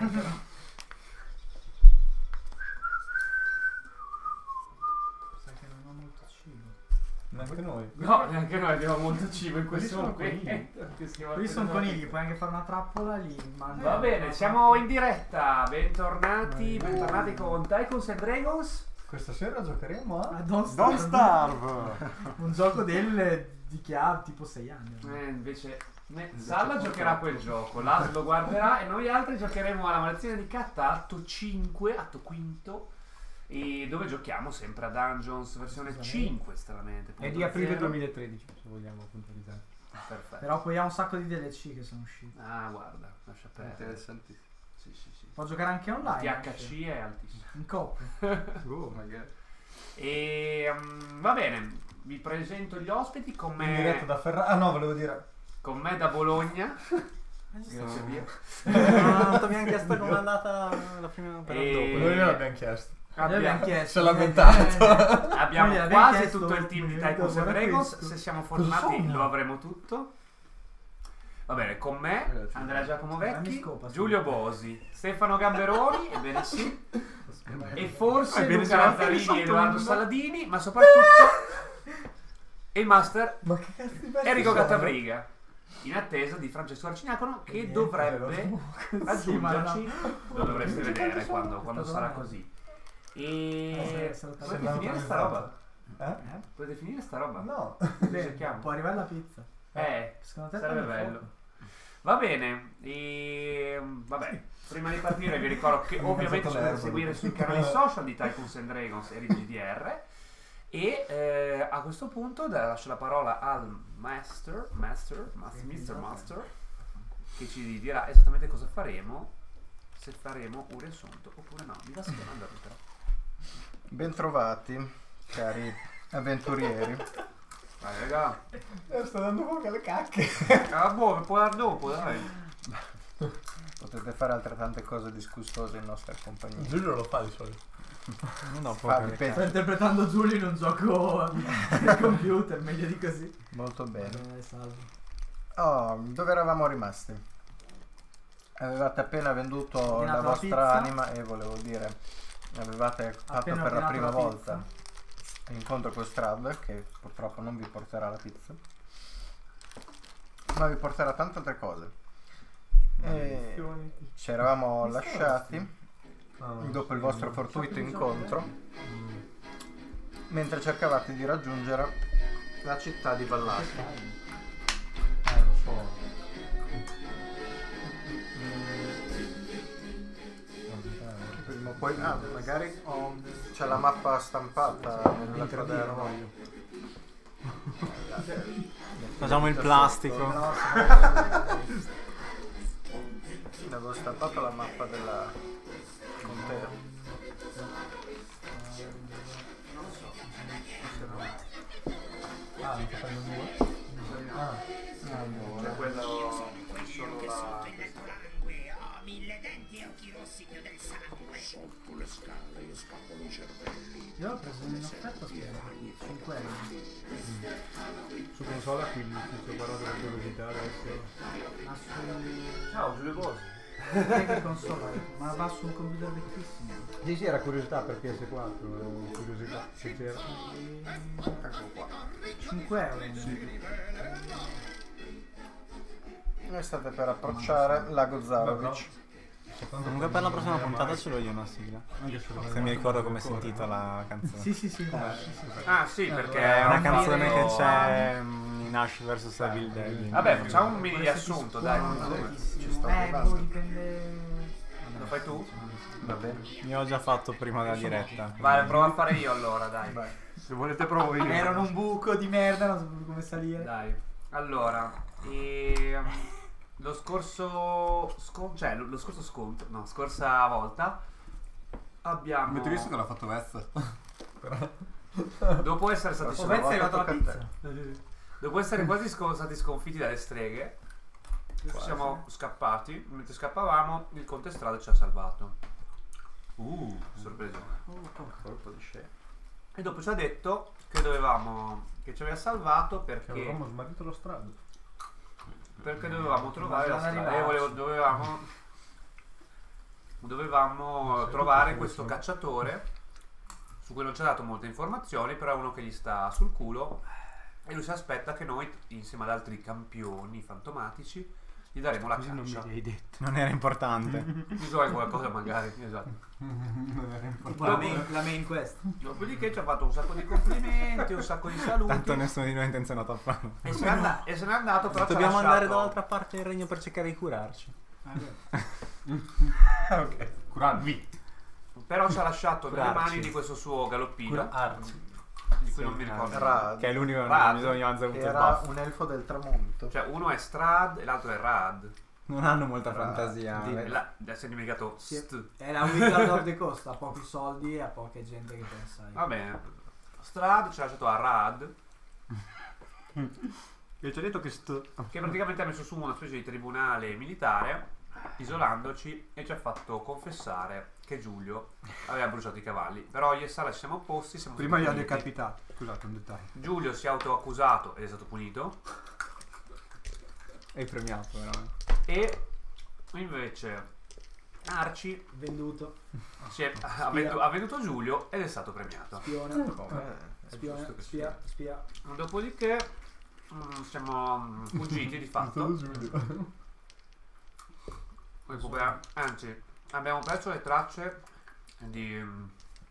Sai che non ho molto cibo. Neanche noi. No, neanche noi abbiamo molto cibo in questo sono momento. Quelli sono conigli, puoi anche fare una trappola lì. Va bene, siamo in diretta. Bentornati con Tycoons and Dragons. Questa sera giocheremo a Don't Don't Starve. Starve! Un gioco di chi ha tipo 6 anni. Invece Salla giocherà quel gioco, Las lo guarderà e noi altri giocheremo alla Maledizione di Catta, atto 5, atto quinto, e dove giochiamo sempre a Dungeons versione 5 stranamente. È di aprile 2013, se vogliamo puntualizzare. Perfetto. Però poi ha un sacco di DLC che sono usciti. Ah, guarda, lascia perdere. Interessantissimo. Sì, sì, sì. Può giocare anche online. THC è altissimo. In coppia. Magari. E va bene, vi presento gli ospiti con in diretta me, da Ferrara. Ah no, volevo dire. con me da Bologna. Grazie a Dio. Non ti abbiamo chiesto com'è andata la prima per dopo. Noi gliel'abbiamo chiesto. L'abbiamo chiesto. Si è lamentato. Abbiamo Noi l'abbiamo quasi chiesto, tutto il team di mi Tycoons and guarda Dragons. questo. Se siamo fortunati sono? lo avremo tutto. Va bene, con me Grazie. Andrea Giacomo Mi Vecchi, scopa, Giulio Bosi, Stefano Gamberoni, ebbene sì, e forse Ebbene Luca sì, ma Lazzarini sotto e Edoardo un- Saladini, ma soprattutto il master Ma che cazzo di bestie Enrico sono? Gattabriga, in attesa di Francesco Arciniacono che Niente, dovrebbe raggiungerci. Lo dovreste Sì, vedere sì, quando sì, sarà sì. così. E Sì, sì, potete sì. finire sta roba? Potete finire sta roba? No. Bene, cerchiamo. può arrivare la pizza. Secondo Secondo te sarebbe prende bello. fuoco? Va bene, vabbè, prima di partire vi ricordo che Mi ovviamente è ci mangiato potete seguire l'erba. sui canali social di Tycoons and Dragons e di GDR. E a questo punto lascio la parola al Master, che ci dirà esattamente cosa faremo, se faremo un riassunto oppure no. Mi va schiamando però. Bentrovati, cari avventurieri. Vai raga, Sto dando fuoco alle cacche. boh, può dar dopo, dai. Potete fare altrettante cose disgustose in nostra compagnia. Giulio lo fa di solito. No, Dipende. Sto interpretando Giulio in un gioco del computer, meglio di così. Molto bene. Salvo. Oh, dove eravamo rimasti? Avevate appena venduto Ordinato la la vostra pizza. anima e volevo dire, avevate fatto Appena per la ordinato prima la volta pizza. l'incontro con Strad, che purtroppo non vi porterà la pizza, ma vi porterà tante altre cose. E ci eravamo lasciati dopo il vostro fortuito incontro mentre cercavate di raggiungere la città di Vallaki. Lo so. Prima o poi, magari c'è la mappa stampata nel quaderno. Facciamo il plastico. Avevo stampato la mappa della contea. Ah, non fa il muro? C'è quello solo la... Mille denti e occhi rossi più del sangue. Sotto le scale io scappano i cervelli. Io l'ho preso in offerta 5 euro. Su console qui il tizio però della curiosità adesso. Ma su... Ciao Giulio Bosi. che console? Ma va su un computer vecchissimo. Sì, era curiosità per PS4, curiosità se c'era. 5 euro. Noi state per approcciare Lago Zarovic. Comunque per la prossima puntata ce l'ho io una sigla. Se mi ricordo come si intitola la canzone. Sì, sì, sì. Ah sì, perché È una non canzone dire- che c'è in Ash vs Evil Dead. Vabbè, facciamo un mini riassunto, dai. Ci sto arrivando. Dipende... Lo fai tu? Va bene. Io ho già fatto prima della diretta. Vai, prova a fare io allora, dai. Se volete provo io. Ero in un buco di merda, non sapevo come salire. Dai. Allora, lo scorso scontro, no, scorsa volta abbiamo... Avete visto che l'ha fatto Vezza? Dopo essere stati Prossima Vezza è volta arrivata la tocca a pizza. dopo essere quasi stati sconfitti dalle streghe, siamo scappati. Mentre scappavamo, il conte Strada ci ha salvato. Sorpresa. Colpo di scena. E dopo ci ha detto che ci aveva salvato Che perché avevamo smarrito lo strado. dovevamo trovare la Bisogna strada. arrivarci. Dovevamo dovevamo trovare questo cacciatore su cui non ci ha dato molte informazioni, però è uno che gli sta sul culo e lui si aspetta che noi, insieme ad altri campioni fantomatici, gli daremo la Così non me caccia. l'hai detto. Non era importante. Mi so qualcosa magari, esatto. Non era importante. Tipo la main quest. Dopodiché ci ha fatto un sacco di complimenti, un sacco di saluti. Tanto nessuno di noi è intenzionato a farlo. E se n'è andato, però ci ha Dobbiamo andare lasciato- dall'altra parte del regno per cercare di curarci. Ok. Curarvi. Però ci ha lasciato nelle Curarci. mani di questo suo galoppino, Curarci. di cui non mi ricordo. Rad. Che è l'unico che non Rad. ha bisogno, anzi ha avuto il Era buff. un elfo del tramonto. Cioè uno è Strad e l'altro è Rad. Non hanno molta Rad. fantasia. Di- E si è dimenticato Sì. st. È la Wizard of the Coast, ha pochi soldi e ha poca gente che pensa. Va bene. Strad ci ha lasciato a Rad, Io ti ho detto che che praticamente ha messo su una specie di tribunale militare, isolandoci, e ci ha fatto confessare che Giulio aveva bruciato i cavalli. Però io e Sala ci siamo opposti. Siamo prima li ha stati puniti. decapitato. Scusate, un dettaglio. Giulio si è autoaccusato ed è stato punito. È premiato, veramente. E invece Arci Venduto. ha venduto Giulio ed è stato premiato. Spione. È Spione. giusto che Spia. Spia. Dopodiché siamo fuggiti di fatto. Anzi, abbiamo perso le tracce di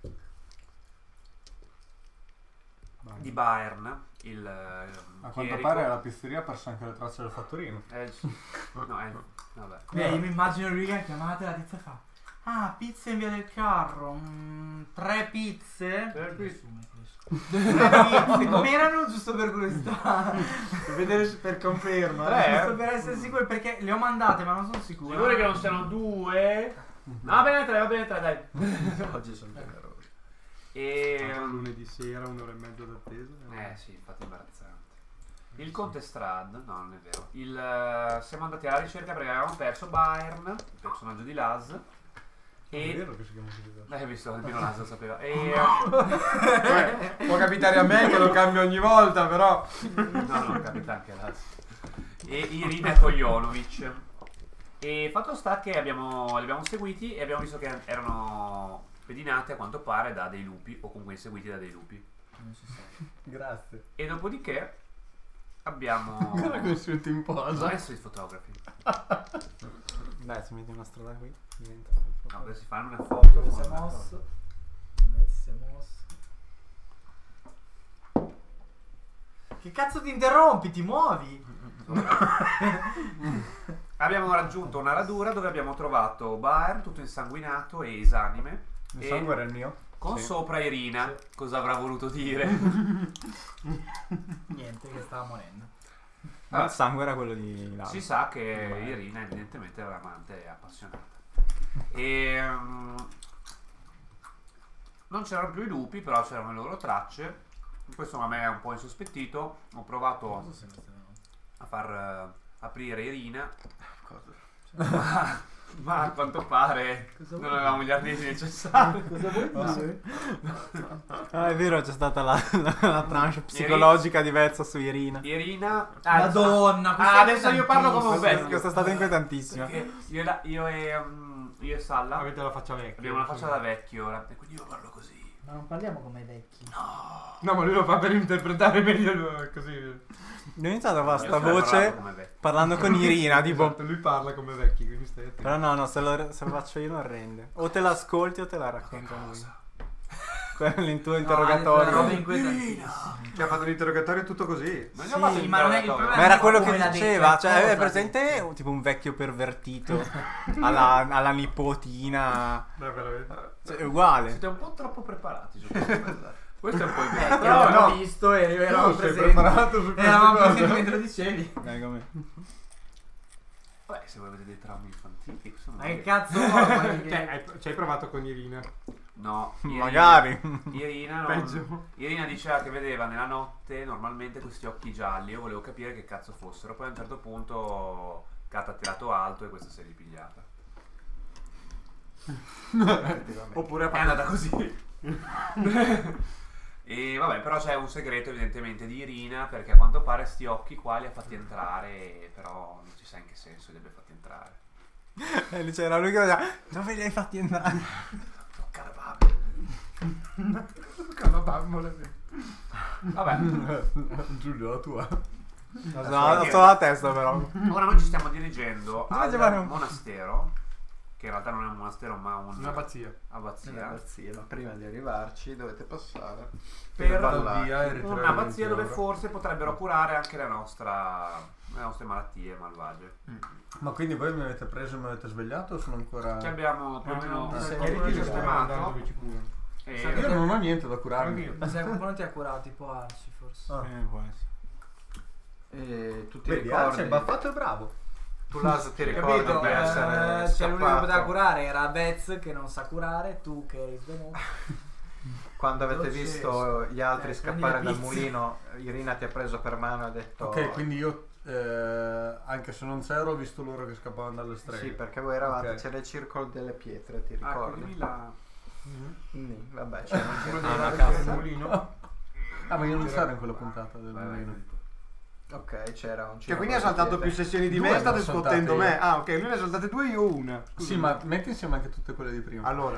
Baern, il A quanto chierico. pare alla pizzeria ha perso anche le tracce del fattorino. Vabbè. Io mi immagino lui che chiamate la tizia e fa: ah, pizza in via del carro. 3 pizze. 3 pizze. 3 pizze. Come erano, giusto per curiosità? Per vedere per conferma. Giusto per essere sicuro, perché le ho mandate, ma non sono sicuro. Sicuri che non siano 2? Va bene 3, dai. Oggi sono generosi. E Lunedì sera, un'ora e mezza d'attesa. sì, infatti imbarazzante. Il Conte Strad, no, non è vero. Siamo andati alla ricerca perché avevamo perso Baern, il personaggio di Laz. È E vero che si chiama così. hai visto, almeno Laz lo sapeva. E Può capitare a me che lo cambio ogni volta, però. no, capita anche Laz. E Irina Kojonovic. E fatto sta che li abbiamo seguiti e abbiamo visto che erano pedinati a quanto pare da dei lupi, o comunque inseguiti da dei lupi. Non si sa. Grazie. E dopodiché abbiamo Guarda come si mette in posa. messo i fotografi. Dai, se metti una strada qui, diventa. No, per si fanno una foto. Dove si è mosso? Dove si è mosso? Che cazzo ti interrompi? Ti muovi? Abbiamo raggiunto una radura dove abbiamo trovato Baern tutto insanguinato e esanime. Il E sangue era il mio? con Sì. sopra Irina. Cosa avrà voluto dire? Niente, che stava morendo. Ma il sangue era quello di là. Si sa che Irina evidentemente era amante e appassionata. E non c'erano più i lupi, però c'erano le loro tracce. Questo a me è un po' insospettito. Ho provato a far aprire Irina, ma a quanto pare non avevamo gli arnesi necessari. Cosa vuoi dire? Ah, è vero, c'è stata la tranche psicologica diversa su Irina. Irina, Madonna, adesso io parlo come un vecchio. Questa è stata inquietantissima. Perché io e Salla Avete la faccia vecchia. abbiamo una faccia da vecchio ora, e quindi io parlo così. Ma non parliamo come i vecchi. No, ma lui lo fa per interpretare meglio lui, così. Ho iniziato a fare Io sta sto parlando voce come vecchio. parlando con Irina, tipo. Esatto, lui parla come vecchi, quindi stai attento. Però no, se lo faccio io non rende. O te l'ascolti o te la racconta lui. Quello è il tuo interrogatorio. No, roba inquietantissima. Cioè, ha fatto l'interrogatorio tutto così. Non gli Sì, ho fatto ma non è il interrogatorio. problema. Ma era quello Come che l'ha diceva, detto, cioè è cosa presente tipo un vecchio pervertito alla nipotina, Dai, veramente. cioè, è uguale. Siete un po' troppo preparati su questo. Questo è un po' il Però vecchio. l'abbiamo no. visto e eravamo Tu sei presenti. preparato su queste Eravamo cose. presenti mentre lo dicevi. Dai, com'è? Beh, se voi avete dei traumi infantili, questo non Ma è che cazzo vuoi? Cioè, ci hai provato con Irina? No, Magari. Irina, Peggio. Irina diceva che vedeva nella notte normalmente questi occhi gialli. Io volevo capire che cazzo fossero. Poi a un certo punto Kat ha tirato alto e questa si è ripigliata. Oppure ha È fatto... andata così. E vabbè, però c'è un segreto evidentemente di Irina, perché a quanto pare sti occhi qua li ha fatti entrare, però non si sa in che senso li abbia fatti entrare. E lì c'era lui che diceva: dove li hai fatti entrare? Vabbè, Giulio, la tua. No, solo la testa però. ora noi ci stiamo dirigendo Dove al fare un- monastero, che in realtà non è un monastero ma Un'abbazia. un'abbazia. Abbazia, ma prima di arrivarci dovete passare Per ballare. Via e ritornare un'abbazia dove 20 euro. forse potrebbero curare anche le nostre malattie malvagie. Ma quindi voi mi avete preso e mi avete svegliato o sono ancora... Che abbiamo più o meno sei sistemato. dove ci curano. E Io non ho niente da curarmi. Ma se qualcuno ti ha curato, tipo Arci forse. Può essere. E tu ti Vedi, ricordi, sei baffato e bravo. tu Las ti ricordi Capito? di essere Cioè l'unico che poteva scappato curare era Vez che non sa curare, tu che eri svenuto. quando avete Dolce. visto gli altri Prendi scappare la dal pizza. mulino. Irina ti ha preso per mano e ha detto Ok, quindi io, anche se non c'ero, ho visto loro che scappavano dalle streghe. sì, perché voi eravate, Ok. c'era il circolo delle pietre, ti Ah, ricordi? quindi là. Vabbè, c'era un Quello circolo. della cassa del mulino. Ah, ma io non c'ero in quella puntata del Vai, vai, mulino. vai. Ok, c'era un circolo. Cioè, quindi ha saltato più sessioni di Due me e state ne ho saltate sfottendo io. me. Ah, ok, lui ne ha saltate 2 io una. Sì, ma metti insieme anche tutte quelle di prima. Allora,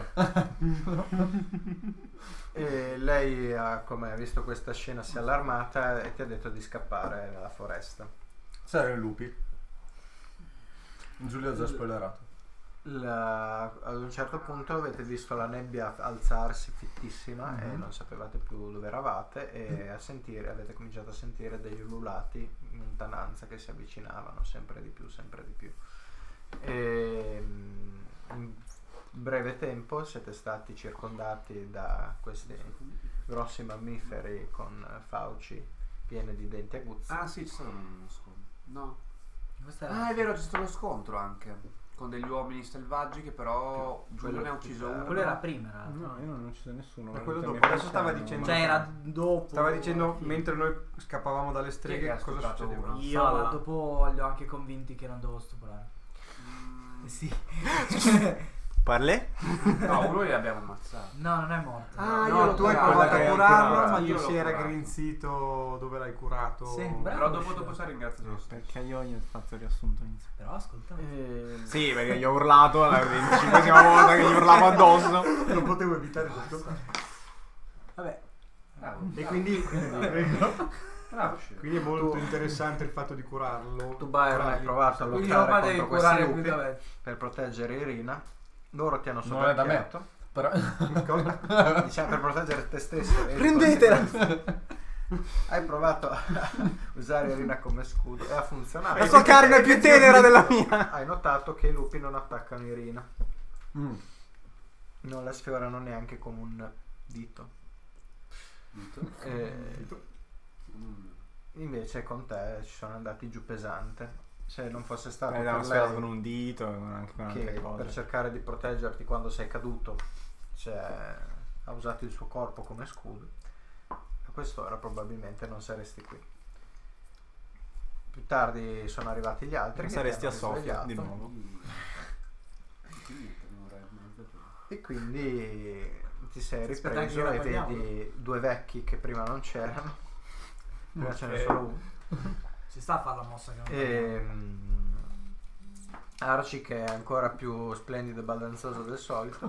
E lei, come ha visto questa scena, si è allarmata e ti ha detto di scappare nella foresta. C'erano i lupi. Giulio ha già spoilerato. Ad un certo punto avete visto la nebbia alzarsi fittissima e non sapevate più dove eravate e avete cominciato a sentire degli ululati in lontananza che si avvicinavano sempre di più, sempre di più. E in breve tempo siete stati circondati da questi grossi mammiferi con fauci piene di denti aguzzi. Ah sì, c'è stato uno scontro. No. Questa era- Ah, è vero, c'è stato lo scontro anche. Con degli uomini selvaggi che però Giulio ne ha ucciso uno. Quello era prima, era. No, io non ho ucciso nessuno. Ma quello veramente dopo. mi Adesso stava facciano- dicendo- Cioè era dopo. stava dicendo mentre noi scappavamo dalle Chi è che streghe ha cosa stuprato succedeva. uno? Io Sala. dopo li ho anche convinti che non dovevo stuprare. Sì. Parlè? No, uno li abbiamo ammazzato. No, non è morto. Ah, No, tu hai curato, provato a l'hai curarlo, curato. ma Io tu l'ho si era curato. grinzito dove l'hai curato. Sì, Però bravo. dopo si è ringraziato lo stesso. Perché io gli ho fatto il riassunto inizio. Però ascolta. Sì, perché gli ho urlato la 25esima volta che gli urlavo addosso. Non potevo evitare di ascoltare. Vabbè. Bravo. E quindi Bravo, Sciro. è molto interessante il fatto di curarlo. Tu Byron hai provato a Quindi lottare dopo devi contro questi curare più lupi da me. per proteggere Irina. Loro ti hanno Non è da me. sopracchiato. Però... Diciamo per proteggere te stesso. e di Prendetela! conseguenza Hai provato a usare Irina come scudo e ha funzionato. La sua carne è più tenera della mia. Hai notato che i lupi non attaccano Irina. Mm. Non la sfiorano neanche con un dito. Invece con te ci sono andati giù pesante. Se non fosse stato L'abbiamo per sferato lei con un dito, anche con altre che cose. per cercare di proteggerti quando sei caduto ha usato il suo corpo come scudo, a quest'ora probabilmente non saresti qui. Più tardi sono arrivati gli altri Non che saresti ti a hanno Sofia di risvegliato. nuovo. E quindi ti sei Aspetta, ripreso anche io e la paghiamo. vedi due vecchi che prima non c'erano. Prima ce n'è solo uno. Ci sta a fare la mossa che non E Arci che è ancora più splendido e baldanzoso del solito.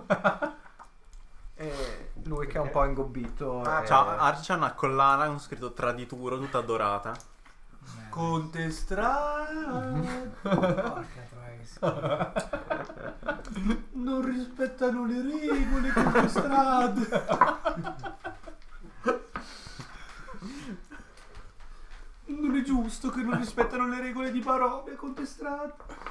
E lui che è un po' ingobbito. e- Ciao, Arci c'ha una collana con scritto tradituro tutta dorata. Contestrada. Porca troia che schifo. Non rispettano le regole con strade. Non è giusto che non rispettano le regole di Barovia contestrade.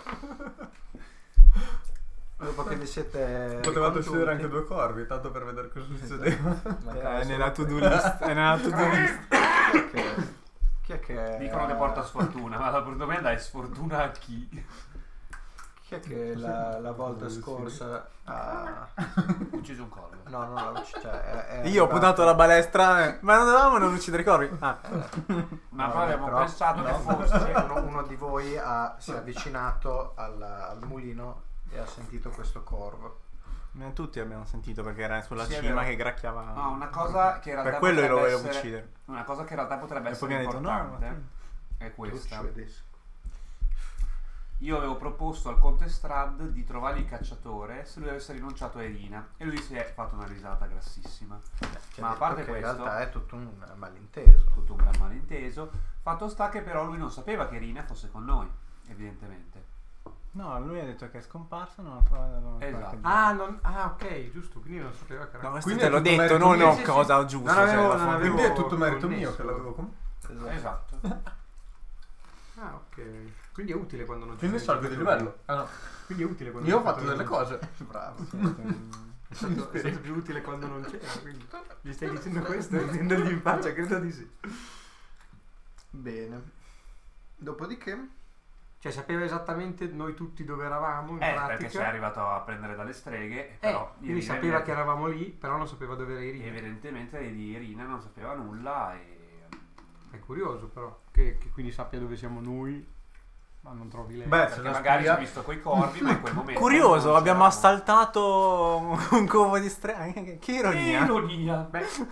Dopo che vi siete Potevate ricongiunti- uccidere anche 2 corvi, tanto per vedere cosa succedeva. Mancava È solo nella to-do quello. list. È nella to-do list. Chi è che Dicono che porta sfortuna, ma la domanda è sfortuna a chi? Chi è che la volta scorsa ha Ucciso un corvo. no, non cioè, è Io ho puntato la balestra, ma non dovevamo non uccidere i corvi. Ah. Ma No, poi abbiamo però- pensato che no, forse uno di voi si è avvicinato al mulino e ha sentito questo corvo. Tutti abbiamo sentito perché era sulla Sì, è cima vero. che gracchiava. no, una cosa che in realtà Per quello io lo potrebbe volevo essere- uccidere. Una cosa che in realtà potrebbe E poi essere mi ha detto no, importante ma è questa. Lucio ed Esco. io avevo proposto al Conte Strad di trovargli il cacciatore se lui avesse rinunciato a Irina, e lui si è fatto una risata grassissima. Ma a parte in questo, realtà è tutto un malinteso. tutto un gran malinteso. Fatto sta che però lui non sapeva che Irina fosse con noi, evidentemente. No, lui ha detto che è scomparso, non ha trovato. Esatto. Ok, giusto, quindi non sapeva che era. No, questo Quindi te è l'ho tutto detto, merito non mio. ho Sì, sì. cosa giusta. Non avevo- cioè, non la avevo- Quindi è tutto merito mio connesso. che l'avevo con me. Esatto. Ah, ok. Quindi è utile quando non ci Quindi sei. salgo di livello. Ah no. Quindi è utile quando Io ho non fatto delle cose. Bravo. È stato più utile quando non c'era, quindi gli stai dicendo questo e ridendogli in faccia, credo di sì. Bene. Dopodiché Cioè sapeva esattamente noi tutti dove eravamo in Perché pratica. sei arrivato a prendere dalle streghe, però Quindi Irina sapeva che eravamo lì, però non sapeva dove era Irina. evidentemente di Irina non sapeva nulla e È curioso però che quindi sappia dove siamo noi, ma non trovi lei. Beh, se perché la magari ci ha spia... visto coi corvi, ma in quel momento Curioso, non abbiamo c'eravamo. assaltato un covo di streghe. Che ironia. Ironia.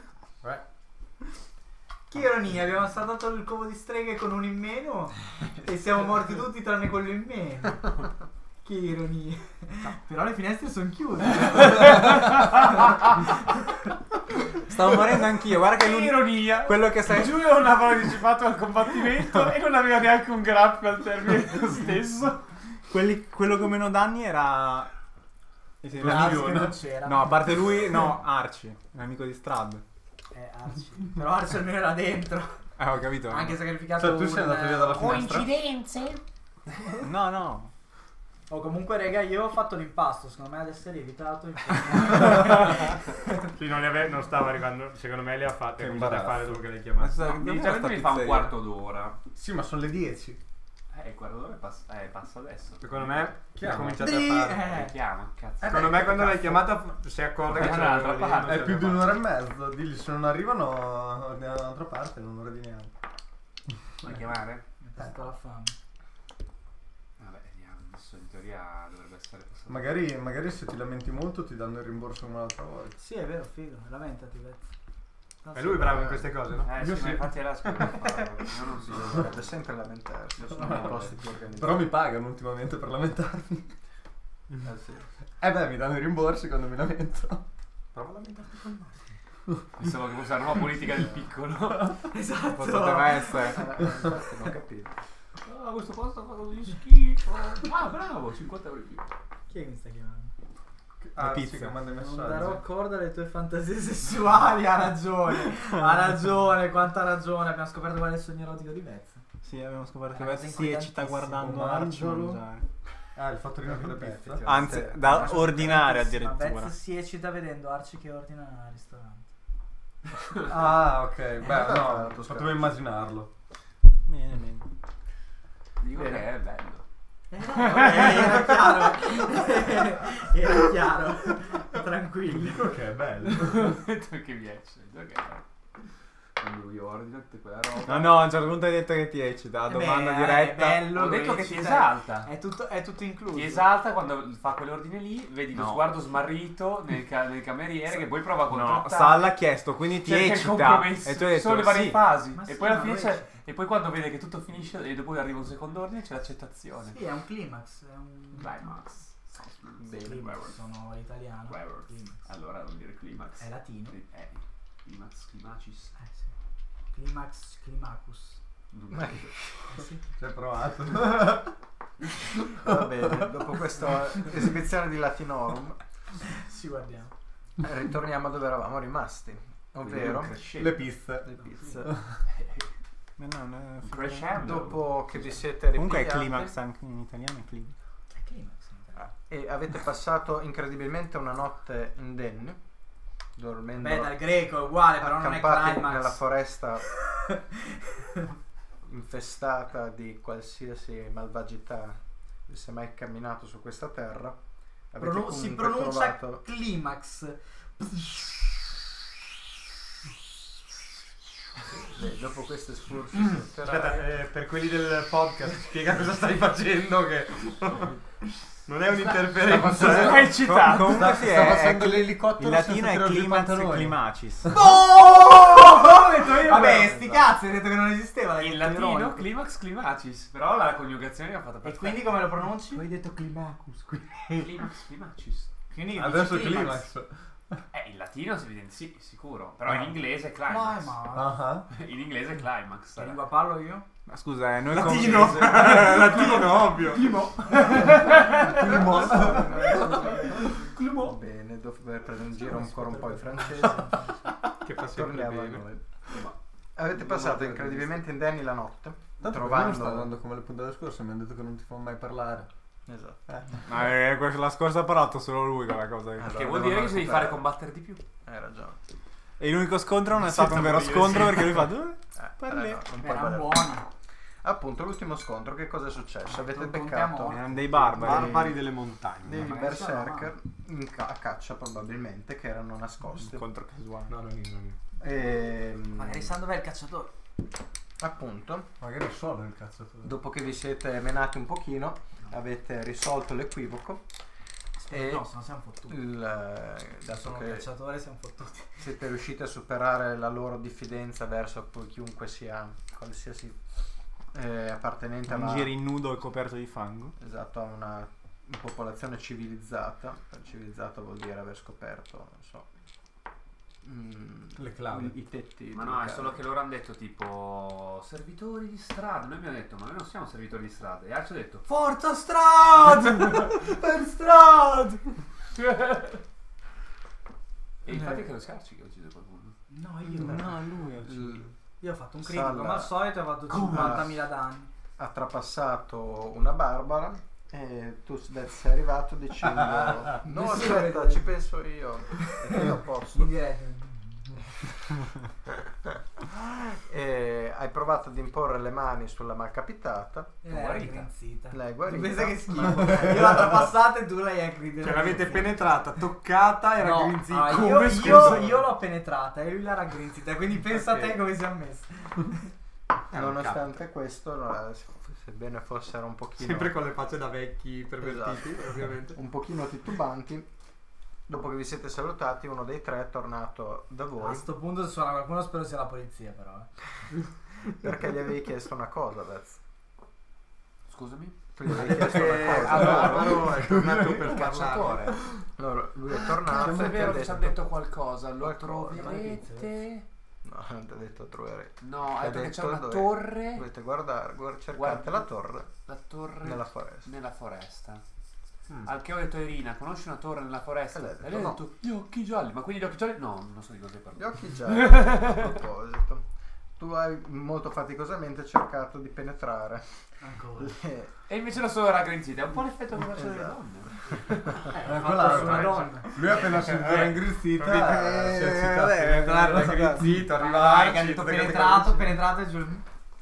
Che ironia, abbiamo saltato il covo di streghe con uno in meno e siamo morti tutti tranne quello in meno. Che ironia. Però le finestre sono chiuse. Stavo morendo anch'io, guarda che Che lui. ironia! Quello che sai. Giulio non ha partecipato al combattimento e non aveva neanche un grappio al termine lo stesso. Quello con meno danni era. Arci che non c'era. No, a parte lui, no, Arci, l'amico di Strad. Arci. Però Arci non era dentro. Ho capito. Anche sacrificato Cioè tu sei andato via dalla finestra? Coincidenze? No. Oh, comunque, raga, io ho fatto l'impasto. Secondo me adesso è lievitato. Sì, non stava arrivando, secondo me le ha fatte, Che ha cominciato a imbarazzo. fare dopo che l'hai Ma chiamato. scusa, No, dov'è inizialmente sta mi fa un pizzeria? quarto d'ora. Sì, ma sono le 10. Il quarto d'ora passa adesso. Secondo me ha Chiama. cominciato a fare. Chiama, cazzo. Secondo me quando l'hai chiamata si è accorta che È c'era un'altra parte. È più di un'ora e mezzo. Digli se non arrivano ordinano dall'altra parte, non ora di neanche. Vuoi chiamare? Mi è passata la fame. Vabbè, vediamo. Adesso in teoria dovrebbe essere passato. Magari se ti lamenti molto ti danno il rimborso come l'altra volta. Sì, è vero, figo. Lamentati, Vezzo. È lui bravo in queste cose, no? Sì, ma infatti è la scuola. Io non so. dovrebbe sempre lamentarsi. Io sono nei posti più organizzati. Però mi pagano ultimamente per lamentarmi. Sì. Beh, mi danno i rimborsi quando mi lamento. Prova a lamentarti con me. Pensavo che fosse la nuova politica del piccolo. Esatto. Poteva essere. Infatti non capito. Ah, questo posto fa così schifo. Ah, bravo, 50 euro in più. Chi è che mi sta chiamando? Ah, pizza. sì, che manda i Non darò messaggi. corda alle tue fantasie sessuali. Ha ragione. Ha ragione, quanta ragione. Abbiamo scoperto qual è il sogno erotico di Vezzo. Sì, abbiamo scoperto che Una Vezzo cosa si eccita inquietantissima. guardando Arci Mangialo. mangiare. Ah, il fattorino con le pizza. Anzi, da ordinare Ma addirittura. Vezzo si eccita vedendo Arci che ordina al ristorante. Ah, ok. Beh, no, Toscana. potevo immaginarlo. Bene. Dico che è bello. Era chiaro. Era chiaro. Tranquillo. Dico che è bello. Detto che mi eccita, ok. Quando io ordino tutte quella roba. No, a un certo punto hai detto che ti eccita. La domanda diretta. È bello, Ho lo detto che ti eccita. esalta. È tutto incluso. Ti esalta quando fa quell'ordine lì, vedi lo No. sguardo smarrito nel cameriere che poi prova a No, contrattare. Salla ha chiesto, quindi ti Cerca il eccita. compromesso. E tu hai detto sono le varie sì. fasi. Ma E sì, poi alla ma fine lo c'è. E poi quando vede che tutto finisce e dopo arriva un secondo ordine c'è l'accettazione. Sì, è un climax. È un Climax. Climax, sono italiano. Climax. Climax. Allora non dire climax. È latino. Climax, climacis. Sì. Climax, climacus. Sì. Ci hai provato. Va bene, dopo questa esibizione di Latinorum Ci guardiamo. ritorniamo dove eravamo rimasti, ovvero Le pizze. le pizze. Ma no, no, Crescendo. Dopo che vi siete comunque è ripigliati climax anche in italiano, è climax. È climax. in italiano. e avete passato incredibilmente una notte indenne, dormendo Beh, dal greco è uguale, però non è accampati climax. nella foresta infestata di qualsiasi malvagità avesse mai camminato su questa terra, avete Si comunque pronuncia trovato climax. Beh, dopo questo escursus Aspetta, per quelli del podcast, spiega cosa stai facendo che non è un'interferenza. Hai citato. Comunque sì, sta è facendo l'elicottero il latino senza è tirare giù i climax e pantaloni. climacis. detto io. Vabbè, sti cazzi, hai detto che non esisteva. l'hai In detto latino ironico. climax climacis, però la coniugazione l'ha fatta E perfetta. quindi come lo pronunci? Hai detto climacus. climax climacis. Quindi Adesso dici climax. In latino si evidenzia, sì, sicuro, però in inglese è climax. Climax. In inglese è climax. Che lingua parlo io? Ma scusa, noi Latino. Latino, ovvio. Bene, dopo prendere in giro ancora un po' i francesi. Che fa sempre Torniamo a bene. noi. Avete passato incredibilmente indenni la notte, Tanto per me non sta trovando... andando come le puntate scorse, mi hanno detto che non ti fa mai parlare. Esatto. Ma la scorsa ha parlato solo lui quella cosa. Allora, Che vuol devono dire che si devi fare recuperare. combattere di più. Hai ragione. E l'unico scontro non è stato un vero scontro perché lui fa dove? Parli. No, non puoi Erano valere. buoni. Appunto, l'ultimo scontro, che cosa è successo? Avete non beccato contiamo. Erano dei barbari. Barbari delle montagne. dei Ma berserker a caccia probabilmente, che erano nascosti. Incontro casuale. No, non io. E Magari sa dov'è il cacciatore. appunto, Magari solo il cazzo. dopo che vi siete menati un pochino, avete risolto l'equivoco e No, se no siamo fottuti. dato Sono un che cacciatore, siamo fottuti. siete riusciti a superare la loro diffidenza verso chiunque sia qualsiasi appartenente a Un una, giri nudo e coperto di fango. esatto, a una popolazione civilizzata. Civilizzata vuol dire aver scoperto, non so, Le clave. i tetti. Ma di no, è casa. solo che loro hanno detto tipo servitori di strada. Noi abbiamo detto, ma noi non siamo servitori di strada. E Arci ha detto, Forza Strad! Per Strad! e infatti credo sia Arci che ha ucciso qualcuno. No, io No, lui Io ho fatto un critico, Salla. come al solito, e ho fatto 50.000 danni. ha trapassato una barbara e tu sei arrivato dicendo no, aspetta, ci penso io. E io posso. In diretta. E hai provato ad imporre le mani sulla malcapitata. Lei era aggrinzita. Lei è Tu guarita. pensa che schifo. Io l'ho trapassata e tu l'hai aggredita. Cioè l'avete penetrata, toccata e No, raggrinzita. io, Scusa? io l'ho penetrata e lui l'ha raggrinzita. Quindi pensa a te come siamo messi. Nonostante questo, sebbene fossero un pochino Sempre con le facce da vecchi pervertiti, ovviamente. un pochino titubanti, dopo che vi siete salutati, uno dei tre è tornato da A voi sto punto se suona qualcuno spero sia la polizia però. perché gli avevi chiesto una cosa, Vez. Scusami? Tu gli avevi chiesto una cosa. Barbaro è tornato per cacciatore. parlare. Allora, lui è tornato Non e è ti ha vero che ci ha detto... detto qualcosa. Lo Qualcosa, troverete? No, non ti ha detto troverete. No, ha detto che c'è detto una dove- torre. Dovete guardare, cercate Guarda- la torre La torre nella foresta. nella foresta. Al che ho detto a Irina, conosci una torre nella foresta? E lei ha E detto lei ha no. detto gli occhi gialli. Ma quindi gli occhi gialli? No, non so di cosa hai Gli parlato. occhi gialli, a proposito. Tu hai molto faticosamente cercato di penetrare Ancora. le- E invece la sua raggrinzita. È un po' l'effetto che faccio delle Esatto. donne. Quella su una donna. Lui appena sentito era ingrizzita, si è eccitato. vabbè, Entrare, vabbè, raggrinzito, Dai, arrivare. che ha detto penetrato e giù.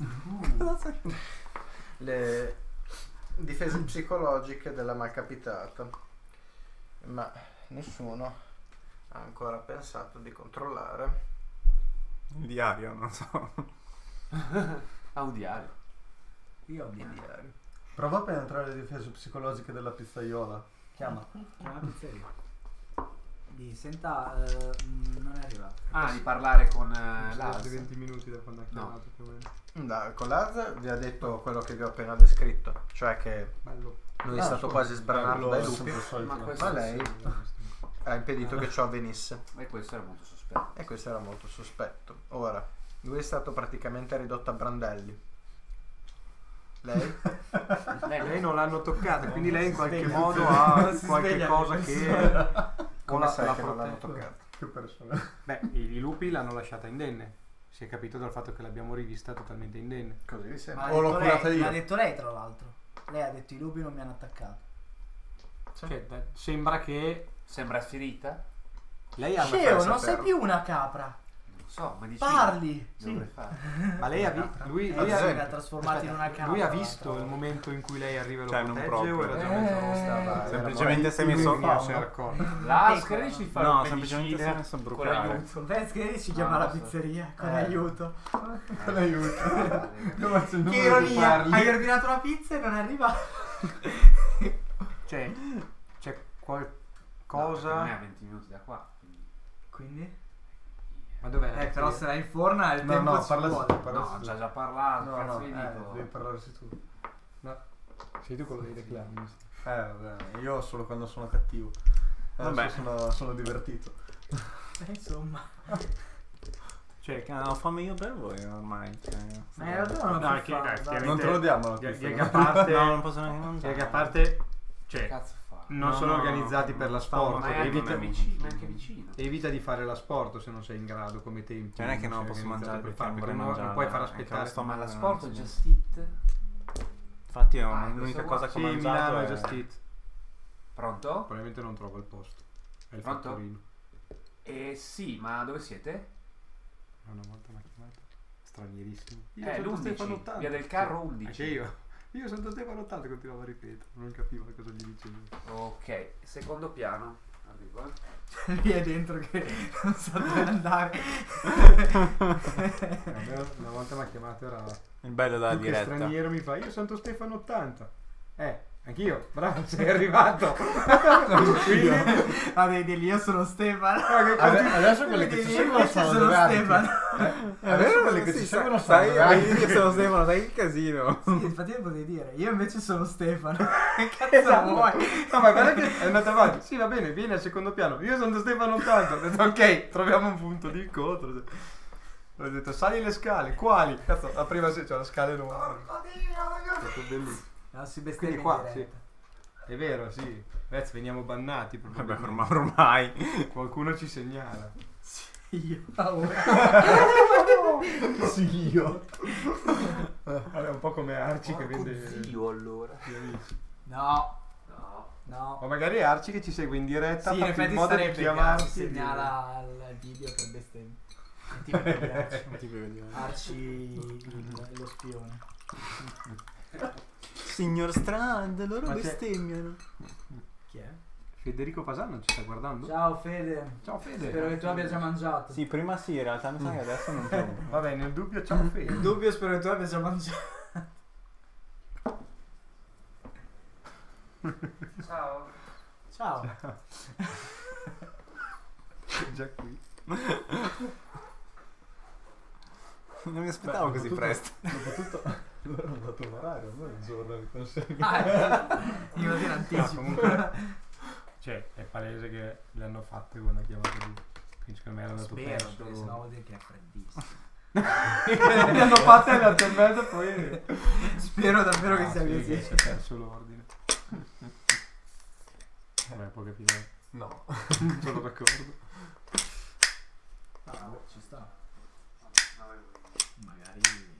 le difese psicologiche della malcapitata, ma nessuno ha ancora pensato di controllare. Il diario, non so. Ha un diario. Io ho un Il diario. diario. Prova a penetrare le difese psicologiche della pizzaiola. Chiama la pizzeria. Senta, non è arrivato. Ah, di parlare con Sono Lars. stati 20 minuti da quando ha No. chiamato più o meno. Con Laz vi ha detto quello che vi ho appena descritto, cioè che Bello. lui è stato quasi sbranato dai lupi, sempre solito. Ma questo ma lei sì. ha impedito che ciò avvenisse. E questo era molto sospetto. E questo era molto sospetto. Ora, lui è stato praticamente ridotto a brandelli. Lei? Lei non l'hanno toccata, quindi lei in qualche sveglia. modo Non ha si qualche sveglia, cosa non si che... Come la- sai la che non l'hanno protegge? toccata? Che persona. Beh, i lupi l'hanno lasciata indenne. Si è capito dal fatto che l'abbiamo rivista totalmente indenne. Così vi Ma sembra? l'ha O l'ho detto curata lei, io. l'ha detto lei tra l'altro. Lei ha detto i lupi non mi hanno attaccato. Cioè, sembra che Sembra ferita? lei ha... Sceo, non sei saperlo. più una capra. Non so, ma dici. Parli. Dovrei fare. Ma lei ha Lui ad mi esempio. ha trasformato in una capra. Lui ha visto il momento in cui lei arriva e lo Cioè, non protegge proprio. o era già mezzo Stava- Semplicemente sei lui messo. non si era accorto. Lars, che dici di fare No, un semplicemente sei medicina messo a con bruciare. l'aiuto? Pensi che ci chiama la pizzeria con aiuto. Con l'aiuto. Come faccio il Che numero che ironia, parli? hai ordinato una pizza e non è arrivata. Cioè, c'è No, qualcosa... non è a 20 minuti da qua. Quindi. Quindi? Ma dov'è? Però se la inforna il tempo ci parla vuole. No, già parlato. No, cazzo no, vi dico? devi parlarsi tu. No. Sei tu quello dei reclami. Vabbè, io solo quando sono cattivo. Vabbè. Sono divertito. Insomma. Cioè, ho fame io per voi ormai. In realtà non ho Dai, più che- fame, dai, dai. Non te lo diamo la Che pizza. a parte... No, non posso neanche mangiare. Che a parte... Che Cioè, cazzo fa? non No, sono no, organizzati per l'asporto. Ma è anche Evita, vicino. evita di fare l'asporto se non sei in grado come tempi. Cioè, non è che non sei posso organizzato mangiare per perché farlo, vorrei perché mangiare. non puoi far perché aspettare. lo sto Ma male, l'asporto è non so. Just Eat. Infatti, Ah, l'unica questo cosa qua. che ho Sì, mangiato Milano è è Just Eat. Pronto? Probabilmente non trovo il posto. È il Pronto? fattorino. Sì, ma dove siete? Una volta mi ha chiamato. Stranierissimo. L'11, via del carro 11. Anche io. Io sono Stefano 80, continuavo a ripetere. Non capivo cosa gli dicevo. Ok, secondo piano. Arrivo, Lì è dentro che non sa dove andare. Una volta mi ha chiamato, era... il bello della Tu che diretta. straniero mi fa, io sono Stefano 80. Anch'io, bravo, sei arrivato. Quindi, Ah, vedi, lì io sono Stefano. Adesso quelle che ci Vedi, seguono invece sono sono dove abiti. Stefano. Adesso quelle che ci seguono sono sai, dove sai abiti. che sono Stefano, sai che casino. Sì, infatti lo potevi dire. Io invece sono Stefano. Che cazzo vuoi? no, ma guarda che è andata avanti. Sì, va bene, vieni al secondo piano. Io sono Stefano 80. Ho detto, ok, troviamo un punto di incontro. Ho detto, sali le scale. Quali? Cazzo, la prima c'è la scale nuova. È stato bellissimo. No, si bestemmia Quindi in qua, sì. diretta. È vero, sì. Ragazzi, veniamo bannati. Vabbè, probabilmente. ormai. Qualcuno ci segnala. Io. Paura. Sì, io. È un po' come Arci che Porco vende... zio, allora. No. No. No. O magari Arci che ci segue in diretta. Sì, in ha fatto effetti modo di sarebbe chiamarti che e dire- segnala il video per bestemmia. E ti vede Arci lo spione. Signor Strand, loro Ma c'è- bestemmiano. Chi è? Federico Fasano ci sta guardando? Ciao Fede. Ciao Fede. Spero che tu abbia già mangiato. Sì, prima sì, in realtà mi sa che adesso non trovo. Vabbè, nel dubbio ciao Fede. Il dubbio spero che tu abbia già mangiato. Ciao. Ciao. Già qui. Non mi aspettavo così presto. Dopotutto, loro hanno dato un orario, noi un giorno di consegna. Io ti No, anticipo. comunque, cioè, è palese che le hanno fatte quando ha chiamato lui. Quindi secondo me era andato Spero, perso. perché sennò vuol dire che è freddissimo. Le hanno fatte alle 8 e mezza, poi... Spero davvero che Ah, sia sì, così. che si è perso l'ordine. Vabbè, può capire. No. Sono d'accordo. Ah, ci sta. Magari.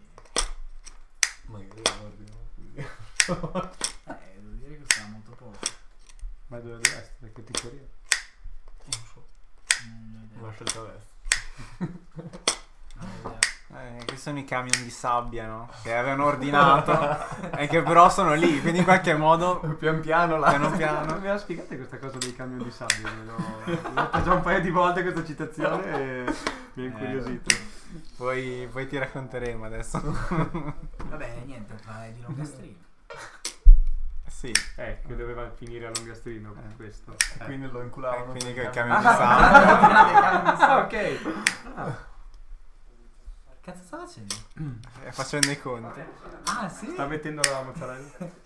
Magari non ordiniamo qui. Devo dire che sta molto poco. Ma dove deve essere? Che categoria? Non so. Non ho idea. Una scelta adesso. Non ho idea. Che sono i camion di sabbia, no? Che avevano ordinato e che però sono lì, quindi in qualche modo Pian piano là. piano piano. Me la spiegate questa cosa dei camion di sabbia? L'ho letta già un paio di volte questa citazione e mi ha incuriosito. Poi ti racconteremo adesso. Vabbè, niente, fai di Longastrino. Sì, Che doveva finire a Longastrino con questo. Quindi lo inculavano. quindi con che i il camion. camion di sabbia. Ah, ok. Cazzo sta facendo? Facendo i conti. Ah, sì? Sta mettendo la mozzarella.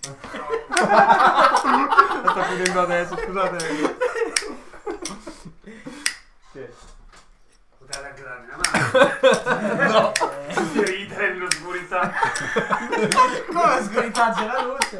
La sta chiudendo adesso, scusate. Potete anche darmi una mano. No. Si ridere nell'oscurità. Come sgoritaggia la luce?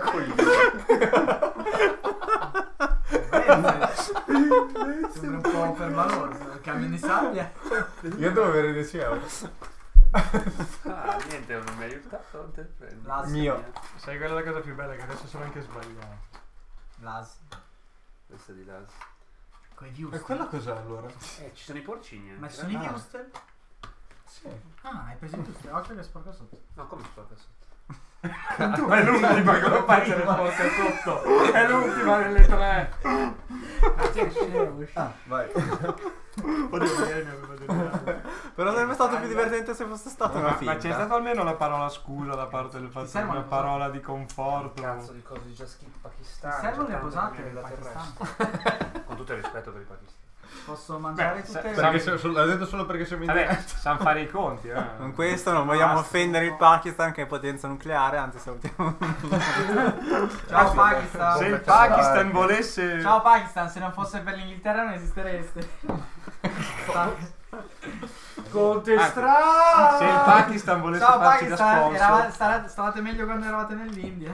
Sembra un po' permaloso. Il camion di sabbia. Io devo avere 10 euro. Ah, niente, non mi hai aiutato, non te ne prendo. L'as. Mio. Sai qual è la cosa più bella? Che adesso sono anche sbagliato. L'as. Questa di Las. Coi E viewster. quella cos'è allora? Ci sono i porcini anche. Ma ci sono i viewster? Sì. Ah, hai preso i viewster. Occhio che sporca sotto. No, come sporca sotto? Tu è l'ultima che lo fai se ne sporca sotto. È l'ultima delle tre. Ah, vai. Oddio, magari mi aveva detto. Però sarebbe stato più divertente se fosse stata una finta. Ma c'è stata almeno la parola scusa da parte del Ti fatto servono una le parola di conforto. Cazzo di cose di Just Eat Pakistan. Servono le Tanto posate che del viene da Pakistan. terrestre. Con tutto il rispetto per i pakistani. Posso mangiare Beh, tutte Perché l'ha detto solo perché siamo in Vabbè, diretta. sanno fare i conti, Con questo non vogliamo offendere il Pakistan che è potenza nucleare, anzi salutiamo. Ciao Pakistan. Se il Pakistan volesse... Ciao Pakistan, se non fosse per l'Inghilterra non esistereste. Contestra! Se il Pakistan volesse Ciao farci da Pakistan, sponsor... stavate meglio quando eravate nell'India.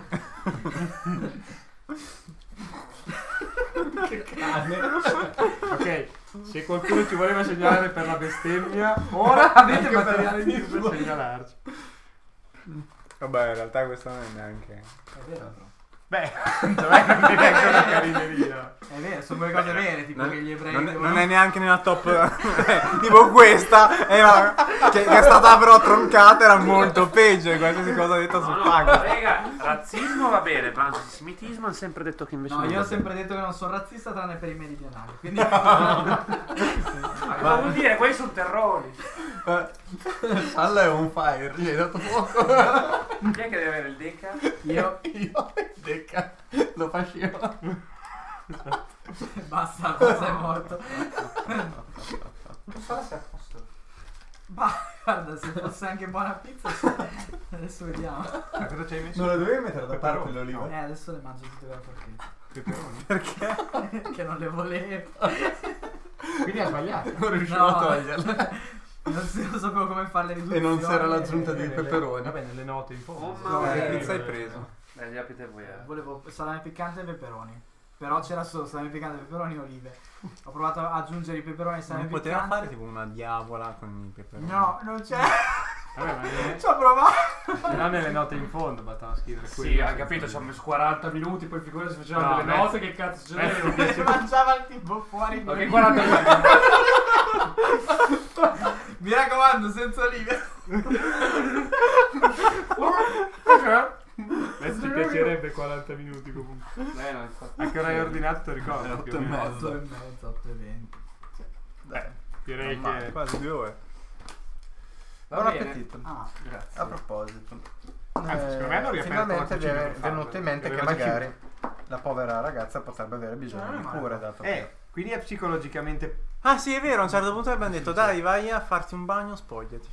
Ok, se qualcuno ci voleva segnalare per la bestemmia, ora avete materiale di più per segnalarci. Vabbè, in realtà questo non è neanche... È vero, però. Beh, non è neanche una carineria. È vero, sono quelle cose vere, tipo che gli ebrei Non è neanche nella top tipo questa che è stata però troncata, era molto peggio di qualsiasi cosa detta sul Pakistan. Raga, razzismo va bene, ma antisemitismo hanno sempre detto che invece No, non io ho va bene. sempre detto che non sono razzista tranne per i meridionali. Quindi Ma cosa vuol dire? Quelli sono terrori. Salla è on fire, gli hai dato fuoco. Chi è che deve avere il deca? io Decca, lo faceva. basta, sei morto. Sala sei a posto. Ma guarda, se fosse anche buona pizza, adesso vediamo. Cosa ci hai messo? Non la dovevi mettere da parte l'oliva? Adesso le mangio tutte con la forchetta. Peperoni. Perché? Perché non le volevo. Quindi ha sbagliato. Non riuscivo No. a toglierla. Non sapevo come fare le E riduzioni. non c'era l'aggiunta di peperoni. Vabbè, nelle note in fondo. Oh, No, mamma che mia. pizza hai preso? Gli aprite voi. Volevo salame piccante e peperoni. Però c'era solo salame piccante, peperoni e olive. Ho provato a aggiungere i peperoni e salame Non poteva piccante. fare tipo una diavola con i peperoni? No, non c'è. Vabbè, ma Ci ho provato. non nelle note in fondo, battava a scrivere quello. Sì, hai capito, ci hanno messo 40 minuti, poi figura se facevano No, delle mezzo- note, che cazzo ce mezzo n'erano? Si mangiava il tipo fuori. Ok, 40 minuti. Mi raccomando, senza olive. Adesso ti piacerebbe 40 minuti comunque. No, infatti. A che ora hai ordinato, ricordi? 8 e mezzo. 8 e mezzo, 8 e 20. Direi Normale, che... quasi 2 ore. Buon bene. appetito. Ah, Grazie. A proposito, secondo me hanno riaperto finalmente la vi cucina è per farlo, venuto in mente che aveva già magari la povera ragazza potrebbe avere bisogno Non è di male. cure, dato che quindi è psicologicamente... Ah sì, è vero, a un certo punto abbiamo detto dai, vai a farti un bagno, spogliati.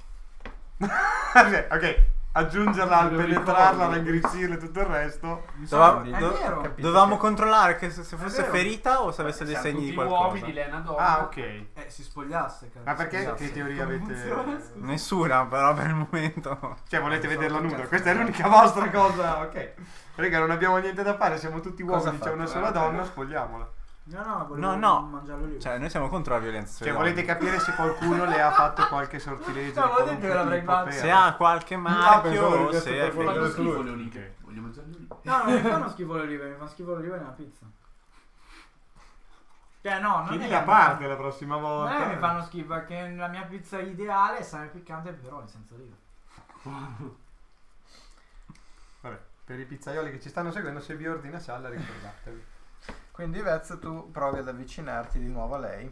Ok, aggiungerla al penetrarla, ad aggrizzirla e tutto il resto. vero. Dovevamo controllare che se fosse vero. ferita o se avesse dei Siamo segni tutti di qualcosa. uomini, lei è una donna. Ah, ok. Si spogliasse, cazzo. Ma perché? Scusate. Che teoria Come avete? funziona, scusa? Nessuna, però per il momento. Cioè, volete Non so vederla che nuda? cazzo Questa è fai. l'unica vostra cosa, ok. Raga, non abbiamo niente da fare, siamo tutti Cosa uomini, c'è fate? una sola donna, spogliamola. No, volevo No. mangiare l'olive. Cioè, noi siamo contro la violenza sulle Cioè, donne. volete capire se qualcuno le ha fatto qualche sortilegio? No, di ma ho detto che l'avrei tipo fatto. per- Se ha qualche pensavo marchio o che se fosse è quello Fanno ferito. schifo le olive. Voglio mangiare le olive. No, non mi fanno schifo le olive, mi fa schifo l'oliva nella pizza. Cioè, no, non Chiedi è la che parte la prossima Non volta. è che mi fanno schifo, perché la mia pizza ideale è salame piccante e peperoni senza olive. Vabbè, per i pizzaioli che ci stanno seguendo, se vi ordina Salla, ricordatevi. quindi Vez tu provi ad avvicinarti di nuovo a lei.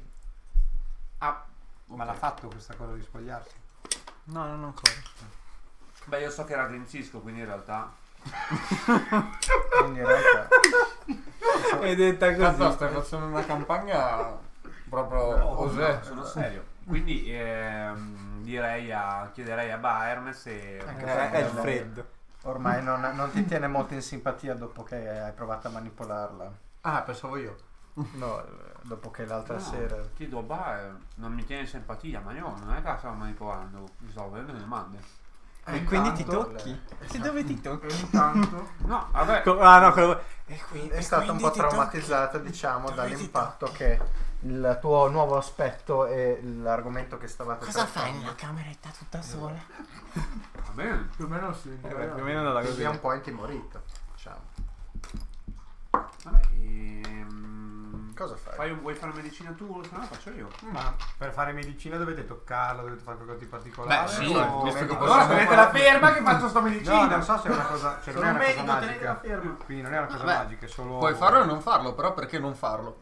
Ma l'ha fatto questa cosa di spogliarsi? No, non ancora. Beh, io so che era Grinzisco, quindi in realtà... Quindi in realtà È detta Cazzo, stai facendo una campagna proprio osè. Sono serio. Quindi chiederei a Baerme se... Anche È il freddo. ormai non ti tiene molto in simpatia dopo che hai provato a manipolarla. Ah, pensavo io. No, dopo che l'altra No, sera. chiedo a Baer, non mi tiene simpatia, ma io non è che la stavo manipolando, mi stavo avendo delle domande. E quindi ti intanto tocchi? E dove ti tocchi? Intanto. No, vabbè. Ah no, quello... E quindi, È stata un po' traumatizzata, diciamo, dall'impatto che il tuo nuovo aspetto e l'argomento che stavate Cosa fai trattando nella cameretta tutta sola? Va bene. Più o meno sì. Più o meno andava vi così. ha un po' intimorito, diciamo. Vabbè, Cosa fai? vuoi fare medicina tu? Se no la faccio io. Ma per fare medicina dovete toccarla, dovete fare qualcosa di particolare? Beh, sì, o- visto che Allora possiamo tenete la ferma che faccio sto medicina! No, non so se è una cosa, cioè non è Sono un una cosa medico, tenete la magica. ferma. Quindi non è una cosa Vabbè, magica, è solo... Puoi farlo o non farlo, però perché non farlo?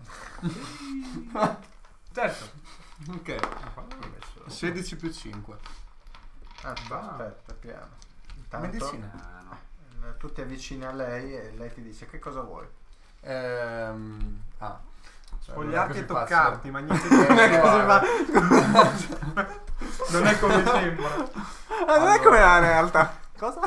Certo. Ok. 16 più 5. Aspetta, piano. Intanto Medicina. tu ti avvicini a lei e lei ti dice che cosa vuoi. Spogliarti e così facile. toccarti, ma niente di Non è così Non è come sembra. non è come la realtà. Cosa?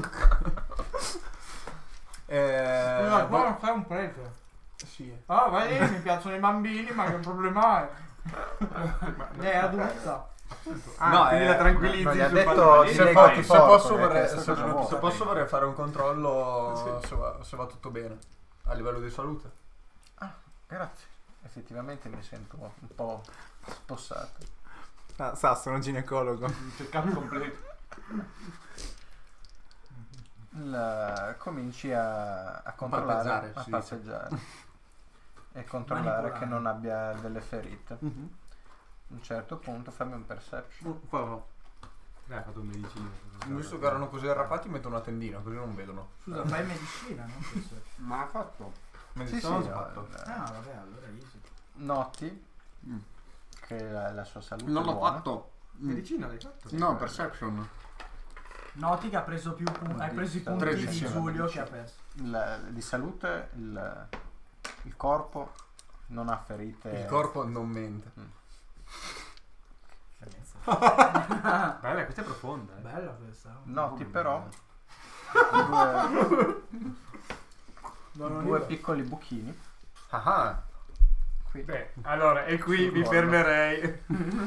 No, qua non fai un prete. Sì. Ah, ma lì mi piacciono i bambini, ma che problema è? È adulta. Ah, quindi la tranquillizzi non gli ha sul detto padrone. di Se, legati se porco, posso, che vorrei, questo se, cosa vuole. se posso vorrei fare un controllo se va tutto bene a livello di salute. Grazie. Effettivamente mi sento un po' spossato. Sa, sono ginecologo. Check-up completo. Cominci a controllare, palpeggiare, a si palpeggiare e controllare Manipolare. che non abbia delle ferite. Mhm. A un certo punto fammi un perception. Hai fatto medicina. Visto che erano così arrapati, metto una tendina così non vedono. Scusa, fai medicina, no? Ma ha fatto? Sì, Medicina sì, ho fatto. Ah, vabbè, allora easy. noti che la sua salute Non è l'ho buona. fatto. Medicina l'hai fatto? No, perception. Noti che ha preso più punti. Hai preso i punti 13. di Giulio che ha perso. Di salute il corpo non ha ferite. Il corpo non mente. Bella, questa è profonda. Bella questa. Noti però Non due piccoli buchini. Ah, Qui. Beh, allora, e qui mi Sul fermerei.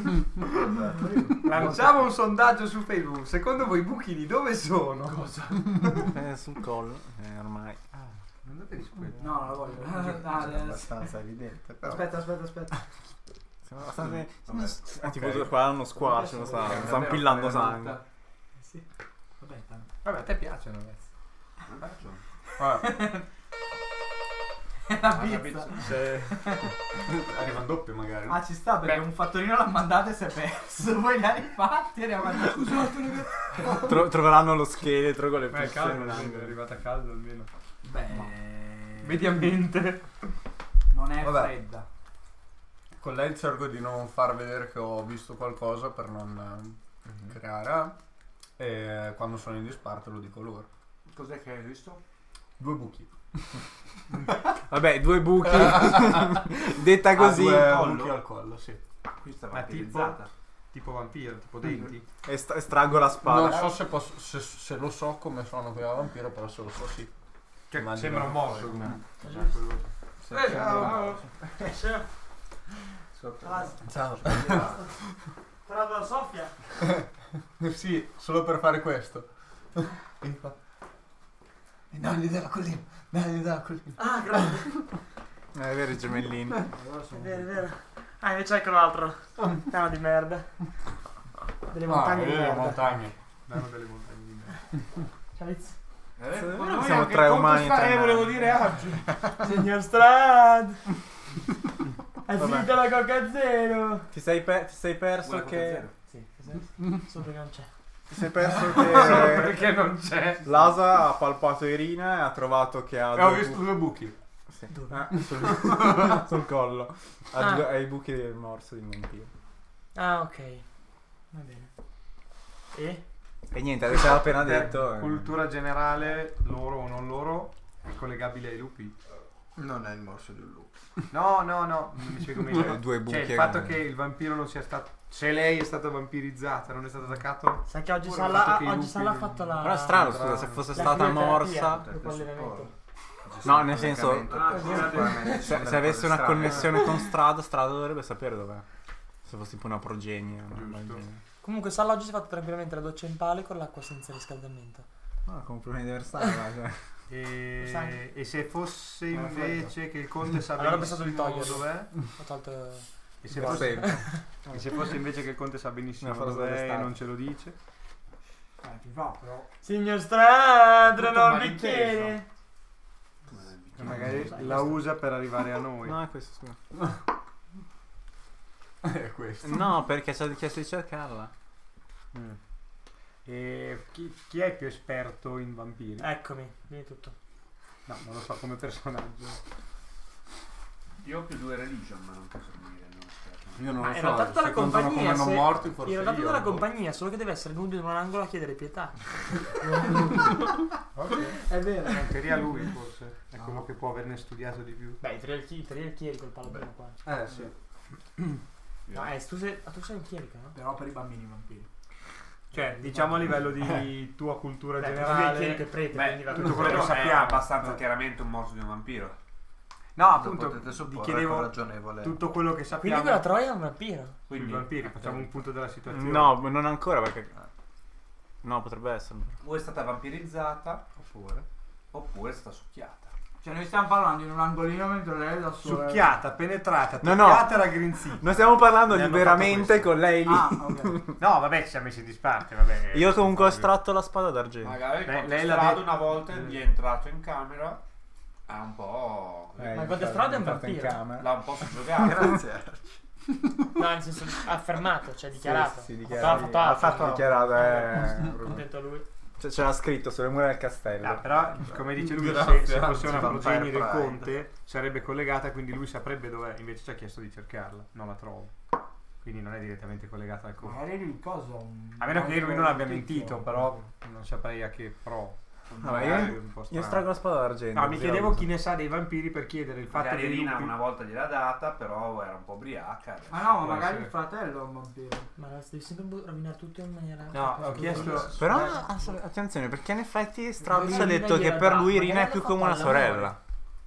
Lanciamo un sondaggio su Facebook. Secondo voi i buchini dove sono? Cosa? Sul collo, ormai. Non date risposta. No, non la voglio. È Ah, abbastanza evidente. Però. Aspetta. Siamo abbastanza... tipo qua hanno squash, lo sa, sta impillando sangue. Sì. Vabbè, tanto. Vabbè, a te piacciono, ragazzi. vabbè. È la pizza. Arriva in doppio magari. Ah, ci sta perché un fattorino l'ha mandato e si è perso. Voi li ha rifatti e ne ha mandato. Scusate. Troveranno lo scheletro con le Ma è pizze caldo, in almeno, è angolo. arrivata caldo almeno. Beh, Mediamente. non è Vabbè. fredda. Con lei cerco di non far vedere che ho visto qualcosa per non creare. E quando sono in disparte lo dico loro. Cos'è che hai visto? 2 buchi. Vabbè, 2 buchi. Detta così. 2 collo? buchi al collo, sì. Questa è Ma vampirizzata. Tipo vampiro, tipo denti. Estraggo la spada. Non so se, posso, se lo so come sono con la vampiro, però se lo so sì. Cioè, Immagino. sembra un morso comunque. Ciao. Però Sofia. Sì, solo per fare questo. Dagli della collina, dagli della collina. Ah, grazie. È vero, i gemellini. È vero. Ah, invece ecco l'altro. Piano di merda. Delle montagne di merda. montagne. Danno delle montagne di merda. Ciao, Liz. Siamo 3 umani e 3 volevo nani. dire oggi. Signor Strad. È finita la Coca Zero. Ti sei perso che... Sì, solo perché non c'è. Ti sei perso Solo che... perché non c'è. L'Asa ha palpato Irina e ha trovato che ha... E ho due visto 2 buchi. Sì. Sul collo. Ha i buchi del morso di vampiro. Ah, ok. Va bene. E? E niente, adesso l'ha appena detto. Cultura generale, loro o non loro, è collegabile ai lupi. Non è il morso di un lupo. No, non mi spiego meglio. Due buchi. Cioè, il fatto che il vampiro non sia stato. Se lei è stata vampirizzata, non è stato attaccato. Sai che oggi Pure il fatto che i Salla lupi- ha fatto la... Però è strano, scusa, se fosse la stata chemioterapia morsa... dopo allenamento. No, nel senso, Sicuramente se avesse una connessione con Strada dovrebbe sapere dov'è. Se fosse tipo una progenie. Una roba del genere. Comunque Salla oggi si è fatto tranquillamente la doccia in pale con l'acqua senza riscaldamento. No, come problemi di Versailles. Cioè. E se fosse invece che il conte sa Allora ho pensato di benissimo toglierlo. dov'è? Ho tolto... E se Per fosse, sempre. e se fosse invece che il conte sa benissimo Una frase dov'è e d'estate. non ce lo dice? ti va però. Signor Strad, non ho il bicchiere. E magari la usa per arrivare a noi. No, è questo, scusa. È questo. No, perché ci ha chiesto di cercarla. E chi è più esperto in vampiri? Eccomi, vieni tutto. No, non lo so come personaggio. Io ho più 2 religion, ma non posso dire. Non aspetta. Io non Ma lo era so. tutta la se contano compagnia, come non se- morti, forse Era dato io. dalla compagnia, solo che deve essere nudo in un angolo a chiedere pietà. È vero. In teoria lui forse. È quello che può averne studiato di più. Beh, i chierico il paladino qua. Sì. No, tu sei un chierico, no? Però per i bambini vampiri. Cioè, diciamo a livello di tua cultura Beh, tu sei generale. chierico e prete, Beh, quindi va tutto quello che però sappiamo. è abbastanza chiaramente un morso di un vampiro. No, Lo appunto, potete ti supporre con chiedevo ragionevole. tutto quello che Quindi sappiamo quella Troia è un vampiro. sui Quindi vampiri. Facciamo un punto della situazione. No, non ancora perché... No, potrebbe essere. o è stata vampirizzata Oppure oppure è stata succhiata. Cioè noi stiamo parlando in un angolino mentre lei è da sola. Succhiata, penetrata, No, toccata e raggrinzita. Non stiamo parlando Ne hanno liberamente fatto con lei lì. Ah, ok. No, vabbè, ci siamo messi in disparte, vabbè. Io comunque ho estratto la spada d'argento. Magari Lei lei l'ha l'ha detto- una volta gli è entrato in camera, ha un po'... Ma il Godefroid è un entrato in vampiro? camera. l'ha un po' soggiogato. Grazie Arci. No, nel senso affermato, cioè dichiarato. Sì, Ha fatto dichiarato. ha detto lui. C'era scritto sulle mura del castello. No, però, come dice lui, Grazie, se fosse una Vampire progenie del Pride. conte sarebbe collegata, quindi lui saprebbe dov'è. Invece ci ha chiesto di cercarla, non la trovo. Quindi non è direttamente collegata al conte. Magari lui cosa? A meno che lui non abbia mentito, però non saprei a che pro. Vabbè, Magari io, un po' io strano. estraggo la spada d'argento. No, mi così chiedevo la uso. chi ne sa dei vampiri per chiedere il fatto Magari che Rina lupi- una volta gliel'ha data, però era un po' ubriaca. Ma no, ma Può magari essere. il fratello è un vampiro. Ma devi sempre rovinare tutto in maniera. No, ho chiesto. Però attenzione, perché in effetti Stratus ha Rina detto che gliela per dà, lui magari Rina è hanno più fatto come una all'amore. sorella.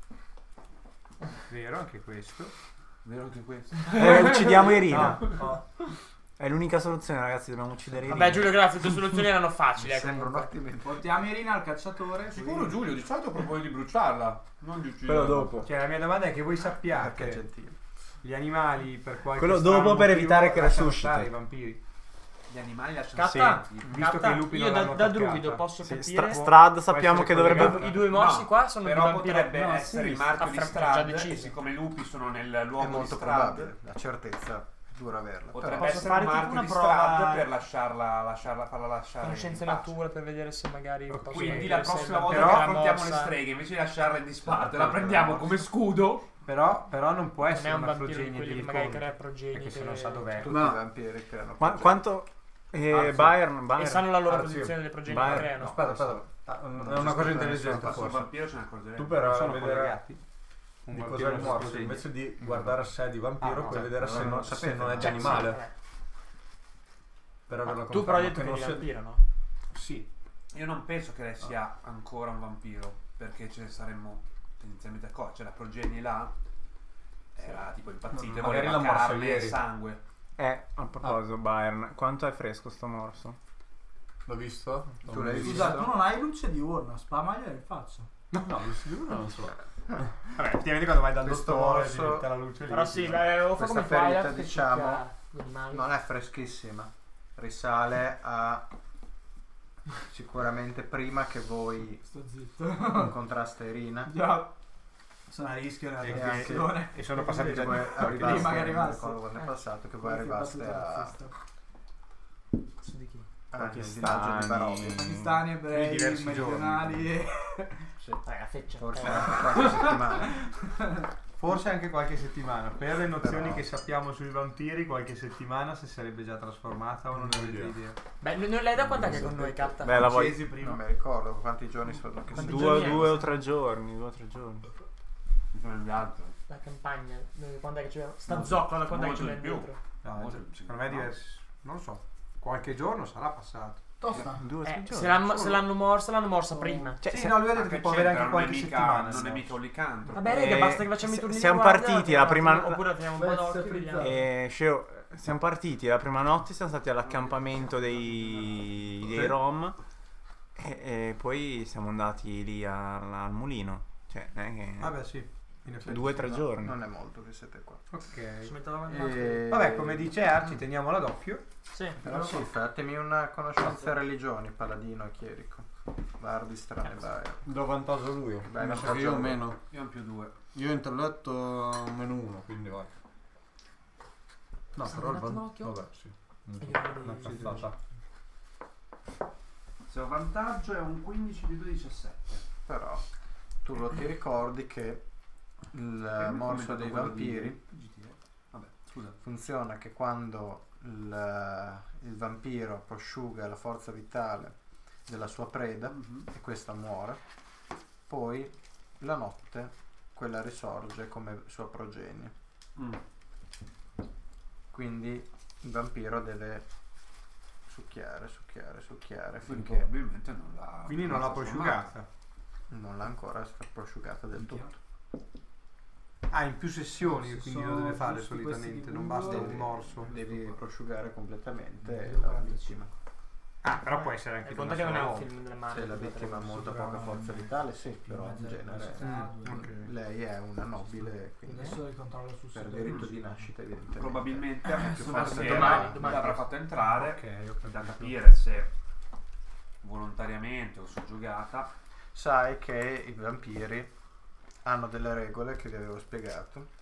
Vero, anche questo. Vero anche questo? Uccidiamo Irina. No. È l'unica soluzione, ragazzi, dobbiamo uccidere Irina. Vabbè, Giulio, grazie, le tue soluzioni erano facili. Sembra un comunque. ottimo. Portiamo Irina al cacciatore. Sicuro Giulio, di solito propone di bruciarla, non di ucciderla. Quello dopo. Cioè, la mia domanda è che voi Perché è sappiate gentile. gli animali per qualche Quello strano dopo per motivo evitare che lasciano resusciti. stare i vampiri. Gli animali lasciano Catta, senti. Visto che i lupi io non da l'hanno da toccata. druido posso Sì, capire. Strad sappiamo essere che dovrebbe... collegata. I due morsi No, qua sono però due vampiri. potrebbe No, essere sì, il marchio di già Strad, e deciso. siccome i lupi sono nel È luogo di molto Strad, probabile. La certezza è dura averla. potrebbe Però Posso essere fare un tipo marchio una di prova- Strad per farla lasciare Conoscenze in pace. natura per vedere se magari posso Quindi capire la se prossima il volta vampiro che è una affrontiamo le morsa. streghe, invece di lasciarla in disparte, la Sì, prendiamo sì. come scudo. Però non può Non è essere un una vampiro di progenie quelli che del magari conte, crea progenie. perché se non sa dov'è. tutti Ma- i vampiri creano Quanto... Arci. Bayern... E sanno la loro Arci. posizione delle progenie che Bayern. creano. Aspetta. È una cosa intelligente Fosse un forse. vampiro ce ne accorgeremo. Tu per sono vedere collegati. Un di vampiro cos'è il non morso, progenie. invece di guardare se è di vampiro, Ah, no, puoi cioè, vedere se non non, sapete, se non è di Cioè, animale. Per averla Tu però hai detto conferma, che non è si- vampiro, no? Sì. Io non penso che lei sia ancora un vampiro, perché ce ne saremmo tendenzialmente accorti. Cioè la progenie là era tipo impazzita, Magari voleva l'ha morsa carne e ieri. sangue. A proposito, Bayern, quanto è fresco sto morso? L'ho visto? Tu l'hai visto? Scusa, tu non hai luce diurna, spamagliela in faccia. No, lo sicuro non so. Vabbè, effettivamente quando vai dal Questo dottore morso- ti mette la luce lì. Però sì, beh, o fa Questa come ferita, Twilight che diciamo, succhia gli animali. non è freschissima. Risale a sicuramente prima che voi Sto zitto. incontraste Irina. Già. Sono a rischio nella E transizione. E sono passati già Che voi arrivaste, Prima che non arrivasse. ricordo quando è passato, che voi arrivaste Su di chi? al Pakistani. villaggio di Barovia. Pakistani, ebrei, Quindi diversi meridionali. Sì. La feccia. Forse anche qualche settimana. Forse anche qualche settimana. Per le nozioni che sappiamo sui vampiri, qualche settimana si sarebbe già trasformata o non ne avete idea. Beh, non lei da quant'è che è con noi, Catta? Beh, la voglio... Francesi prima. Non mi ricordo quanti giorni sono che Quanti sono. giorni è? Due o tre giorni. Sono gli altri. La campagna, quando è che c'è? Sta zoccola, da quando è che ce l'hai Molto di più. dentro? No, Molto secondo me è diverso. Non lo so. Qualche giorno sarà passato. Tosta. 2 o 3 Se giorni. l'hanno morsa prima. Cioè, Sì, no, lui ha detto Anche che può avere c'entra, anche qualche settimana. non è mica un licantro. Vabbè, raga, Eh, basta che facciamo i turni di siamo guardia, partiti la prima- oppure la teniamo un po' d'occhio e vediamo. Sceo, siamo partiti la prima notte, siamo stati all'accampamento dei Rom e poi siamo andati lì al mulino. Cioè, non è che... Vabbè, sì. In effetti. 2 o 3 No, giorni. Non è molto che siete qua. Ci Ok. metto davanti. Vabbè, come dice Arci, teniamola d'occhio. Sì. Però sì, fatemi una conoscenza religioni, paladino e chierico. Bardi strane varie. Do vantaggio a lui. Dai, Mi sa che vantaggio io a lui. meno. Io ho più 2. Io intelletto -1, quindi vai. No, Sta però il dando un van- occhio? vabbè, sì. Io Una vedo- cazzata. Se ho vantaggio è un 15 di 2,17. Però tu lo ti ricordi che il morso dei vampiri Vabbè, scusa. funziona che quando il vampiro prosciuga la forza vitale della sua preda e questa muore, poi la notte quella risorge come sua progenie. Quindi il vampiro deve succhiare Quindi finché probabilmente non l'ha. Quindi non l'ha prosciugata. non l'ha ancora prosciugata del tutto. Ah, in più sessioni, Se quindi sono lo deve fare giusti solitamente, questi non di basta uno, un morso. Devi prosciugare completamente 2,45. la vittima. Ah, però può essere anche Conta di che una non è sola un film delle Se Marvel. la vittima ha molta poca forza vitale, sì, però in genere ok. lei è una nobile, quindi Adesso il controllo sul per sito. diritto di nascita evidentemente. Probabilmente più una forte sera domani. l'avrà fatto entrare Ok, ho da capito. capire se volontariamente o soggiogata. Sai che i vampiri hanno delle regole che vi avevo spiegato.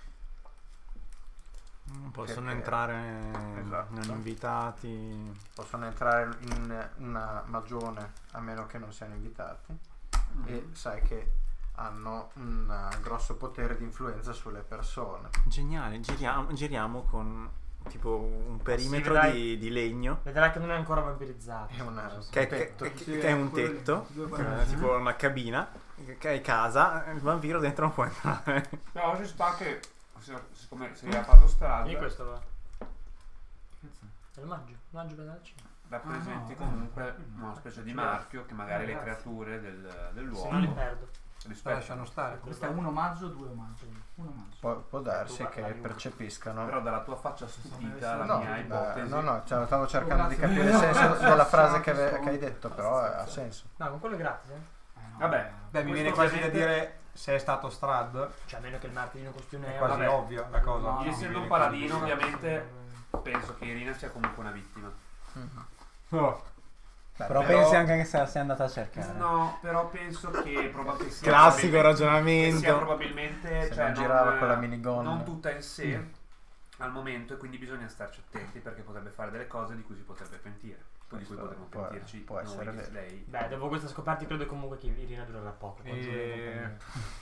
Non possono Perché- entrare Esatto. non invitati. Possono entrare in una magione a meno che non siano invitati. E sai che hanno un grosso potere di influenza sulle persone. Geniale, giriamo con tipo un perimetro vedrai. di legno Vedrai che non è ancora vampirizzato. È un che tetto. è un tetto, tipo una cabina, che è casa, il vampiro dentro non può entrare. No, ci sta che siccome si era fatto E strada, questo va. È il maggio per la cena. rappresenti Ah, comunque una specie di marchio che magari le creature Se non li dell'uomo perdo. Lasciano stare. Questo è 1 maggio, 2 maggio. 1 maggio. Può darsi Tu che guarda, percepiscano. però dalla tua faccia stupita la No, mia ipotesi no, stavo cercando di Grazie. capire il senso Grazie. della frase che hai detto, però ha senso. No, con quello è gratis, vabbè Beh, mi viene questo quasi da ovviamente- dire se è stato Strad, Cioè, a meno che il martedino costume è è quasi vabbè. ovvia la cosa. No, io essendo un Mi viene paladino quasi- ovviamente penso che Irina sia comunque una vittima. Oh, Però pensi anche che se la sei andata a cercare. No, però penso che probabilmente sia Classico che sia ragionamento. probabilmente Se cioè, non girava con la minigun. non tutta in sé al momento, e quindi bisogna starci attenti perché potrebbe fare delle cose di cui si potrebbe pentire, poi di cui Questo potremmo può- pentirci può noi, essere che vero. lei. Beh, dopo questa scoperta credo comunque che Irina durerà poco. Con Giulia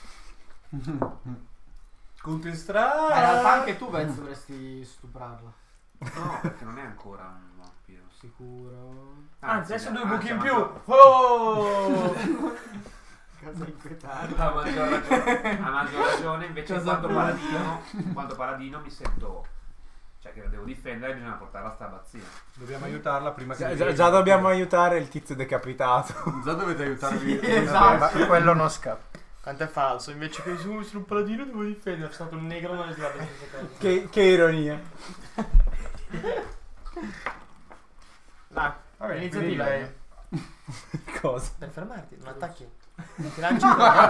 Conte In Strad. realtà anche tu Vez dovresti stuprarla. No, perché non è ancora un vampiro. Sicuro. Anzi, adesso due buchi in ha più. maggior- Oh! Cosa inquietante. Ha maggior ragione, invece in Cosa quanto paladino mi sento, cioè che la devo difendere, bisogna portarla a sta abazzia. Dobbiamo aiutarla prima che... Già dobbiamo aiutare il tizio decapitato. Già dovete aiutarvi. Esatto. Ma quello non scappa. Quanto è falso, invece che su un paladino devo difendere. È stato un negro, non è stato le stesse cose. Che ironia. Dai, Vabbè, iniziativa quindi- è Cosa? per fermarti, non attacchi. Ti lanci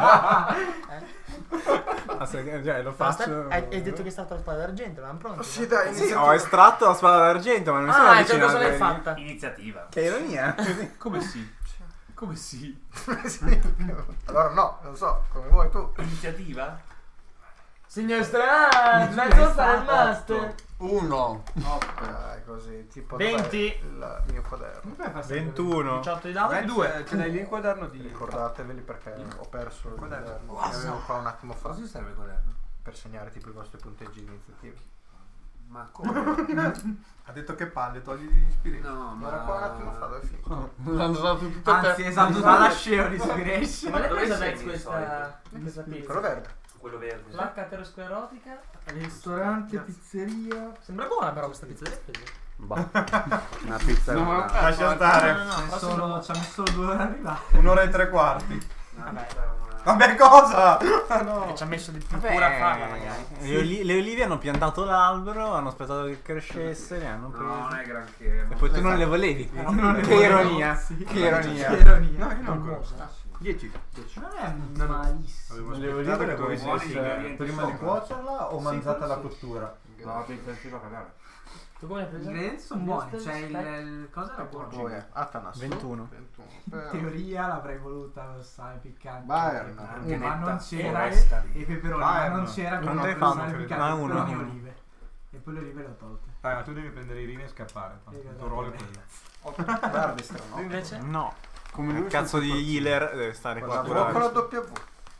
Cioè, lo faccio. Hai detto che è stata la spada d'argento, eravamo pronti? Sì, no? dai, Sì, ho estratto la spada d'argento, ma non mi sono Ah, cioè avvicinato. cosa l'hai fatta? Iniziativa. Che ironia. Come sì? Come sì? Allora no, non so, come vuoi tu. Iniziativa? Signor Strand, mezzo fare il master. 1. Dai, così, tipo 20. il mio quaderno. 21. 18 di dado. Beh, 2. Ce l'hai lì il quaderno di... Ricordateveli perché ho perso il Quaderno. quaderno. Che avevo qua un attimo fa Cosa serve il quaderno? per segnare tipo i vostri punteggi di iniziativa. Ma come? Ha detto che palle, togli gli spiriti. No, ma... Era qua un attimo fa, dove è finito? L'hanno usato tutto a Anzi, te. esatto, dalla sceo l'ispiration. Ma lei Dove cosa sei Vex di questa Quello pizza? verde. Quello verde. Placca aterosclerotica. Ristorante, pizzeria. Sembra buona però questa pizza, l'hai presa? Una pizza. Lascia stare. Ci ha messo solo 2 ore ad arrivare. 1 ora e 3/4. Vabbè. Vabbè, cosa? Ah, no. Ci ha messo di più pure a farla magari. Le olive hanno piantato l'albero, hanno aspettato che crescesse, le hanno No, non prese. è granché. E poi tu non le volevi. Non le Che volevo, ironia. sì. Che ironia. Che ironia. No, io non ancora. Formosa. 10. Non è malissimo. Avevo Le aspettato olive che come dovessi buoni essere ingredienti prima di sopra. cuocerla o mangiata alla cottura? No, ti intensiva a cagare. Tu come hai Gli preso? ingredienti sono buoni. C'è il cosa era buono? Poi Atanas. 21. 21. In teoria l'avrei voluta, lo sai, piccante. Bayern. Ma non c'era Foresta e peperoni, Bayern. ma non c'era Quanto hai quello fatto? piccante, Ah, uno. peperoni e olive. E poi le olive le ho tolte. Dai, ma tu devi prendere Irina e scappare. tanto Il tuo ruolo è quello. Guardi Tu strano. invece? No. Come Un cazzo di healer deve stare qua a Con la curare. W.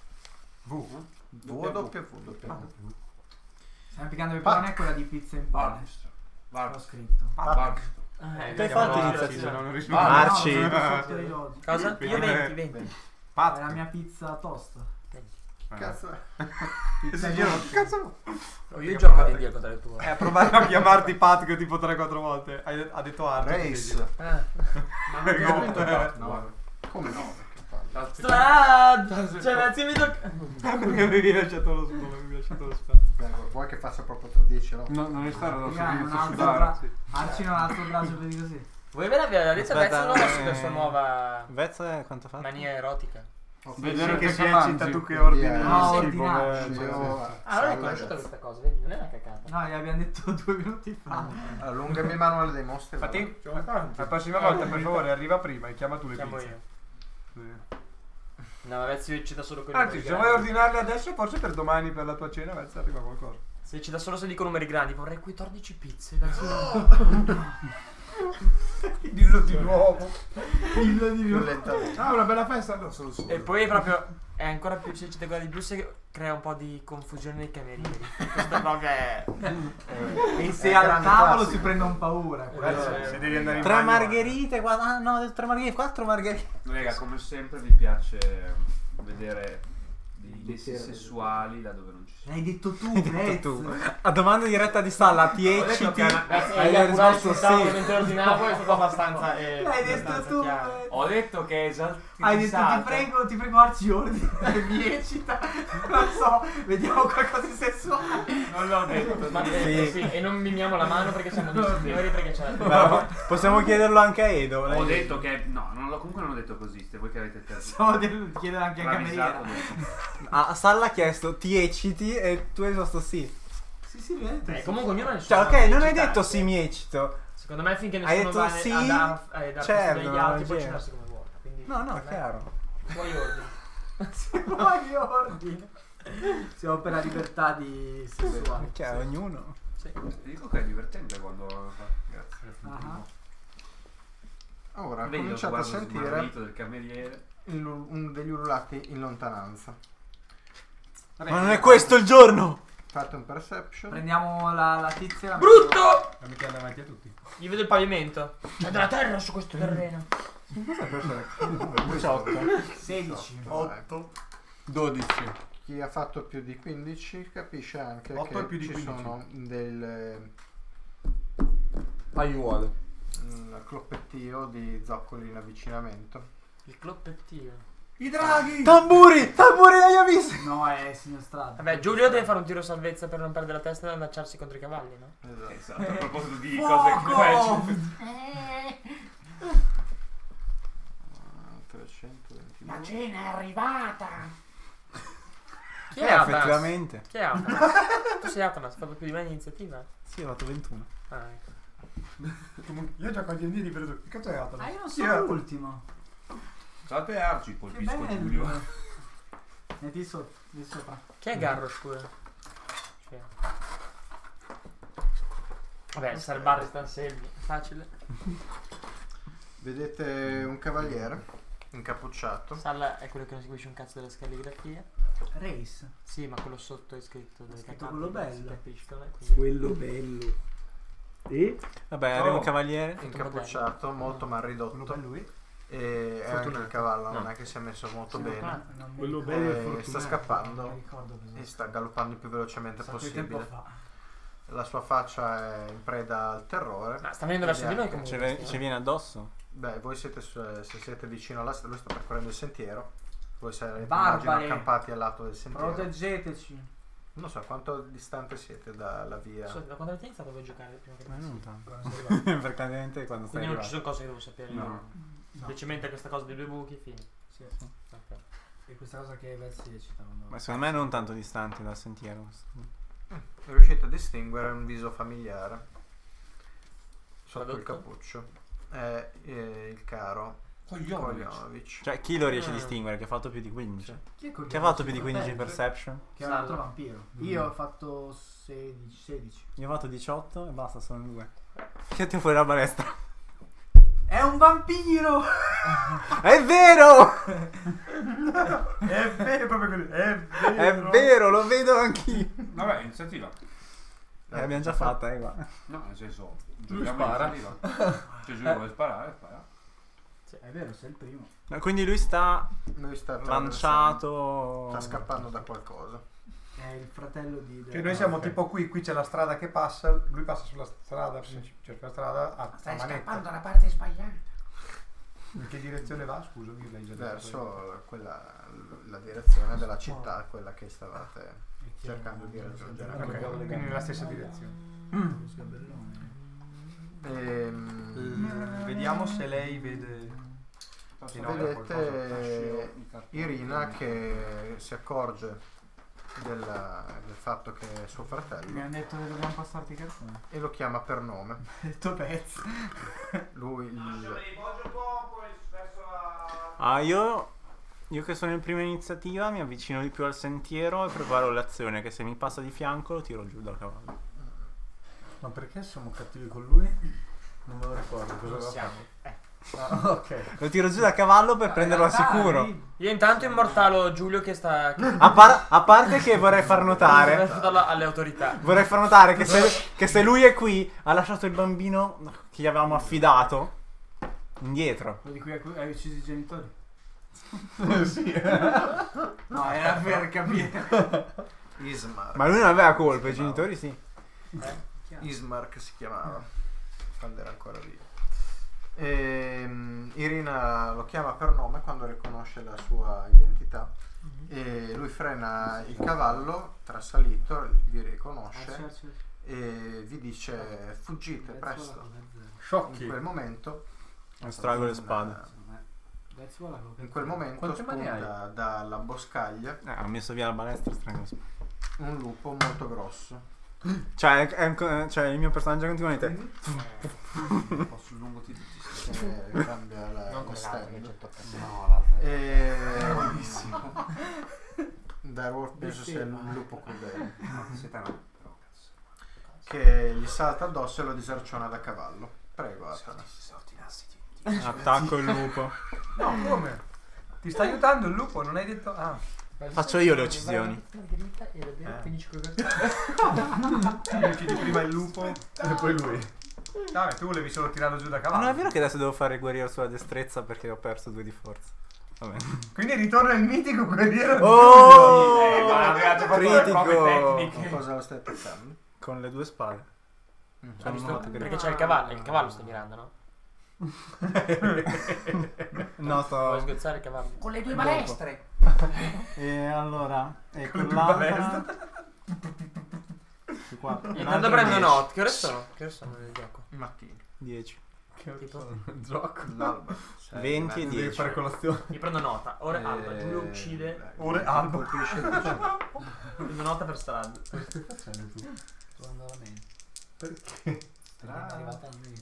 V. W. Stiamo piccando peperoni è quella di pizza in pane. L'ho scritto. Tu hai fatto iniziativa. Non rispondi. Marci. No, l'ho fatto io oggi. Cosa? Io 20. È la mia pizza tosta. Cazzo. Si girano, che cazzo? Io gioco a D&D al contrario tuo. Provare a chiamarti Pat tipo 3-4 volte. Ha detto Art. Race. Ma non No, ho vinto Pat. No. Come no? Strad! Cioè, ragazzi, mi tocca. Mi avevi lasciato lo spazio. Vuoi che faccia proprio tra 10 no? No, non è stato lo Raga, un so, altro braccio. Arci non ha un altro braccio per di così. Vuoi vedere la Vezza Aspetta, nuova su questa nuova Vezza quanto fa? mania erotica? vedere che che si mangi. eccita tu che ordini No, il schifo. ordinato. Ah, non hai conosciuto questa cosa, vedi? Non è una cacata. No, gli abbiamo detto 2 minuti fa. Allungami il manuale dei mostri. Infatti, la prossima volta per favore arriva prima e chiama tu le Chiamo pizze. io. Sì. No, Vezza si eccita solo con i Anzi, numeri se vuoi grandi. ordinarle adesso, forse per domani per la tua cena, Vezza arriva qualcosa. Si eccita solo se dico numeri grandi. Vorrei 14 pizze. Vezza. Dillo di nuovo. Dillo di Più nuovo. lentamente. Ah, una bella festa, no, solo solo. E poi proprio è ancora più si eccita quella di più se crea un po' di confusione nei camerieri. Questo proprio è... E se È al grande tavolo classico. si prendono paura. Se devi andare in 3 bagno, margherite, ah no, ho detto 3 margherite, 4 margherite. Raga, come sempre vi piace vedere dei sessuali là dove non ci sono. L'hai detto tu, Hai detto Rez. tu. A domanda diretta di Salla, ti Ho detto ecciti? che ragazzi, Hai io risposto sul tavolo sì. mentre ordinavo è stato abbastanza L'hai detto abbastanza tu. chiaro. Rez. Ho detto che è esatto. Hai detto ti prego Arci ordini. Mi eccita. Non so, vediamo qualcosa di sessuale. Non l'ho detto. Ma Sì. sì, e non mimiamo la mano perché siamo dei signori perché c'è la Beh, possiamo chiederlo anche a Edo. Ho detto che. No, comunque non ho detto così. Se voi che avete te. Stiamo chiedere anche al cameriere. A Salla ha chiesto ti ecciti e tu hai risposto sì. Sì, viene. comunque ognuno ha il suo Cioè, ok, modo di non hai eccitarsi. detto sì, mi eccito. Secondo me finché Hai nessuno detto va sì, a dar certo, fastidio agli non altri può c'è. eccitarsi come vuole. Quindi No, per me, chiaro. Tuoi ordini. Se vuoi ordini. Siamo per la libertà di sessuale. Cioè, ognuno. Sì. Ti dico che è divertente quando lo fa. Grazie. Ora Vedi, cominciate a guardo lo sentire smarrito del cameriere. degli ululati in lontananza. Ma non è questo il giorno! Fate un perception. Prendiamo la tizia e la Brutto! La mettiamo davanti a tutti. Gli vedo il pavimento. C'è della terra su questo terreno. 18. 16. 8. 12. Chi ha fatto più di 15 capisce anche 8 che e più di ci 15. sono del Aiuole. cloppettio di zoccoli in avvicinamento. Il cloppettio. I draghi! Tamburi! Tamburi non li ho visti! No, è signor Strada. Vabbè, Giulio deve fare un tiro salvezza per non perdere la testa e allacciarsi contro i cavalli, no? Esatto. A proposito di cose Fuoco! che 322. La cena è arrivata. Chi è Atanas? Effettivamente. Chi è Atanas? Tu sei Atanas, hai fatto più di me in iniziativa? Sì, ho fatto 21. Ah, ecco. Io gioco a D&D di periodo. Che cazzo è Atlas? Ah, io non Sì, sono è- l'ultimo. Salve Arci, Che colpisco bello. Giulio. Metti sotto, di sopra. Chi è Garro, scusa? Cioè. Vabbè, il Salbarri sta Anselmi, facile. Vedete un cavaliere incappucciato. Salla è quello che non seguisce un cazzo della scagligrafia. Race. Sì, ma quello sotto è scritto delle scritto cacate, quello non si bello. capiscono, quindi- Quello bello. E? Vabbè, arriva un cavaliere. Incappucciato, molto mal ridotto. Lui? E anche il cavallo non è che si è messo molto bene. Quello bello e E fortunato. sta Non mi scappando ricordo cosa. e sta galoppando il più velocemente Sa che tempo possibile. fa. La sua faccia è in preda al terrore. Ma sta venendo verso di noi Ci comunque. ci viene addosso? Beh, voi siete se siete vicino alla strada, lui sta percorrendo il sentiero. Voi sarete Barbari. immagino accampati al lato del sentiero. Proteggeteci. Non so quanto distante siete dalla via. Da quando avete iniziato voi a giocare prima che Ma inizi? non tanto. Perché ovviamente quando stai Quindi non ci arrivando. sono cose che devo sapere. No. Semplicemente questa cosa dei due buchi, fine. Sì. Ok. E questa cosa che Vezzi recita. Ma secondo me non tanto distante dal sentiero. Riuscite a distinguere un viso familiare sotto il Tradotto? cappuccio. È il caro Koglionovic. Cioè, chi lo riesce a distinguere? Che ha fatto più di 15? Chi Chi ha fatto più di 15 perception? Che è un altro vampiro. Io ho fatto 16. Io ho fatto 18 e basta, sono 2. Siete fuori la balestra. È un vampiro! È vero! È vero, proprio così. È vero. È vero, lo vedo anch'io. Vabbè, iniziativa. L'abbiamo già fatta, qua. No, nel senso, Lui giochiamo spara. iniziativa. Cioè, Giulio vuole sparare, spara. Sì, è vero, sei il primo. Quindi lui sta Lui sta lanciato. sta scappando da qualcosa. È il fratello di... Che noi siamo tipo qui c'è la strada che passa, lui passa sulla strada, cerca la strada a manetta. dalla parte sbagliata. In che direzione va? Scusami, l'hai già detto. Verso la direzione della città, quella che stavate cercando di raggiungere. Ok, quindi nella stessa direzione. Vediamo se lei vede. Vedete Irina che si accorge del fatto che è suo Mi fratello hanno detto che dobbiamo passarti i cartoni. e lo chiama per nome. Il tuo pezzo. Lui Io che sono in prima iniziativa mi avvicino di più al sentiero e preparo l'azione che se mi passa di fianco lo tiro giù dal cavallo. Ma perché siamo cattivi con lui? Non me lo ricordo. Cosa aveva fatto? Ah, ok. Lo tiro giù dal cavallo per prenderlo al sicuro. Io intanto immortalo Giulio che sta... A parte che vorrei far notare alle autorità. Vorrei far notare che se lui è qui ha lasciato il bambino che gli avevamo affidato indietro. Quello di cui hai ucciso i genitori? Sì. No, era per capire. Ismark. Ma lui non aveva colpa, i genitori sì. Ismark si chiamava quando era ancora vivo. Irina lo chiama per nome quando riconosce la sua identità e lui frena il cavallo, trasalito, vi riconosce e vi dice fuggite presto. Sciocchi. In quel momento Estraggo le spade. in quel momento Quante mani spunta dalla boscaglia Ha messo via la balestra, estraggo le spade. un lupo molto grosso. Cioè il mio personaggio continuamente. Un po' sul lungo tiro. Che cambia Non lo come l'altro che stand. c'è tocca. No, l'altra E bellissimo. Direwolf penso sia un lupo crudele Siete no. Però cazzo. che gli salta addosso e lo disarciona da cavallo. Prego, Atana. Se ordinassi Attacco il lupo. No, come? Ti sta aiutando il lupo, non hai detto... Ah. Faccio io le uccisioni. Finisci con Uccidi prima il lupo e poi lui. Vabbè, tu volevi solo tirarlo giù da Ma cavallo. non è vero che adesso devo fare il guerriero sulla destrezza perché ho perso 2 di forza. Vabbè. Quindi ritorna il mitico guerriero. Oh! ma aveva già fatto le prove Critico! tecniche. Cosa lo stai attaccando? Con le 2 spade. Ha visto? note che- Perché c'è il cavallo stai mirando, no? No, Vuoi sto. sgozzare il cavallo? Con le 2 balestre. E allora. E Con quell'altra. Qua. Intanto prendo note. Che ore sono? Che ore sono nel gioco? Mattino. 10. Tipo? Gioco. L'alba. 20 e Devi 10. fare colazione. Io prendo nota. Ore alba. Giulio uccide. Ore alba. Prendo nota per strada. Che stai facendo tu? Sto andando alla mente. Perché? È arrivata lui.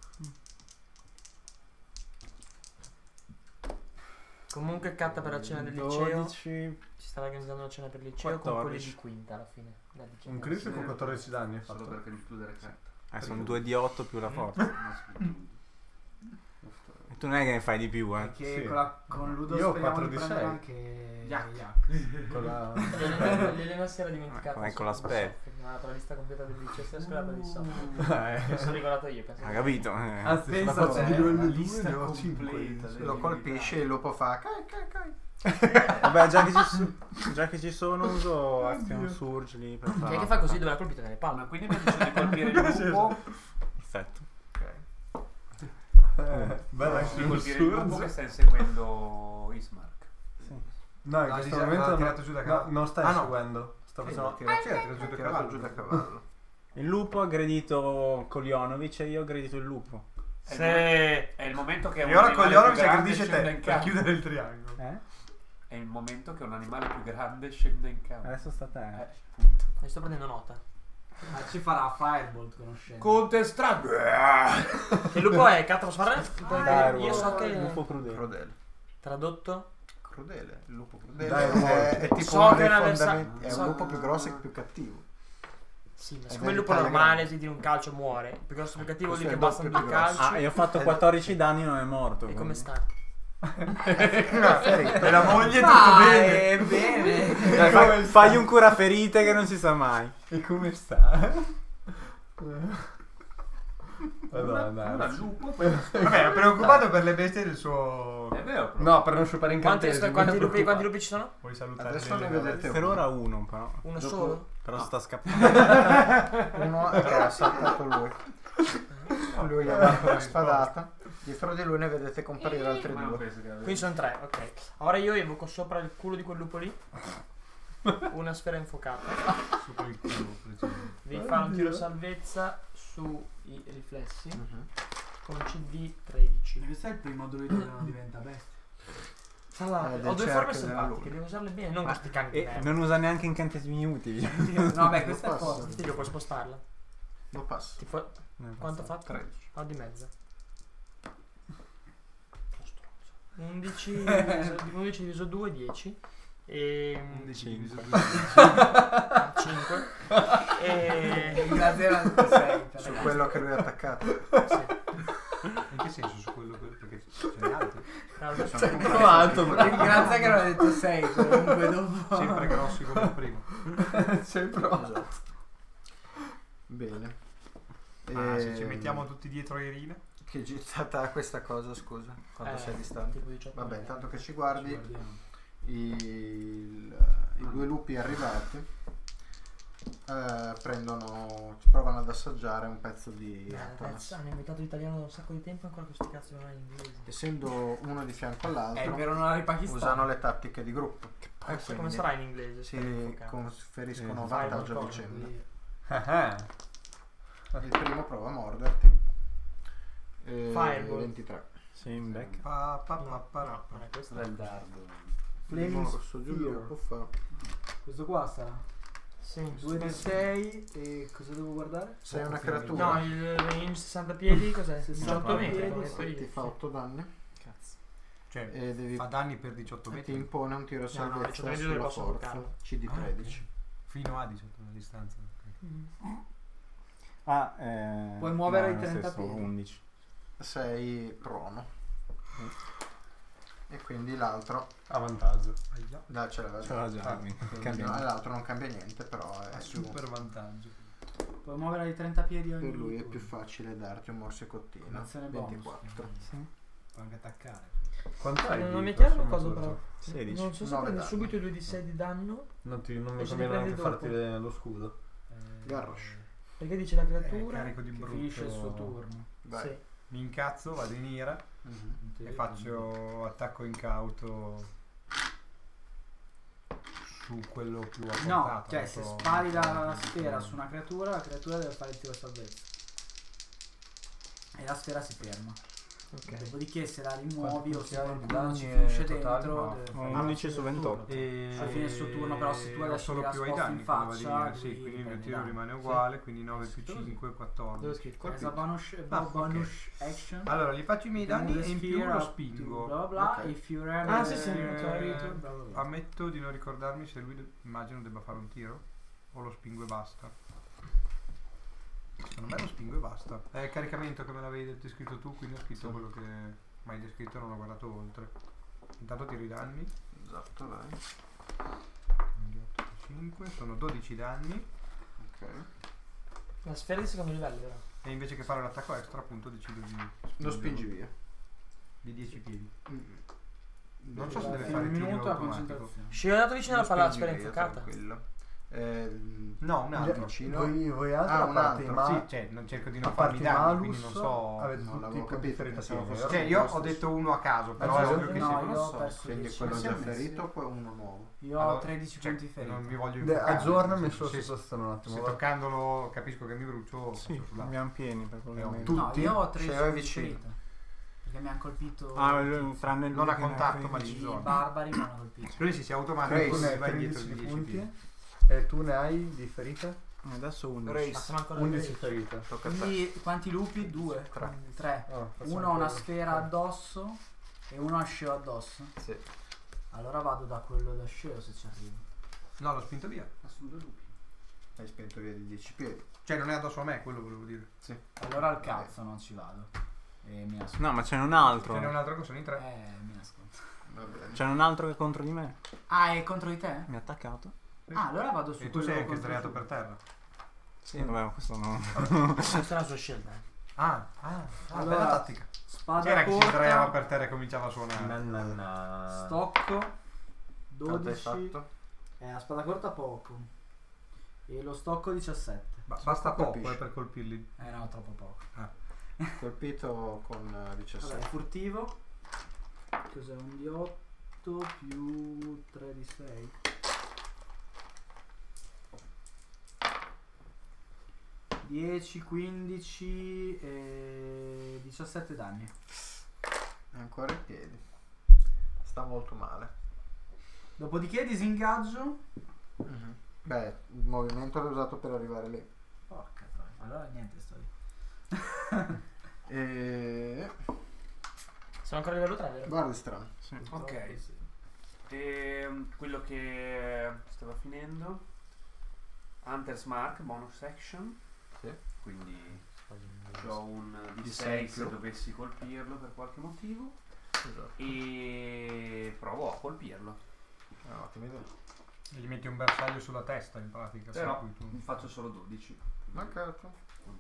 Comunque catta per la cena del liceo. 12. Si stava organizzando la cena per il liceo con 14. quelli di quinta alla fine. Da liceo. Un crit con 14 danni hai Solo fatto. per includere carta. Sono 2 di 8 più la forza. E tu non è che ne fai di più, Perché Sì. con Ludo Io ho speriamo 4 di di prendere 6. anche Yak. Yak. Con la... L'Elena si era dimenticata. Ma con la spell. La lista completa del liceo si è scolata di sopra. Mi sono ricordato io. Penso. Ha capito? Anzi, Pensa la faccio te, di livello la 2 lista ne ho completa 5. Lo colpisce e il lupo fa cai cai cai. Vabbè, già che ci sono, uso Action Surge lì per Chi è che fa così dove l'ha colpito nelle Ma palle? quindi mi ha deciso di colpire il lupo. Perfetto. Bella Di colpire il lupo che assurdo. sta inseguendo Ismark. No, in No, questo l'ha momento tirato giù da cavallo. non stai Ah, no. seguendo. Sto facendo... Tirato giù da cavallo. Il lupo ha aggredito Kolionovic e io ho aggredito il lupo. È il momento che E ora un con gli animale oro più si grande aggredisce scende te in per campo. chiudere il triangolo. È il momento che un animale più grande scende in campo. Adesso sta a te. Punto. Ne sto prendendo nota. Ma ci farà Firebolt conoscendo. Contestato. Che il lupo è Catro Sfarre? Dai, Io so che lupo crudele. Crudele. tradotto Crudele. Il lupo crudele Dai, è tipo so uno che dei è una fondamenti. È so- un lupo più grosso e più cattivo. sì, ma È siccome il lupo verità normale grande. si tira un calcio muore. Più grosso più cattivo Questo lì è che il bastano doppio due più grosso. calci. Ah, io ho fatto 14 danni, non è morto. E come quindi. sta? E la moglie tutto bene. bene. Dai, fagli un cura ferite che non si sa mai. E come sta? Allora, il lupo. Poi Vabbè, è preoccupato per le bestie del suo... è vero, però. No, per non sciupare Quanti incantesimi. quanti lupi ci sono? Vuoi salutare? Adesso ne le- vedete Per ora uno, però. Uno Dopo- solo? Però sta scappando. uno che ha saltato lui. Lui gli ha dato una spadata. Dietro di lui ne vedete comparire altri Ma non due. penso che Quindi sono 3, ok. Ora io evoco sopra il culo di quel lupo lì una sfera infuocata. Sopra il culo, preciso. Devi fare un tiro salvezza sui riflessi Mhm. con CD 13. Questo è il primo druido che non diventa bestia. Sala, del ho due cerchio forme della selvatiche, luna. devo usarle bene, non questi cani di E merda. non usa neanche incantesimi utili. No, beh, questa è Lo passo. forte. Sì, io puoi spostarla. Lo passo. Tipo, quanto fa? 13. Ho di mezza. 11 diviso 2, 10. E 11 Cinque. diviso 2. 5. E Da 0 a 6. Su quello che lui ha attaccato. In che senso su quello? Perché ce n'è altri? Sono Uno alto, Grazie che non ha detto 6, comunque dopo. Sempre grossi come il primo. sempre Esatto. Bene. Ma se ci mettiamo tutti dietro Irina? Che gittata ha questa cosa, scusa? Quando sei distante? tipo 18. Vabbè, intanto che ci guardi, i due lupi arrivati provano ad assaggiare un pezzo di ananas. Hanno inventato l'italiano da un sacco di tempo, ancora questi cazzo non hanno inglese. Essendo uno di fianco all'altro, Per onorare i pakistani. usano le tattiche di gruppo. E Come quindi sarà in inglese? si conferiscono Sì. vantaggio a qualcosa, vicenda. quindi- Il primo prova a morderti. Fireball. 23. Sì, in back. No, non è questo. Del dardo. Primo rosso giù, dopo fa Questo qua sarà Sì, 2 di 6 e cosa devo guardare? sei una creatura. No, il range 60 piedi cos'è? 60 18 metri, piedi, come ho detto Ti io. fa 8 danni Cazzo. Cioè, e devi fa danni per 18 ti metri. impone un tiro no, salvezza 18 metri dove sulla posso forza. toccarlo. CD 13. Fino a 18 una distanza. Ah, Puoi muovere no, i nel 30 senso, piedi. 11. Sei prono. E quindi l'altro a vantaggio. ce l'aveva Ce l'ha già, quindi cambia no, niente. l'altro non cambia niente, però è Ha più, super vantaggio. Puoi muovere di 30 piedi ogni per lui è turno. più facile darti un morsecottino. Azione bonus. 24. Può anche attaccare. Quant'hai? Non di mi è chiaro una prossimo cosa turno? però. 16. Non so se 9 prende danni. subito i 2 di 6 di danno. Non mi E se ne conviene neanche prendi farti dopo? lo scudo. Garrosh. Perché dice la creatura? Carico di Che brutto. finisce il suo turno. Vai. Sì. Mi incazzo, vado in ira Mhm. e faccio attacco incauto su quello più a No, portata. cioè se non so- spari la sfera su una creatura, la creatura deve fare il tiro salvezza. E la sfera si ferma. Ok. Dopodiché se la rimuovi o se Quanti qualcuno danni ci finisce totali? dentro, No. deve Ho fare 11 su 28. E alla fine del suo turno, però se tu ho adesso solo gliela più ai sposti danni in come va di faccia, dire. Sì, lui quindi il mio prende tiro danni. rimane Sì. uguale, quindi 9 più Sì. 5 Dove è 14. scritto? As a bonus, Ah, bonus action. Allora, gli faccio i miei danni Remove e in più sphere lo up to spingo. Bla bla bla. Ok. If you ram Ah, sì, sì, creature, bla bla bla. Ammetto di non ricordarmi se lui immagino debba fare un tiro o lo spingo e basta. Secondo me lo spingo e basta. È il caricamento che me l'avevi descritto tu, quindi ho scritto quello che mi hai descritto e non ho guardato oltre. Intanto tiro i danni. Esatto, vai. Quindi 8 più 5 sono 12 danni. Ok. La sfera di secondo livello, vero? E invece che fare l'attacco extra, appunto, decido di Lo spingi via. di 10 piedi. Mm. Non so se deve Fino fare un il tiro minuto a automatico. concentrazione. Scivolato vicino alla Lo palla la spingi sfera via, infuocata. tranquillo. No, un altro. Vicino. Voi altri, Ah, a un parte altro, ma Sì, cioè, non cerco di non a farmi parte danni, quindi non malus so. avete Non tutti l'avevo con capito, differenza pensavo piede, fosse- vero? Cioè, io ho detto uno a caso, però è giusto. ovvio che No, sia io non ho so. perso Quindi 10. quello siamo già messi? ferito, poi uno nuovo. Io ho Allora, 13 cioè, punti feriti. non mi voglio infuocare. Aggiornami solo Se- su questo un attimo. Se va. toccandolo capisco che mi brucio, Sì, faccio sulla- abbiamo pieni per probabilmente. Tu- No, tutti? io ho 13 Se vai punti vicino. feriti. Perché mi hanno colpito Tranne il Non a che ne contatto, ha ma feriti. di i zona. barbari mi hanno colpito. Quindi si automatico Grace, e Tu ne vai hai dietro di 13 10 punti piedi. e tu ne hai di ferite? Adesso 11. Race. Ma sono ancora 11 11 ferite. Tocca a te. Quindi quanti lupi? 2? 3. Ah, facciamo Uno ha una quello. sfera addosso e uno ha sceo addosso. Sì. Allora vado da quello da sceo se ci arrivo. No, l'ho spinto via. Ma sono 2 lupi. Hai spento via di 10 piedi. Cioè, non è addosso a me, quello volevo dire. Sì. Allora al cazzo non ci vado. E mi nascondo. No, ma c'è un altro. Ce n'è un altro che sono in 3. Mi nascondo. Va bene. C'è un altro che è contro di me. Ah, è contro di te? Mi ha attaccato. Ah, allora vado su E tu quello sei anche contro sdraiato tu. per terra. Sì, vabbè, ma questo no. Questa è la sua scelta. Allora, bella tattica. Spada C'era che si corta, sdraiava per terra e cominciava a suonare. stocco, Quanto hai 12. fatto? La spada corta poco. E lo stocco 17. Basta poco colpisci. per colpirli. No, troppo poco. Colpito con 17. Vabbè, furtivo. Cos'è un di 8 più 3 di 6? 10, 15 e 17 danni. È ancora in piedi. Sta molto male. Dopodiché disingaggio. Beh, il movimento l'ho usato per arrivare lì. Porca troia. Allora niente, sto lì. E... Sono ancora a livello 3, vero? Guarda strano. Ok. Quello che stava finendo. Hunter's Mark, bonus action. Sì. Quindi ho un Di D6 sei se più. dovessi colpirlo per qualche motivo. Esatto. E provo a colpirlo. Ottima idea. E gli metti un bersaglio sulla testa in pratica. Però sai, tu. faccio solo 12. Mancato.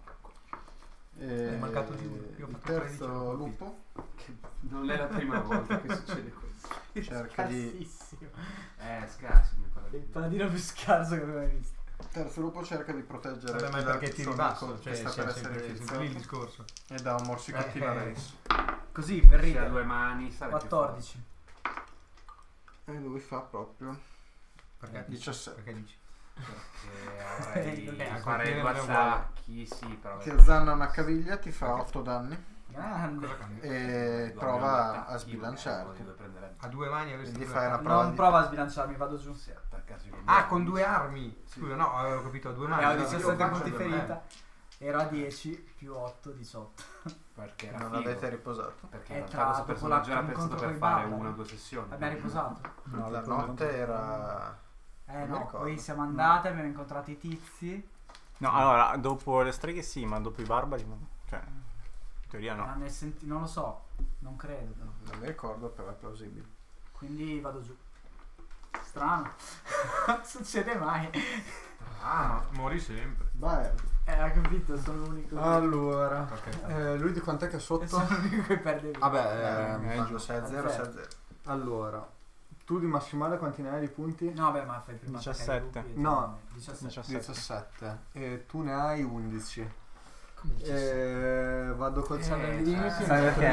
È mancato di uno. Io ho Il fatto 13, terzo l'ho lupo Che non è la prima volta che succede questo. cerca di... Scarsissimo. Scarso il mio Il paladino. paladino più scarso che avevo mai visto. Il terzo lupo cerca di proteggere Vabbè, ma è il perché ti suo ribasso, amico cioè che sta siamo per essere sempre lì il iniziato discorso. e dà un morsicotino a Reis. Così, per Se ha ridere. due mani sarebbe 14. E lui fa proprio Perché 17. Perché dici? Perché avrei a farei colpire due non è uguale. attacchi, sì, però Ti azzanna una caviglia, ti fa 8 danni Grande. Cosa cambia? e prova a sbilanciarti. A due mani avresti Quindi due fai una attacchi. prova Non di... prova a sbilanciarmi, vado giù. Con due armi. Scusa, no, avevo capito a due mani. Ho No, 17 io faccio punti due ferita. Ero a 10 più 8, 18. Perché era Non figo. avete riposato. Perché È in realtà tra questo personaggio era l'incontro pensato per coi fare barbari. una o due sessioni. Abbiamo riposato? No, la notte era... Non mi No, ricordo. poi siamo andati, abbiamo incontrato i tizi. No, allora, dopo le streghe sì, ma dopo i barbari no. Cioè, in teoria no. Non lo so, non credo però. Non mi ricordo, però è plausibile. Quindi vado giù. Strano. Non succede mai. Ah, muori sempre. Vai. Ha capito, sono l'unico. Allora, Ok. lui di quant'è che è Sono sotto? l'unico che perde vita. Vabbè, Quando 6 a 0, 6 a 0. allora, tu di massimale quanti ne hai di punti? No, beh, ma fai prima 17. attaccare i gruppi e No. 17. 17. E tu ne hai 11. Come 17? Vado col sonnellino. Sai perché?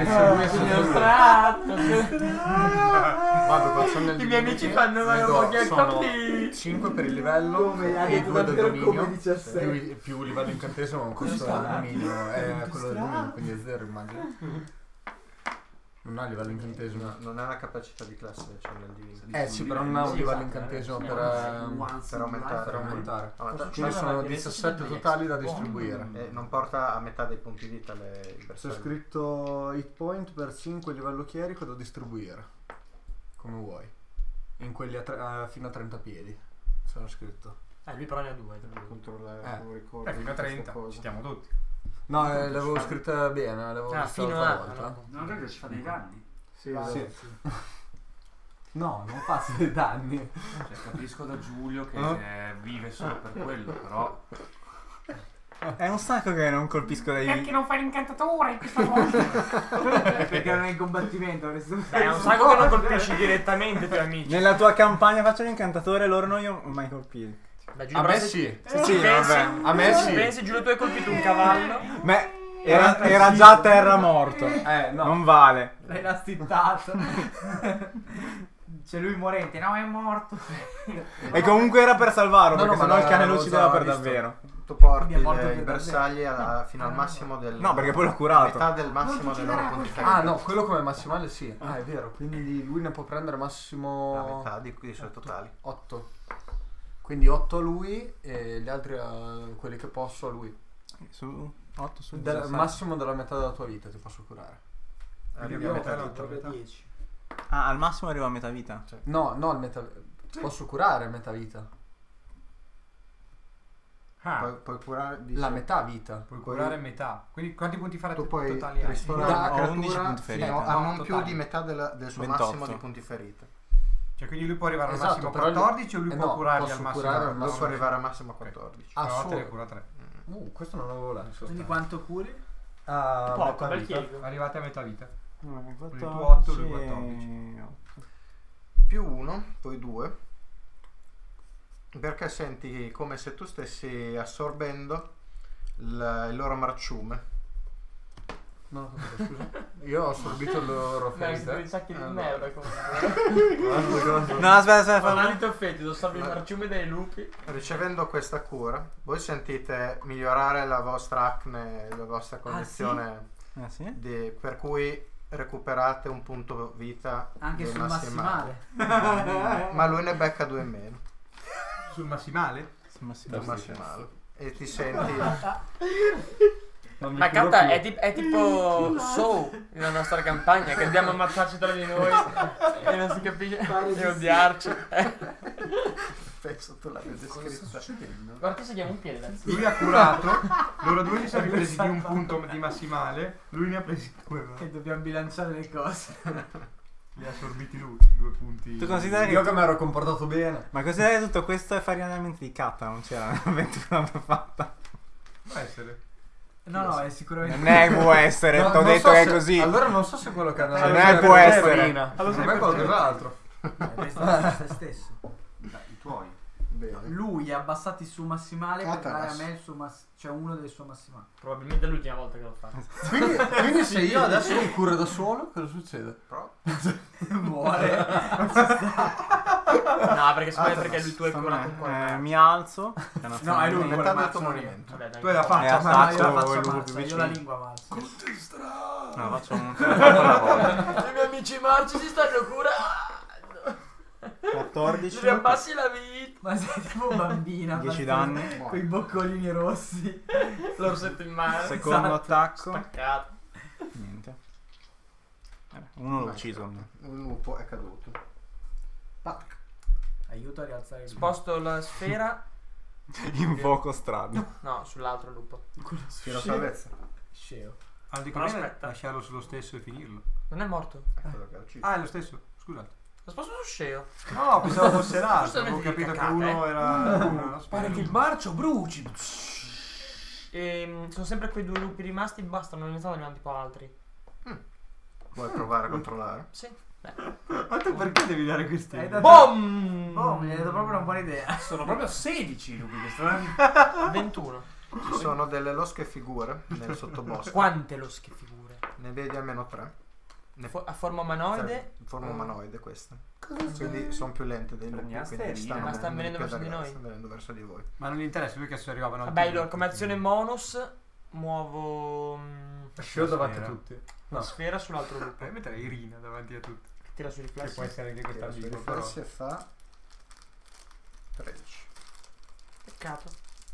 Vado col sonnellino. I miei amici fanno Ne do- pochi sono capì. 5 per il livello Come, ha e detto 2 del davvero come dominio. 17. Più livello incantesimo, ma questo è il dominio. È quello del dominio, quindi è 0 immagino. Non ha livello incantesimo. No, non è una capacità di classe, cioè nel divino. Sì, però non ha un Sì, livello esatto, incantesimo per per aumentare. per aumentare. Aumenta- Quindi sono 17 totali da distribuire. E non porta a metà dei punti vita il C'è bersaglio. scritto hit point per 5 livello chierico da distribuire. Come vuoi. In quelli fino a 30 piedi. C'era scritto. Lui però ne ha 2. Controllare, Eh. ricordo Fino a queste 30. cose. Ci stiamo tutti. No, l'avevo scritta bene, l'avevo vista fino l'altra a... volta. Non credo che ci fa dei danni. Sì, Vai, sì. sì. No, non fa dei danni. Cioè, capisco da Giulio che vive solo per quello, però È un sacco che non colpisco dai... non fai l'incantatore in questa volta? Perché non è in combattimento. Adesso È un sacco che non colpisci direttamente i tuoi amici. Nella tua campagna faccio l'incantatore, loro non li ho mai colpiti. Beh, Giulio, A me pensi- sì. Sì, vabbè. A me sì. Pensi, Giulio, tu hai colpito un cavallo? Era già a terra morto. No. Non vale. l'hai rastittato. C'è lui morente. No, è morto. E comunque era per salvarlo, No, perché no, ma sennò il cane lo l'avevo uccideva già per visto. davvero. Tu porti Quindi è morto i per bersagli fino al massimo del... No, perché poi l'ho curato. Metà del massimo dei loro punti feriti. Ah no, quello come massimale sì. Ah, è vero, quindi lui ne può prendere La massimo metà di suoi totali. 8. Quindi 8 a lui e gli altri quelli che posso a lui. Su 8 su Del 17. massimo della metà della tua vita ti posso curare. Arrivi a metà di Proprio 10. Ah, al massimo arriva a metà vita. No, no, il metà. Posso curare a metà vita. Puoi curare La metà vita. Puoi curare metà. Quindi quanti punti farà Tu puoi totali hai? ristorare Da- la ho 11 creatura punti ferita. fino a No, non più totali. di metà del suo 28. massimo di punti ferita. Cioè quindi lui può arrivare al Esatto, massimo però 14 o lui può no, curarli posso al massimo? curare al Lui massimo. può arrivare al massimo a 14. Ah, Però te solo. ne cura 3. Questo non l'avevo letto. Quindi quanto curi? a Poco, metà bel vita. chierico. Arrivate a metà vita. No, Tu 8, lui 14. 14. Più 1, poi 2. Perché senti come se tu stessi assorbendo il loro marciume. Non ho capito, scusa. Io ho assorbito il loro Dai, ferite. dei sacchi di Allora. merda comunque. No, aspetta, Fa un aspetta. alito fetido, salvi il marciume dei lupi. Ricevendo questa cura, voi sentite migliorare la vostra acne, la vostra condizione, Ah, sì? per cui recuperate un punto vita Anche del sul massimale. Ma lui ne becca 2 in meno Sul massimale? del massimale. E ti senti Non mi Ma curo Katta più. è tipo So nella nostra campagna che andiamo a ammazzarci tra di noi e non si capisce e odiarci. penso tu l'abbia descritta. Guarda che si chiama un piede ragazzi. Lui ha curato, loro due li sono ripresi di un punto di massimale, lui ne ha presi 2. E dobbiamo bilanciare le cose. Li ha assorbiti lui, 2 punti. Tu consideri Io che che mi ero comportato bene. Ma considera che tutto questo è farina della mente di Katta, non c'era un'avventura fatta. Può essere. No, è sicuramente. Non è può essere, No, t'ho non detto so che è se- così. Allora non so se quello che hanno Non è può essere. farina. Per me è qualcos'altro. Resta te stesso. I tuoi. Bene. Lui ha abbassati il suo massimale per Cataras. dare a me il suo cioè uno dei suoi massimali. Probabilmente è l'ultima volta che lo fa. Quindi se io adesso mi curo da solo, cosa succede? Muore. No, perché secondo me perché lui tu hai Secondo curato me, un po'. mi alzo. No, è lui Metà vuole del tuo mazzo. movimento. Vabbè, dai. Tu hai la E faccia, ma No, io la attacco faccio il lupo mazza, più io la vicino. lingua mazza. No, faccio un alla volta. I miei amici marci si stanno curando. 14. Ti abbassi la vita. Ma sei tipo bambina. 10 fastidiosa, danni. Con i boccolini rossi. L'orsetto in mano. Secondo attacco. Spaccato. Niente. Uno l'ho ucciso. Un lupo è caduto. Pac. Aiuto a rialzare il Sposto la sfera. Invoco strada. No, sull'altro lupo. Tiro salvezza. sceo. Allora dico Però bene, aspetta. lasciarlo sullo stesso e finirlo. Non è morto. È quello che ha ucciso. Ah, è lo stesso, scusate. Lo sposto su sceo. No, pensavo fosse l'altro, avevo Giustamente capito che cacate, uno era uno. Pare che il marcio bruci. Sono sempre quei 2 lupi rimasti. Basta, non ne stanno arrivando tipo altri. Vuoi provare a controllare? Sì. Ma tu perché devi dare questi? Hai dato- BOM! Oh, mi hai dato proprio una buona idea. Sono proprio 16 i lupi che stanno. 21. Ci sono delle losche figure nel sottobosco. Quante losche figure? Ne vedi almeno 3. A forma umanoide. Forma umanoide queste. Quindi sono più lente dei lupi. Prendiamo Quindi sterine. stanno Ma stanno venendo più verso di da- noi? Stanno venendo verso di voi. Ma non gli interessa perché se arrivavano al Vabbè, tiro. allora, come azione bonus muovo Scio davanti a Sfera. tutti. la sfera sull'altro lupo. Puoi mettere Irina davanti a tutti. Tira sui Che riflessi. può essere anche questa Tira sui ambigua, però. riflessi e fa 13. Peccato.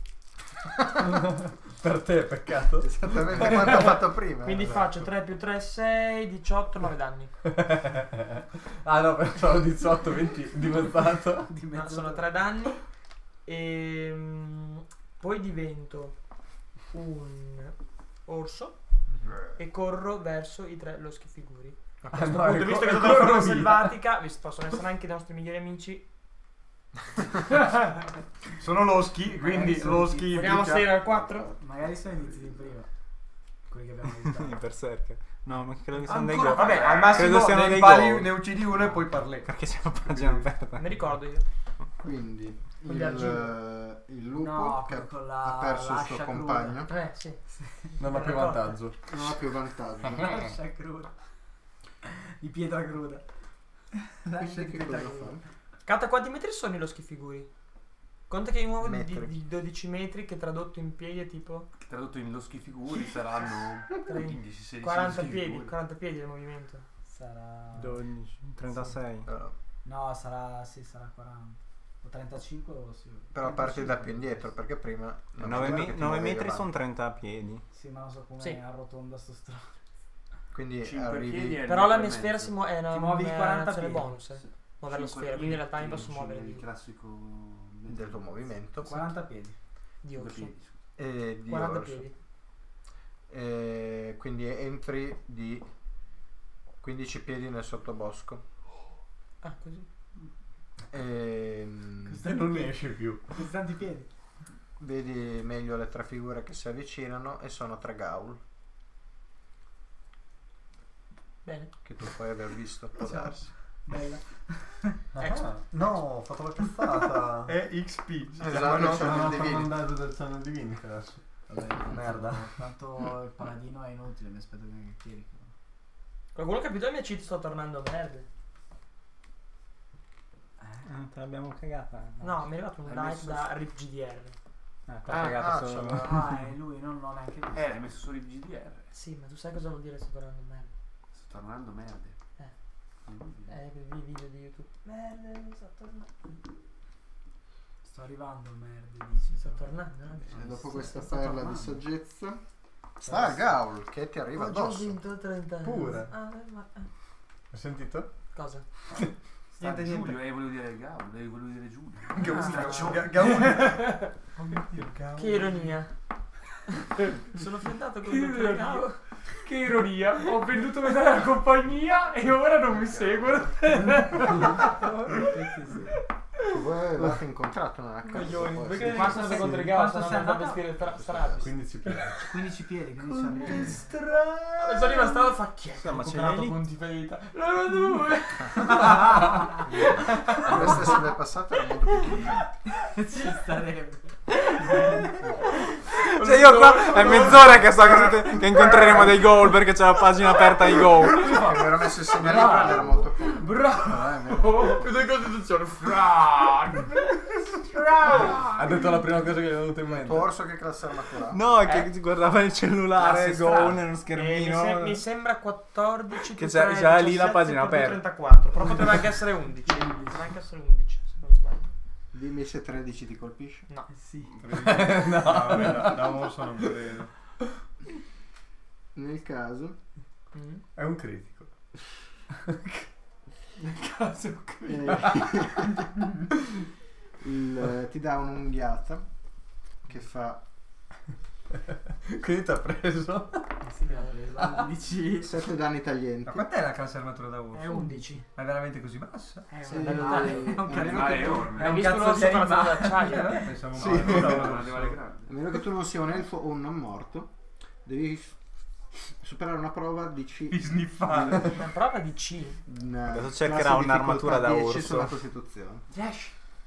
Per te, peccato. Esattamente quanto ho fatto prima. Quindi esatto. faccio 3 più 3, 6, 18, 9 danni. Ah no, pensavo 18, 20 dimezzato. Di No, mezzo sono 3 danni. E poi divento un orso e corro verso i 3 loschi figuri. A questo no, punto, e visto co- che e sono una corro forma via. selvatica, visto possono essere anche i nostri migliori amici. Sono loschi, quindi sono loschi. Vogliamo implica- salire al 4? Magari sono inizi di prima. Quelli che abbiamo visto. I berserker. No, ma credo che siano dei Ancora, go. vabbè, al Credo massimo siano ne dei impari, gol. ne uccidi uno e poi parli. Perché c'è una pagina aperta. Mi ricordo io. Quindi Quindi il lupo No, che con la ha perso il suo l'ascia compagno Sì. Non ha più vantaggio. non ha più vantaggio. Lascia cruda. Di pietra cruda. Lascia Quindi di che pietra cosa cruda. fa? Cata, quanti metri sono i loschi figuri? Conta che muovo Metri. di 12 metri che tradotto in piedi è tipo Tradotto in loschi figuri saranno 15, 16 40 loschi piedi, figuri. 40 piedi il movimento. Sarà 12, 36. No, sarà 40. O 35 o sì. Però parti da più indietro perché prima 9 metri metri sono 30 piedi. Sì, ma non so come Sì. arrotonda sto stronzo. quindi 5 piedi arrivi e Però la 9 mia e sfera mezzo. si muove, è una Ti muovi di 40 un'azione piedi. bonus. Sì. Muovere la 5 sfera, quindi in realtà mi posso muovere il di classico del tuo movimento 40 piedi. 5 orso. piedi. e di 40 orso. piedi. E quindi entri di 15 piedi nel sottobosco. Ah, così. E Non ne esce più. Questi tanti piedi. vedi meglio le 3 figure che si avvicinano e sono 3 gaul. Bene. che tu puoi aver visto, può darsi. Bella. No, ho fatto la cazzata. È XP. Esatto, No, sono non ho divini. mandato del Channel Divinity adesso. Vabbè, Merda. Tanto il paladino è inutile, mi aspetto che tiri. Qualcuno ha capito la mia cheat? Sto tornando merde. Te l'abbiamo cagata. No, mi è arrivato un Hai like messo da RIP GDR. T'ha cagata solo. Ah, e lui non l'ho neanche visto. L'hai messo solo il GDR. Sì, ma tu sai cosa vuol dire sto tornando merde? Sto tornando merde. I video di YouTube. Merde, sto tornando. Sto arrivando, merda, dici. Sto tornando, no? E dopo questa sta perla tornando. di saggezza sta Gaul che ti arriva Oggi ho addosso. vinto 30 anni. Pure. Ma... Hai sentito? Cosa? Niente, Giulio, volevo dire Gaul, volevo dire Giulio. Che ironia. Sono fiandato con il pregavo. Che ironia, ho venduto metà della compagnia e ora non mi seguono. Voi l'avete incontrato nella casa. Coglioni, poi, perché sì. quando sono contro i Gauss Quanto sono sei andato a andato? vestire strade. 15 piedi. 15 piedi, 15 arrivi. Sono arrivato a strada fa chi è che ha ma ce comprato l'hai lì? punti ferita? Loro due. Questa se l'è passata era molto piccolina. Ci starebbe. Cioè io qua è mezz'ora che so che incontreremo dei goal perché c'è la pagina aperta di goal. Che mi ero messo il segnalibro ed era molto piccolo. Bravo! Più di Costituzione. Ha detto la prima cosa che gli è venuta in mente. Tuo orso che classe armatura? No, è che guardava il cellulare, Classe goal strana. nello schermino. Mi sembra 14 Che tu c'è- 3, c'era lì la 17, pagina tu 2, aperta. 34, però poteva anche essere 11. Poteva anche essere 11, se non sbaglio. Dimmi se 13 ti colpisce. No. Sì. No, vabbè, da orso non credo. Nel caso È un critico. ti dà un'unghiata che fa Quindi ti ha preso. Sì, che l'ha presa. 11. 7 danni taglienti. Ma quant'è la classe armatura da orso? È 11. Ma è veramente così bassa? È Sì, un è un Animale enorme. Hai visto un orso corazzato d'acciaio? Pensavo Sì. male. Un animale grande. A meno che tu non sia un elfo o un non morto, devi superare una prova di C. Di sniffare. Una prova di C. Adesso cercherà un'armatura da 10 orso. sulla Costituzione. 10.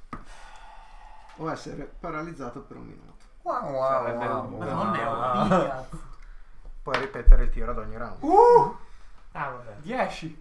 O essere paralizzato per 1 minuto. Wow, Sarebbe wow, un- Ma wow. non ne ho. Cazzo. Puoi ripetere il tiro ad ogni round. Ah, vabbè. 10.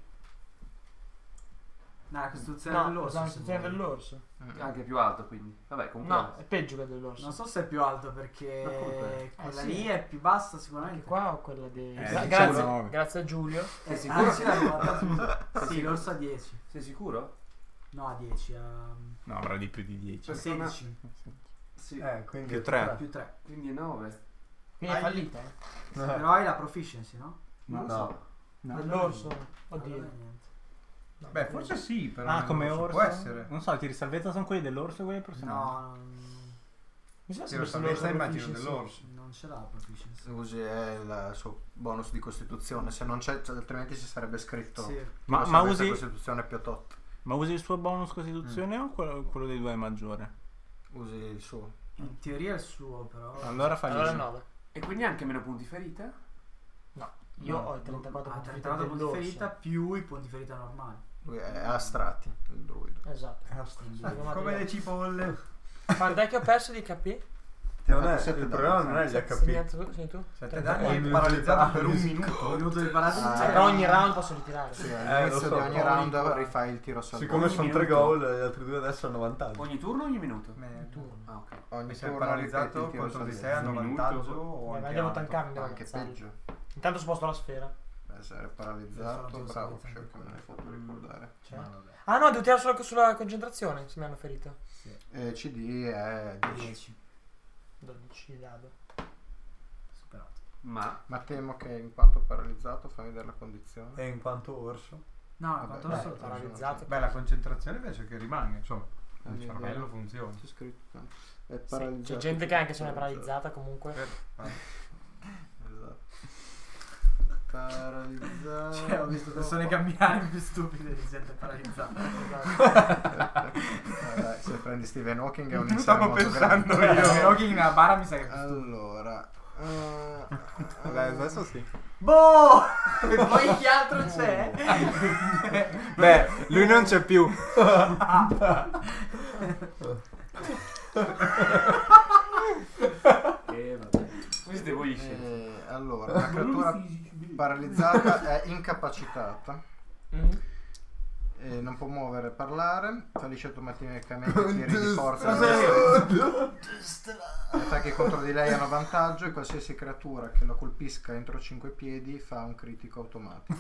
No, la costruzione No, dell'orso. la se costruzione vuoi. dell'orso. Anche più alto quindi. Vabbè, comunque. No, è peggio che dell'orso. Non so se è più alto Ma come? perché quella sì. lì è più bassa Anche sicuramente. qua ho quella di... Diciamo grazie, 9. grazie a Giulio. Sei sicuro? Sì, sì, l'orso a 10. Sei sicuro? No, a 10, a No, avrà di più di 10. 16. Sì. Quindi Più 3. Più 3. Quindi è 9. Quindi è fallita. Però hai la proficiency, no? Non lo so. Dell'orso. Allora, Oddio. niente. No, Beh, forse sì, però. Ah, come non so, orso? Può essere. Non so, i tiri salvezza sono quelli dell'orso e quelli del personaggio. No, Mi sa Tiro se salvezza l'orso immagino proficiency. dell'orso. non ce l'ha la proficiency. Usi il suo bonus di costituzione. Se non c'è, altrimenti ci sarebbe scritto. Sì. Ma tiro salvezza usi, costituzione più 8. ma usi il suo bonus costituzione o quello dei due è maggiore? Usi il suo. In teoria è il suo, però. Allora fagli Allora giù. 9. E quindi anche meno punti ferita? No, io ho i 34 Ah, punti 34 punti dell'orso. ferita più i punti ferita normali. Lui è astratti, il druido. Esatto. Come le cipolle. Quant'è che ho perso di HP? Ti ha Non fatto è, 7 il danni. problema non è gli Segni HP. tu? 7 34. danni e paralizzato per 1 minuto. Un minuto di paradiso. Ah, Per ogni round posso ritirare. Sì, lo all'inizio so, di ogni ogni round turno. rifai il tiro salvezza. Siccome sono 3 minuto. gol, gli altri due adesso hanno vantaggio. Ogni turno o ogni minuto? Turno. Ah, ok. Ogni Mi sei turno ripeti paralizzato il tiro contro di salvezza. te hanno Un minuto. vantaggio o Ma anche devo alto? tankarmi, devo Anche ammazzarli. peggio. Intanto sposto la sfera. Essere paralizzato, bravo, cioè, che me l'hai fatto ricordare. Cioè. No, vabbè. Ah no, devo tirare sulla concentrazione se mi hanno ferito. CD è 10. 10. 12 dado. Superato. Ma temo che in quanto paralizzato fai vedere la condizione. E in quanto orso? No, Vabbè, quanto dai, lo so. paralizzato. Beh, la concentrazione invece che rimane, insomma. Il Quindi, cervello funziona. C'è scritto. È Sì, paralizzato. c'è gente che anche se non è paralizzata comunque. Esatto. Paralizzato. Cioè, ho visto persone camminare più stupide di gente paralizzata. Vabbè, se prendi Stephen Hawking è un Stavo insieme molto pensando grande. io. Hawking nella bara mi sa che è più stupido. Allora, Vabbè, adesso sì. Boh! E poi chi altro c'è? Beh, lui non c'è più. Vabbè. Queste voi Allora, la creatura paralizzata è incapacitata. Non può muovere, parlare, fallisce automaticamente i tiri di forza. Gli attacchi contro di lei hanno vantaggio e qualsiasi creatura che la colpisca entro 5 piedi fa un critico automatico.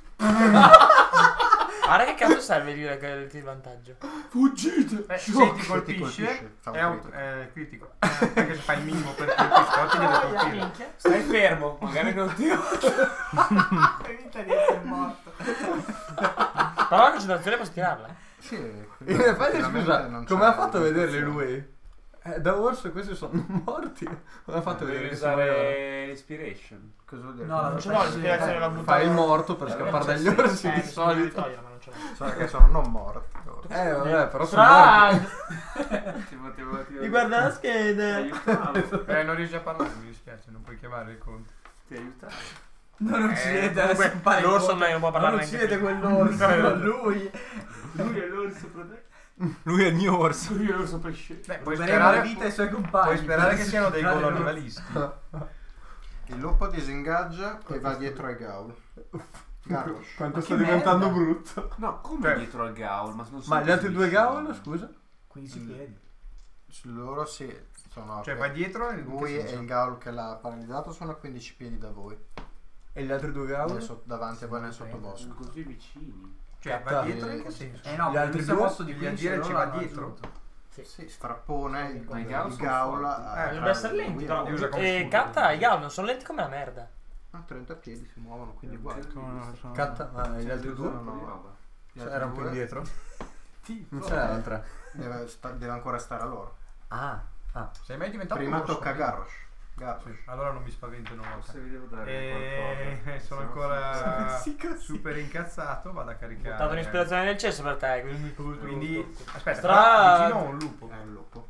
Guarda che cazzo serve il vantaggio? Fuggite! Se ti colpisce, fa un è critico. critico. Anche se fai il minimo per colpire, ti deve colpire. Stai fermo, magari non ti Evita di essere morto. Però la concentrazione posso tirarla. Sì, In effetti, scusa, non come c'è ha fatto a vederle riduzione. lui? Da orso questi sono morti. Come ha fatto a vedere devi che si muoveva? usare l'inspiration. Cosa vuol dire? No, Non ce l'ho l'ispirazione la buttata. Fai il morto per scappare dagli orsi di solito. Ma non ce l'ho. So che sono non morti. Vabbè, però sono morti. Ti potevo Mi guarda la scheda. aiutare. Non riesci a parlare, mi dispiace, non puoi chiamare il conto. Ti aiutare. Non uccidete comunque, adesso un paio l'orso non può parlare Non neanche uccidete più. quell'orso, lui. Lui è l'orso protetto. Lui è il mio orso. Lui è l'orso pesce. Puoi Ruberemo la vita ai suoi compagni. puoi sperare che siano dei gol L'orso. animalisti. Il lupo disingaggia e va dietro ai gaul. Garrosh. Quanto sta che diventando merda. brutto. No, come Cioè, dietro al gaul? Ma, non Ma gli altri due gaul, scusa? 15 piedi. Loro sì, sono Cioè, vai dietro e lui e il gaul che l'ha paralizzato sono a 15 piedi da voi. E gli altri due gaul? Davanti a voi nel sottobosco. sono così vicini. Cioè, va dietro in che senso? No, Gli altri lui si è due, mosso di gli 15 dire ci allora va l'ha dietro? raggiunto. Sì, strappone il Ma i gaul il sono gaul. forti. Dovrebbe essere lenti, però. li usa come E scudo. Catta, i gaul non sono lenti come la merda. A 30 piedi si muovono, quindi guarda. Catta, ma gli altri due? Gli altri Erano più due indietro? Tipo. Non c'erano tre. deve ancora stare a loro. Ah. Sei mai diventato Prima un orso? tocca a Garrosh. Garrosh. Allora non mi spavento, non lo so. Se vi devo dare qualcosa. Sono ancora super incazzato, vado a Ho dato caricare. un'ispirazione nel cesso per te, Quindi, aspetta, Stra- vicino ho un lupo. È un lupo.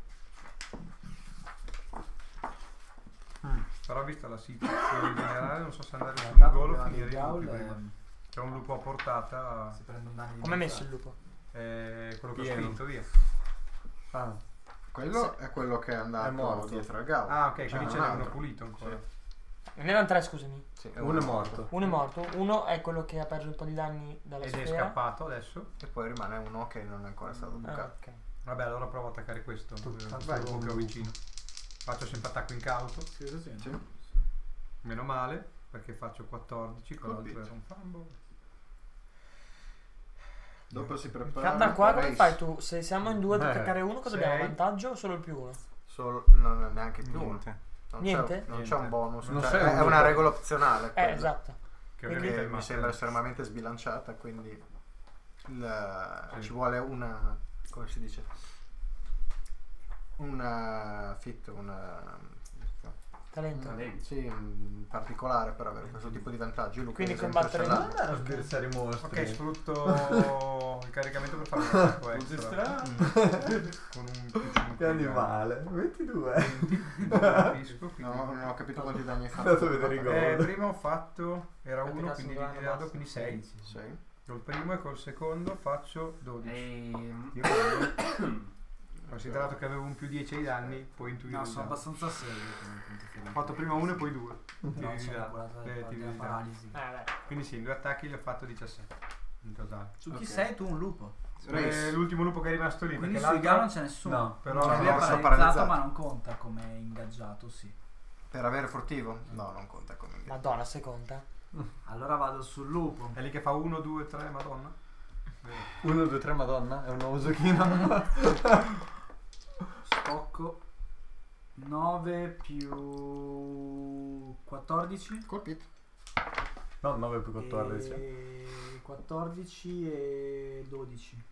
Però vista la situazione in generale, non so se andare sul gol o finire il lupo prima. C'è un lupo a portata, Si prende un danno di Come hai messo il lupo? quello che ho Pieno. spinto via. Quello è quello che è andato morto. dietro al gaul. Ah, ok, C'è quindi un ce n'è uno altro. pulito ancora. Ne erano tre, scusami. Sì, Uno è morto. Uno è morto, uno è quello che ha perso un po' di danni dalla Ed è sfera. scappato adesso. E poi rimane uno che non è ancora stato Ah, bucato. ok. Vabbè, allora provo a attaccare questo. vai. Lupo che ho vicino. Faccio sempre attacco incauto. Sì. Meno male, perché faccio 14 con l'altro Colpito. era un fumble. Dopo si prepara. Catta, qua come race. fai tu? Se siamo in due ad attaccare uno, cosa abbiamo? sei. Vantaggio o solo il più uno? Non è neanche più uno. Niente. Niente? Non c'è un bonus. Non cioè, c'è è un una lupo. regola opzionale. quella, Esatto. Che Quindi- ovviamente è Che il mi master. sembra estremamente sbilanciata, quindi Sì. ci vuole una. Come si dice? Una fit, una. Talento. Sì, un particolare per avere questo tipo di vantaggi. Luca, Quindi ad esempio, combattere ce in l'ha. Andare a sbirciare i mostri. Ok, sfrutto il caricamento per fare un attacco extra. Con un più 5. Che animale. 22. Capisco, No, quindi. non ho capito quanti danni hai fatto. Andato a vedere i gol. Prima ho fatto, era Quanti 1, cazzo quindi dovranno dividato, basta? quindi 6. 6. Col primo e col secondo faccio 12. Ehm, Considerato che avevo un più 10 ai danni, puoi intuire No, il sono danno. abbastanza serio come punti fermi. Ho fatto prima 1 e poi 2. No, sono curata della paralisi. Dai. Quindi sì, in 2 attacchi gli ho fatto 17 in totale. Su chi Ok. sei tu un lupo? L'ultimo lupo che è rimasto lì. Quindi perché sui l'altro- GA non c'è nessuno. No, però Cioè, lui è l'orso paralizzato, paralizzato. ma non conta come ingaggiato, sì. Per avere furtivo? No, non conta come invece. Madonna, se conta. Allora vado sul lupo. è lì che fa 1, 2, 3, madonna. 1, 2, 3, madonna. È un nuovo giochino. Stocco 9 più 14. Colpito. No, 9 più 14. E 14 e 12.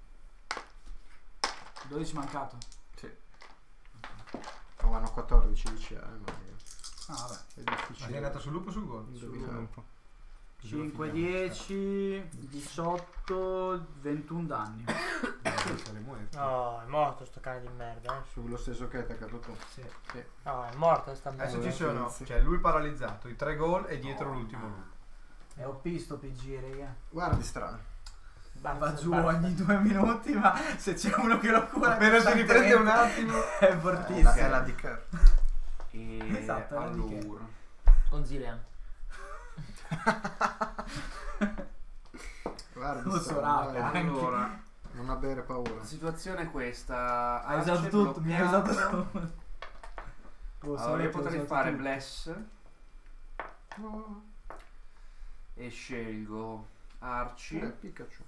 12 mancato. Sì. No, hanno 14 di CA, ma Ah, vabbè. è Ma difficile. sei andato sul lupo o sul gol? Indovinare un po'. 5, 10, 18, 21 danni. No, è morto sto cane di merda, Sullo stesso che hai attaccato tu. Sì. No, è morto sta merda. Adesso ci sono, cioè lui paralizzato, i 3 gol e dietro l'ultimo loop. È OP sto PG, raga. Guardi strano. Va giù ogni 2 minuti, ma se c'è uno che lo cura Appena si riprende un attimo. è fortissimo. È la di Kerr. Esatto, è la di Kerr. Allora. Con Zilean. Guardi Lo so, raga, anche. Allora, Non avere paura. la situazione è questa. Hai usato tutto, mi hai usato tutto. Allora, io potrei fare Bless e scelgo Arci. Pikachu.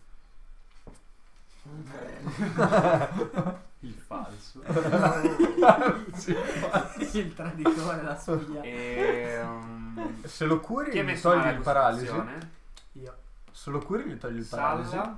Il falso. Il traditore, la spia. Se lo curi Chi ha gli messo togli male il la paralisi. costituzione? Io. Se lo curi gli togli il paralisi. Salla.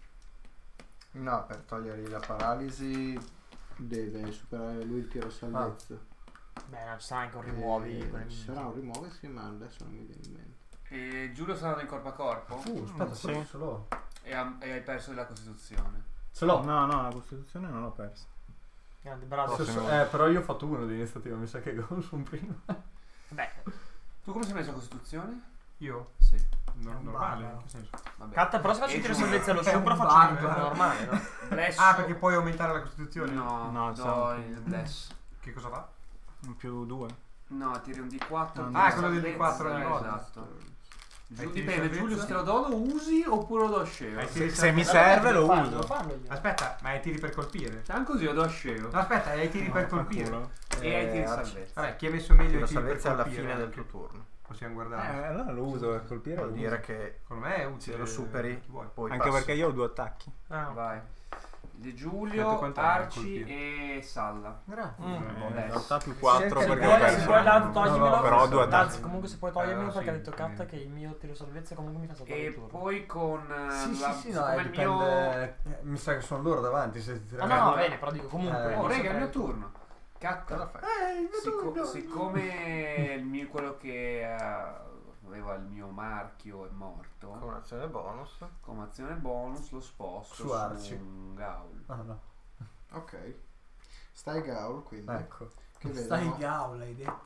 No, per togliergli la paralisi deve superare lui il tiro salvezza. Beh, non ci sarà anche un rimuovi con le Ci sarà minchie. un rimuovi, sì, ma adesso non mi viene in mente. E Giulio sarà in corpo a corpo Aspetta, sì. ce l'ho. e hai perso della costituzione. Ce l'ho. No, la Costituzione non l'ho persa. Grande, bravo. Però io ho fatto uno di iniziativa, mi sa che gol sono prima. Beh, Tu come sei messo a costituzione? Io? Sì. Normale, barbaro. in che senso? Vabbè. Catta, però se faccio E il tiro Giulio? salvezza lo È sopra un faccio il barbaro. normale, no? Bless. Ah, perché puoi aumentare la costituzione? No, No, do siamo il Bless. Che cosa fa? Un più 2. No, tiri un D4. Ah, quello del D4 salvezza, ogni volta. Esatto. Hai tiri Dipende, salvezza? Giulio, se te lo do lo usi oppure lo do a sceo. Hai tiri Se mi salvezza? serve lo Devo uso. farlo io. Aspetta, ma hai tiri per colpire? Anche così lo do a sceo. No, aspetta, hai tiri per colpire. Culo. E hai tiri Arci. salvezza. Vabbè, chi ha messo meglio i La tiri per salvezza è alla colpire? fine del tuo turno. Possiamo guardare. Allora lo uso per colpire. Vuol Lo dire uso. che Secondo me è utile. se lo superi, Chi vuoi. poi Anche passi. perché io ho 2 attacchi. Ah, Vai. Di Aspetta, Giulio, quant'è che Arci colpire? e Salla. In Bless. realtà più 4 Se perché ho vuoi, perso. se vuoi Laz, toglimi no, però ho 2 attacchi. Laz, comunque se puoi togliermelo perché ha sì, detto sì. Catta che il mio tiro salvezza comunque mi fa saltare E il turno. poi con Sì, la sì, no, come il mio dipende. Mi sa che sono loro davanti. Se ti Ah no, tirano- va bene, però dico comunque. Oh, mi raga, è il sopra mio turno. Cosa Catta. fai? Siccome il mio quello che aveva il mio marchio è morto, Con azione bonus. come azione bonus lo sposto Su Arci. un Gaul. Ah, no. Ok. Stai Gaul, quindi. Ecco. Che Stai vedono. gaula, hai detto.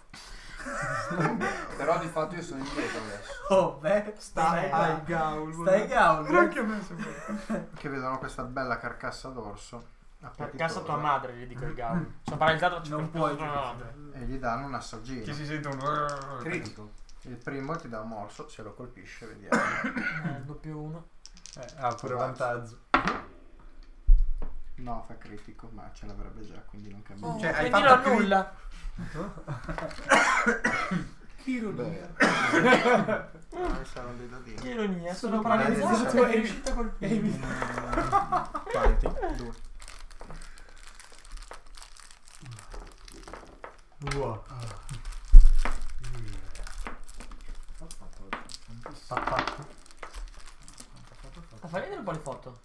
Però di fatto io sono indietro adesso. Oh, beh, stai gaula. Stai gaula. Che vedono questa bella carcassa d'orso. Cassa tua madre, gli dico il Gaul. Sono paralizzato, faccio Non per puoi tua madre. E gli danno un assaggino. Chi si sente un... Critico. Il primo ti dà un morso, se lo colpisce, vediamo. Doppio 1. Ha pure vantaggio. No, fa critico, ma ce l'avrebbe già, quindi non cambia. Cioè, hai Quindi fatto non nulla. Beh. Saranno dei dadini. Che ironia, Sono sono paralizzato paralizzato e e riuscito a colpirmi. Quanti? 2. Ma fai vedere un po' le foto.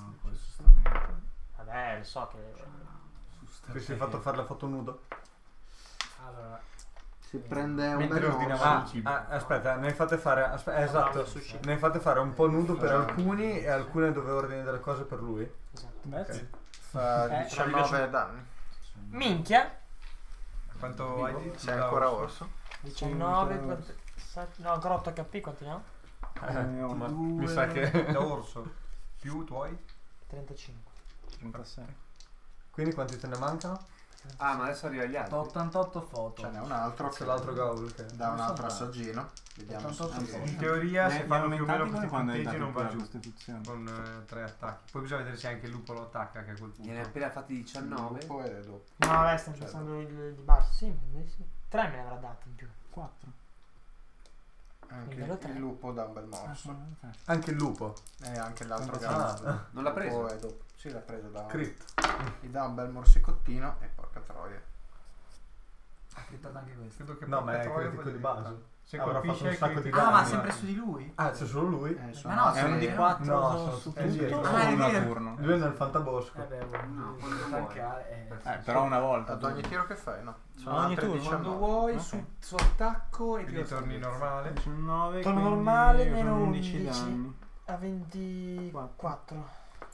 Vabbè, lo so che... Ti sei fatto fare la foto nudo? Allora, Si prende un Mentre bel ordinavamo morso. il cibo. Aspetta, ne fate fare. Esatto. Ne fate fare un po' nudo per Esatto. alcuni e alcune dove ordini delle cose per lui. Esatto. Fa Eh, 19 danni. Minchia. Quanto hai di... Sei ancora orso? 19, 7, no, ancora 8 HP, quanti ne ho? Ma mi sa che. Da orso. Più tuoi? 35. 36. Quindi quanti te ne mancano? Ah, ma adesso arriva agli altri. 88 foto. Ce n'è un altro C'è che l'altro Gaul che. dà un altro assaggino. Vediamo se 88 si foto. In teoria se fanno più o meno questi quando hai punteggi dato non va la giù. Costituzione. Con 3 attacchi. Poi bisogna vedere se anche il lupo lo attacca, che a quel punto. Gliene hai appena fatti 19. Lupo e dopo. No, vabbè, stiamo pensando di basso. Sì, sì. 3 me ne avrà dati in più. 4. Anche Livello tre. il lupo dà un bel morso. Anche il lupo. E anche l'altro Ah. gatto. Non l'ha preso? Lupo e dopo. Sì, l'ha preso da Crit. gli dà un bel morsicottino e porca troia. Ha clittato anche questo. Credo che No, ma porca è troia critico vuol di dire- base. Se Avrà colpisce fatto un è sacco di critico. Ah, ma danni. sempre su di lui? Ah, c'è solo lui? Sono Ma no, È un sì, D4 No, su sono tutto. tutti Ah, è Uno a vero. turno. Lui è nel fantabosco. Vabbè, No, vuoi stancare. Però una volta. ad ogni tiro che fai, no? Sono Ogni altre turno, 19. Quando vuoi, Ok. su attacco e Quindi tiro torni salvezza. normale. 19. Tono quindi normale, sono meno 11 11. danni. A 24.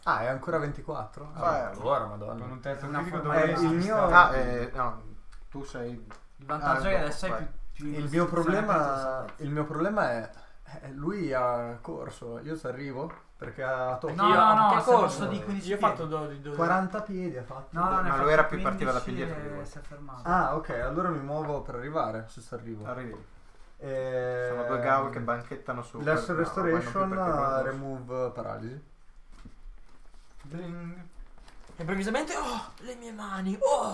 Ah, è ancora 24? Allora, madonna. Con un terzo Una critico forma- dovresti il mio- stare. no, tu sei... Il vantaggio è che adesso hai vai. più Il mio problema è lui ha corso, io ci arrivo perché ha toccato. No, che stiamo corso? di 15 Io ho piedi. fatto 12. 40 piedi ha fatto. No, ne Ma ha lui era fatto più partiva da più 15 dietro di e voi. si è fermato. Ah, ok, allora mi muovo per arrivare se ci arrivo. Arrivi. E... Sono 2 gaul che banchettano su. Lesser No, Restoration, vanno più perché remove paralisi. Bling. E improvvisamente, le mie mani,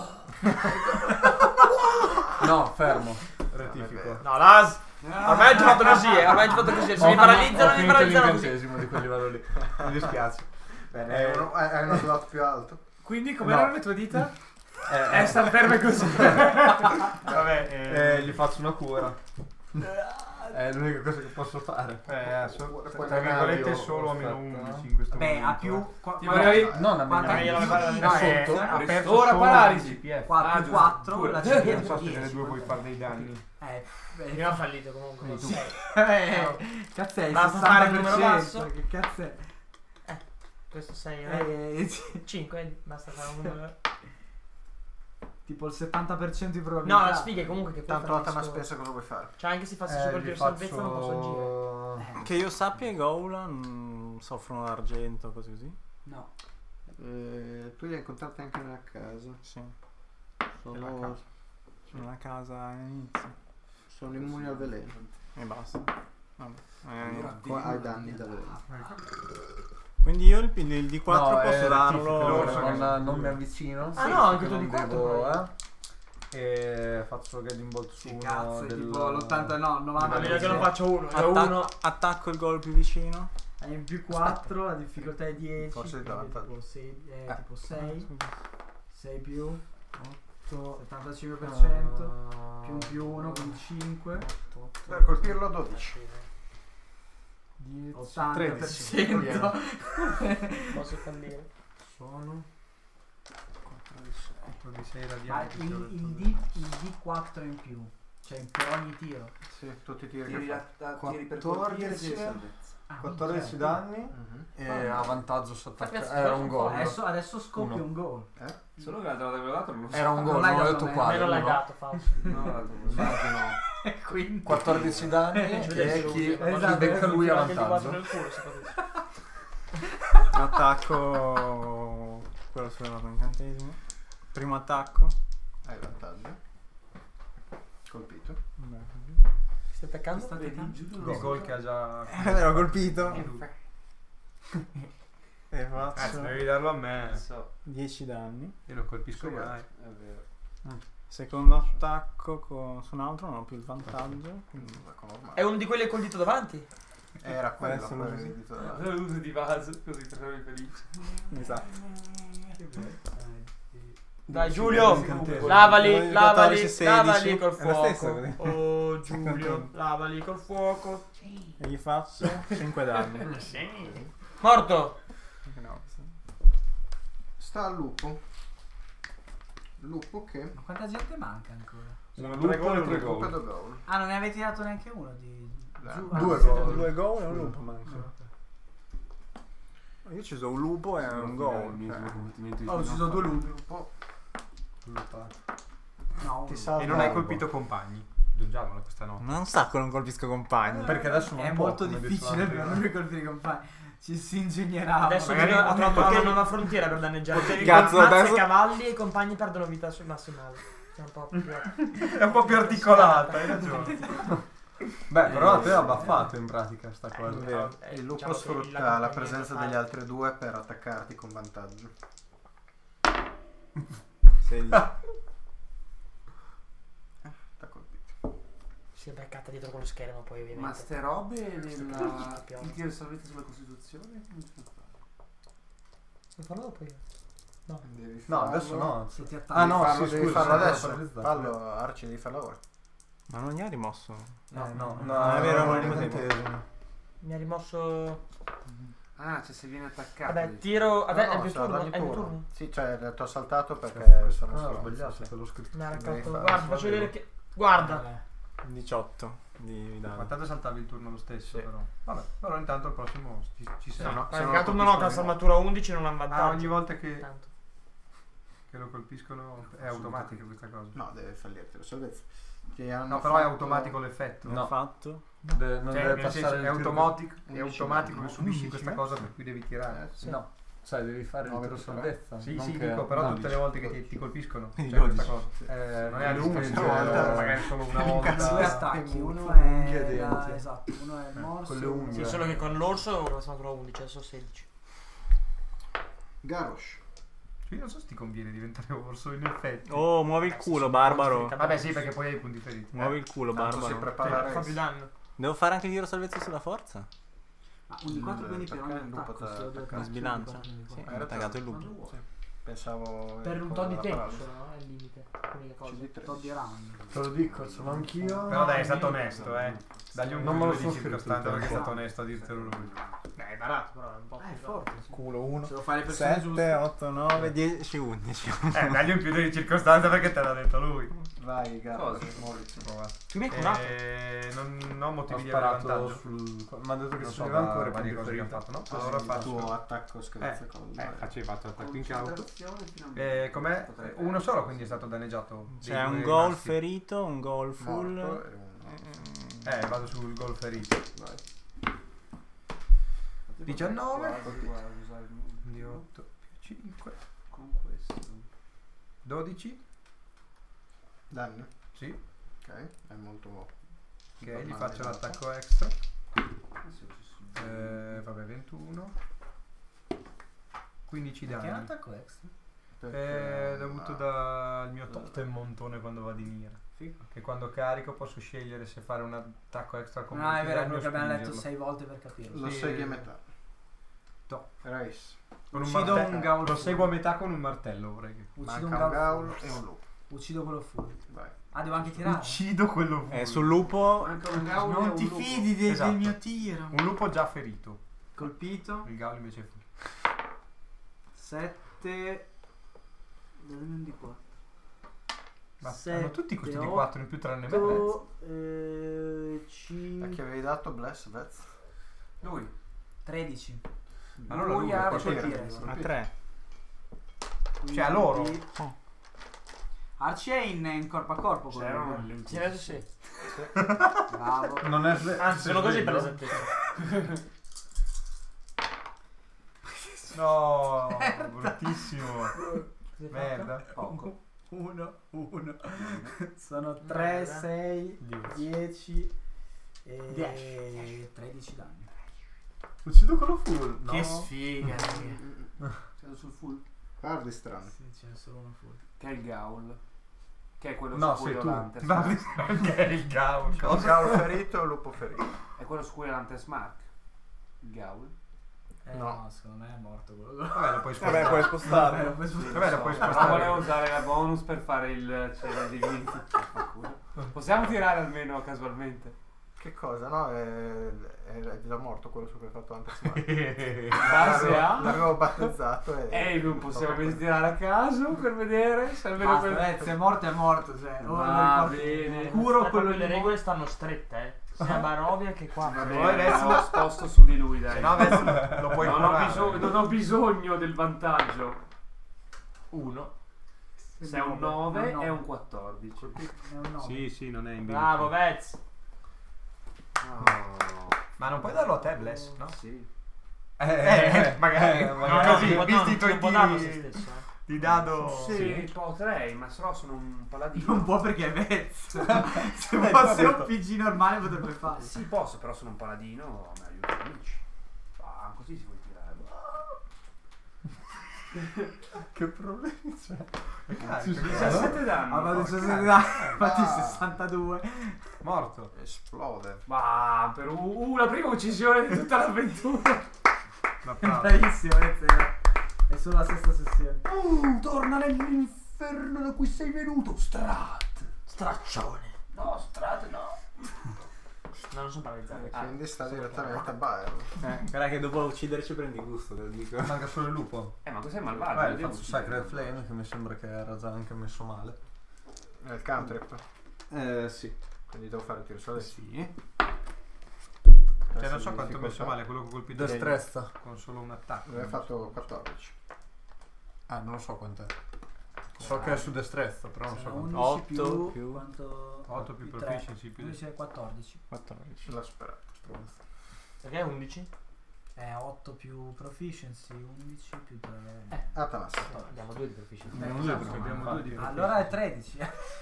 No, fermo. Rettifico. No, Las! Ormai ho giocato così, Se mi paralizzano, mi paralizzano così. l'incantesimo di quel livello lì. Mi dispiace. Bene, hai uno slot più alto. Quindi com'erano le tue dita? Sta ferme così. Vabbè, gli faccio una cura. È l'unica cosa che posso fare. tra virgolette solo a meno 11 in questo Beh, momento. ha più... Non a quanta- me. Sotto. ha perso ora solo paralisi. CPF. 4 più 4, la CPF Non so se 10. delle due puoi fare dei danni. Prima ha fallito comunque. Quindi tu. Cazzo è il Basta fare il numero 60%, basso. che cazzo è? Questo 6, Sì. 5, basta fare un numero. Tipo il 70% di probabilità. No, la sfiga è comunque che poi Tanto alta una fallisco. spesa cosa vuoi fare? Cioè anche se faccio super di salvezza non posso agire. Che io sappia, i Golan soffrono d'argento, così così. No. Tu li hai incontrati anche nella casa. Sì. Sono Una casa all'inizio. immuni al veleno. E basta. Vabbè. Hai danni da veleno. Quindi io il D4 posso darlo. Non mi avvicino. Ah, no, anche tu non D4 devo, E faccio Guiding Bolt su Che uno cazzo, è del... tipo l'80, no, 90. Ma vedo che lo faccio uno, è uno. Attacco il gol più vicino. Hai in più 4, la difficoltà è 10. Forse quindi davanti. tipo 6, tipo 6. 6 più 8, 75%. Più un più 1, quindi 5. Per colpirlo 12. 80%. Posso fallire. Sono 4 di 6 Ma radianti. il D4 in più. Cioè per ogni tiro. Sì, tutti i tiri Tiri che fai. per 14. colpire e salvezza. 14 danni e a vantaggio su attacco. Cazzo, Era un gol. Adesso scoppia un gol. Solo che l'altra volta che l'ho dato non lo so. Era un gol, Non l'hai non ho dato detto a me. quale. Me non l'hai no? dato, Fausto. No, l'ho dato così. Quindi 14 danni e chi becca lui a vantaggio. Nel culo, se potete. Attacco. Quello suonato un incantesimo. Primo attacco. Hai vantaggio. Colpito. Stai attaccando? Il gol che ha già. L'ho colpito. E Se faccio devi darlo a me. 10 danni. Io non colpisco mai. È vero. Secondo attacco su un altro non ho più il vantaggio. Quindi È uno di quelli col dito davanti? Era quello. Adesso lo avevi usi. detto davanti. L'uso di base, così tornavi felice. esatto. Dai Giulio, Incantesimo. lavali, 14, 16. lavali col È lo stesso, fuoco. così. Oh Giulio, lavali col fuoco. E gli faccio 5 danni. Morto. No, Sta al lupo. Lupo che. ma quanta gente manca ancora? Un Tre lupo e gol, 3 un Lupo e gol. 2 gol. Ah, non ne avete tirato neanche uno di giù? Ah, 2 siete gol. 2 gol e un lupo manca. Io ci uso un lupo e un gol. Oh, ho ucciso 2 lupi. Lupo. No, Ti uno. salva. E non hai colpito compagni. Aggiungiamola questa notte. Non sa che non colpisco compagni. Perché adesso non È può, molto come difficile dicevamo per lui colpire i compagni. Ci si ingegnerà. Adesso magari Giulio ha un trovato impatto- una nuova frontiera per danneggiare. Cazzo, Ammazza adesso- i cavalli e i compagni perdono vita sul massimale. È un po' più. È un po' più articolata, hai ragione. Beh, però a te ha baffato in pratica sta cosa. Il lupo Diciamo che sfrutta la la compagnia presenza fa- degli altri due per attaccarti con vantaggio. T'ha colpito. Si è beccata dietro con lo schermo poi ovviamente. Ma ste robe cazzo nella... piove. Il tiro di salvezza sulla Costituzione? Come si fa? Lo farò dopo io. No. Devi No, farlo. adesso no. Se ti Ah attacchi. no, Farlo, sì, devi scusa, farlo sono adesso. paralizzato. Fallo, Arci, devi farlo ora. Ma non gli ha rimosso. No, no, non è vero, non non è è vero. incantesimo. Mi ha rimosso. Ah, cioè se viene attaccato. Vabbè, dici. tiro. Vabbè, No, è il no, mio sarà turno. ogni È il mio turno. turno. Sì, cioè ti ho saltato perché Questo sono qua l'ho stronzo, sbagliato, sì. te l'ho scritto. Mi ha Devi raccolto. fare- Guarda, faccio vedere che. Guarda. 18 di Ma danno. tanto saltavi il turno lo stesso, Sì. però. Vabbè, però intanto il prossimo ci sei. no, Ma se il non gatto lo non ho colpiscono calzarmatura 11, non ha vantaggio. Ah, ogni volta che Tanto. lo colpiscono è automatica questa cosa. No, deve fallirti la salvezza. Che hanno No, però è fatto- automatico l'effetto. Non ho fatto. Non Cioè, deve nel senso, passare è il tiro automatico, è 11 automatico no, che subisci 11 questa cosa per cui devi tirare. Sì. No, cioè devi fare il 9 tiro più tre. salvezza. Sì, non sì, che- dico, però 12. tutte le volte che ti colpiscono c'è 12. questa cosa. Non è a L'unghia, distanza, cioè, magari solo una Due volta. attacchi, uno unghie è denti. esatto, uno è il morso. con le unghie. Sì, solo che con l'orso ho calzarmatura 11, adesso 16. Garrosh. Io non so se ti conviene diventare orso in effetti. Oh, muovi il culo, barbaro. Vabbè sì, perché poi hai i punti feriti. Muovi il culo, Tanto si barbaro. prepara Fa più danno. Devo fare anche il tiro salvezza sulla forza? Ma un di 4 quindi per Perché ogni il lupo attacco. t'ha se ho due attaccato? Mi attacchi, sbilancia? quindi Sì, quattro. mi ha attaccato il Quando lupo. vuoi. Pensavo Per un come tot di la tempo, parabola. no? È il limite. L'unica cosa. CD13. Tot di round. Te lo dico, sono anch'io. Però dai, è stato onesto, Dagli un Non me lo punto so di circostanza scritto, perché è però. stato onesto a dirtelo lui. È barato, però è un po'. È forte. Sì. Culo 1, Se lo fai le persone 7, giuste. 8, 9, 10, 11. Dagli un più di circostanza perché te l'ha detto lui. Vai, Garrosh. Moritz. Prova. Tu mi hai curato? Non ho Ho motivi di sparato vantaggio. sul. Mi ha detto che Non si so deve ancora varie punti cose che hanno ferita. fatto, no? Così Allora il faccio. tuo attacco scherza con Facevi fatto attacco in cauto. Com'è? Uno solo, quindi è stato danneggiato. C'è dei un due gol maschi. ferito, un gol full. morto e uno. Vado sul gol ferito. Vai. 19. Quindi 8 più 5. Con questo. 12. Danni. Sì. Ok, è molto Ok, gli normale, faccio no? l'attacco extra. Vabbè, 21. 15 Che è un danni. attacco extra? Dovuto dal mio totem montone quando vado in ira. Che quando carico posso scegliere se fare un attacco extra con No, è molti vero, è danni quello o che abbiamo letto spingerlo. 6 volte per capirlo. Lo Sì. segui a metà. To. Race. Con un Uccido martello. un gaul Lo full. seguo a metà con un martello, vorrei che. Uccido un Manca un gaul gaul full. e un lupo. Uccido quello full. Vai. Ah, devo anche tirare. Uccido quello Sul lupo. Anche un gaul e Non un ti lupo. fidi Esatto. del mio tiro. Un lupo già ferito. Colpito. Il gaul invece è full. 7. Dove non di qua? Ma Sette, hanno tutti questi di otto, 4 in più tranne me. Mezzo. A chi 5. avevi dato Bless, Vez? Lui. 13. Allora lui a può colpire. A 3. Cioè, a loro? Arci è in corpo a corpo. quello C'erano lì. Sì, adesso sì. Bravo. Non è. Anzi, sono così per sveglio? l'esattezza. No, bruttissimo. Merda. Poco. 1. Sono 3, 6, 10 e 13 danni. Uccido quello full. No. Che sfiga. Siamo sul full. Parli strano. Sì, ce n'è solo uno full. Che è il gaul. Che è quello No, su cui sei ho tu. l'Antes Ma Mark. che è il gaul? Un gaul ferito e un lupo ferito. È quello su cui ho l'Antes Mark. Il gaul. No. secondo me è morto quello. Vabbè, lo puoi Vabbè, spostare. puoi spostarlo. Vabbè, poi su- Vabbè, lo puoi Però spostare. volevo usare la bonus per fare il cielo divinity. Possiamo tirare almeno casualmente. Che cosa? No, è già morto quello su cui hai fatto antes. Base a. L'avevo battezzato e... Non possiamo invece tirare a caso per vedere se almeno Basta, quel... se è morto, cioè. Ora Va lo ricordo. bene. Curo quello Le lì. regole stanno strette, sia a Barovia che qua. Va Poi bene, adesso- lo sposto su di lui, dai. Se no adesso lo puoi non, ho curare. non ho bisogno del vantaggio. 1. Se è un 9 No. è un 14. È un 9. Sì, sì, non è in Bravo, Vez. Ma non puoi darlo a te, Bless, no? Sì. Magari. Così, non visti i tuoi non può darlo se tiri stesso. di dado. Sì, potrei, ma se no sono un paladino. Non può perché è Vez. Se fosse un PG normale potrebbe farlo. Sì, posso, però sono un paladino, mi aiuto gli amici. Ah, così si può tirare. Che problemi c'è? 17 danni. Ha fatto porca. 17 danni, infatti 62. Morto. Esplode. Ma per la prima uccisione di tutta l'avventura. Bravissimo, Vez. È solo la sesta sessione. Torna nell'inferno da cui sei venuto, Strat. Straccione. No, Strat no. No, non sono paralizzato. Quindi sta direttamente a Bayer. Guarda che dopo ucciderci prendi gusto, te lo dico. Manca solo il lupo. Ma cos'è malvagio? Beh, Lo devo faccio uccidere. Sacred Flame che mi sembra che era già anche messo male. Nel cantrip. Sì. Quindi devo fare il tiro solo Sì. Cioè non so quanto ho messo male quello che ho colpito Destrezza. con solo un attacco. Lui ha fatto 14. Ah, non lo so quant'è. So che è su destrezza, però non so quant'è. 8 più quanto 8 più 3. proficiency più Quindi c'è 14. 14. L'ha superato. Perché è 11? 8 più proficiency, 11 più 3. Atanas. Abbiamo 2 di proficiency. Abbiamo due perché abbiamo due di Allora è 13.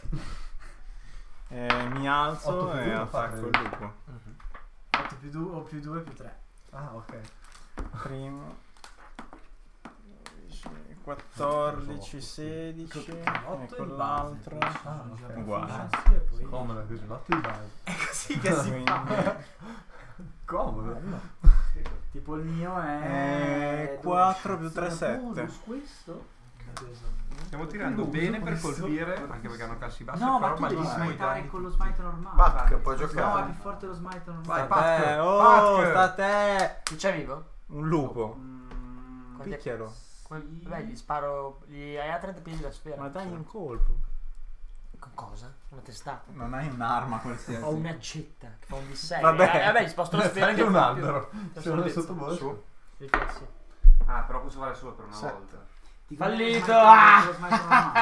Mi alzo 8 più e due attacco il lupo. 8 più 2 o più 2 più 3. Ah, ok. Primo 14, 16 e con l'altro uguale. E poi Comoda così, l'otto di base. è così che si fa. Comodo. Tipo il mio è 4 più 3, 7. bonus questo? Stiamo tirando bene per colpire, anche perché hanno cassi bassi, No, ma però tu devi malissimo i smitare danni. con lo smite normale. Pat, puoi No, è giocare. più forte lo smite Vai, normale. Pat. Oh, Pat. sta a te! Chi c'è vivo? Un lupo. Quanti- Picchialo. Vabbè, gli sparo. Gli hai a 30 piedi la sfera. Ma dai un colpo. Con cosa? Una testata. Non hai un'arma qualsiasi. Ho un'accetta che fa un D6. Vabbè. Vabbè, gli sposto la sfera. Anche che un fa più. albero. Per Sono salvezza. sottobosso. Riflessi. Ah, però posso fare solo per una Sette. volta. Ti Fallito! conviene lo smite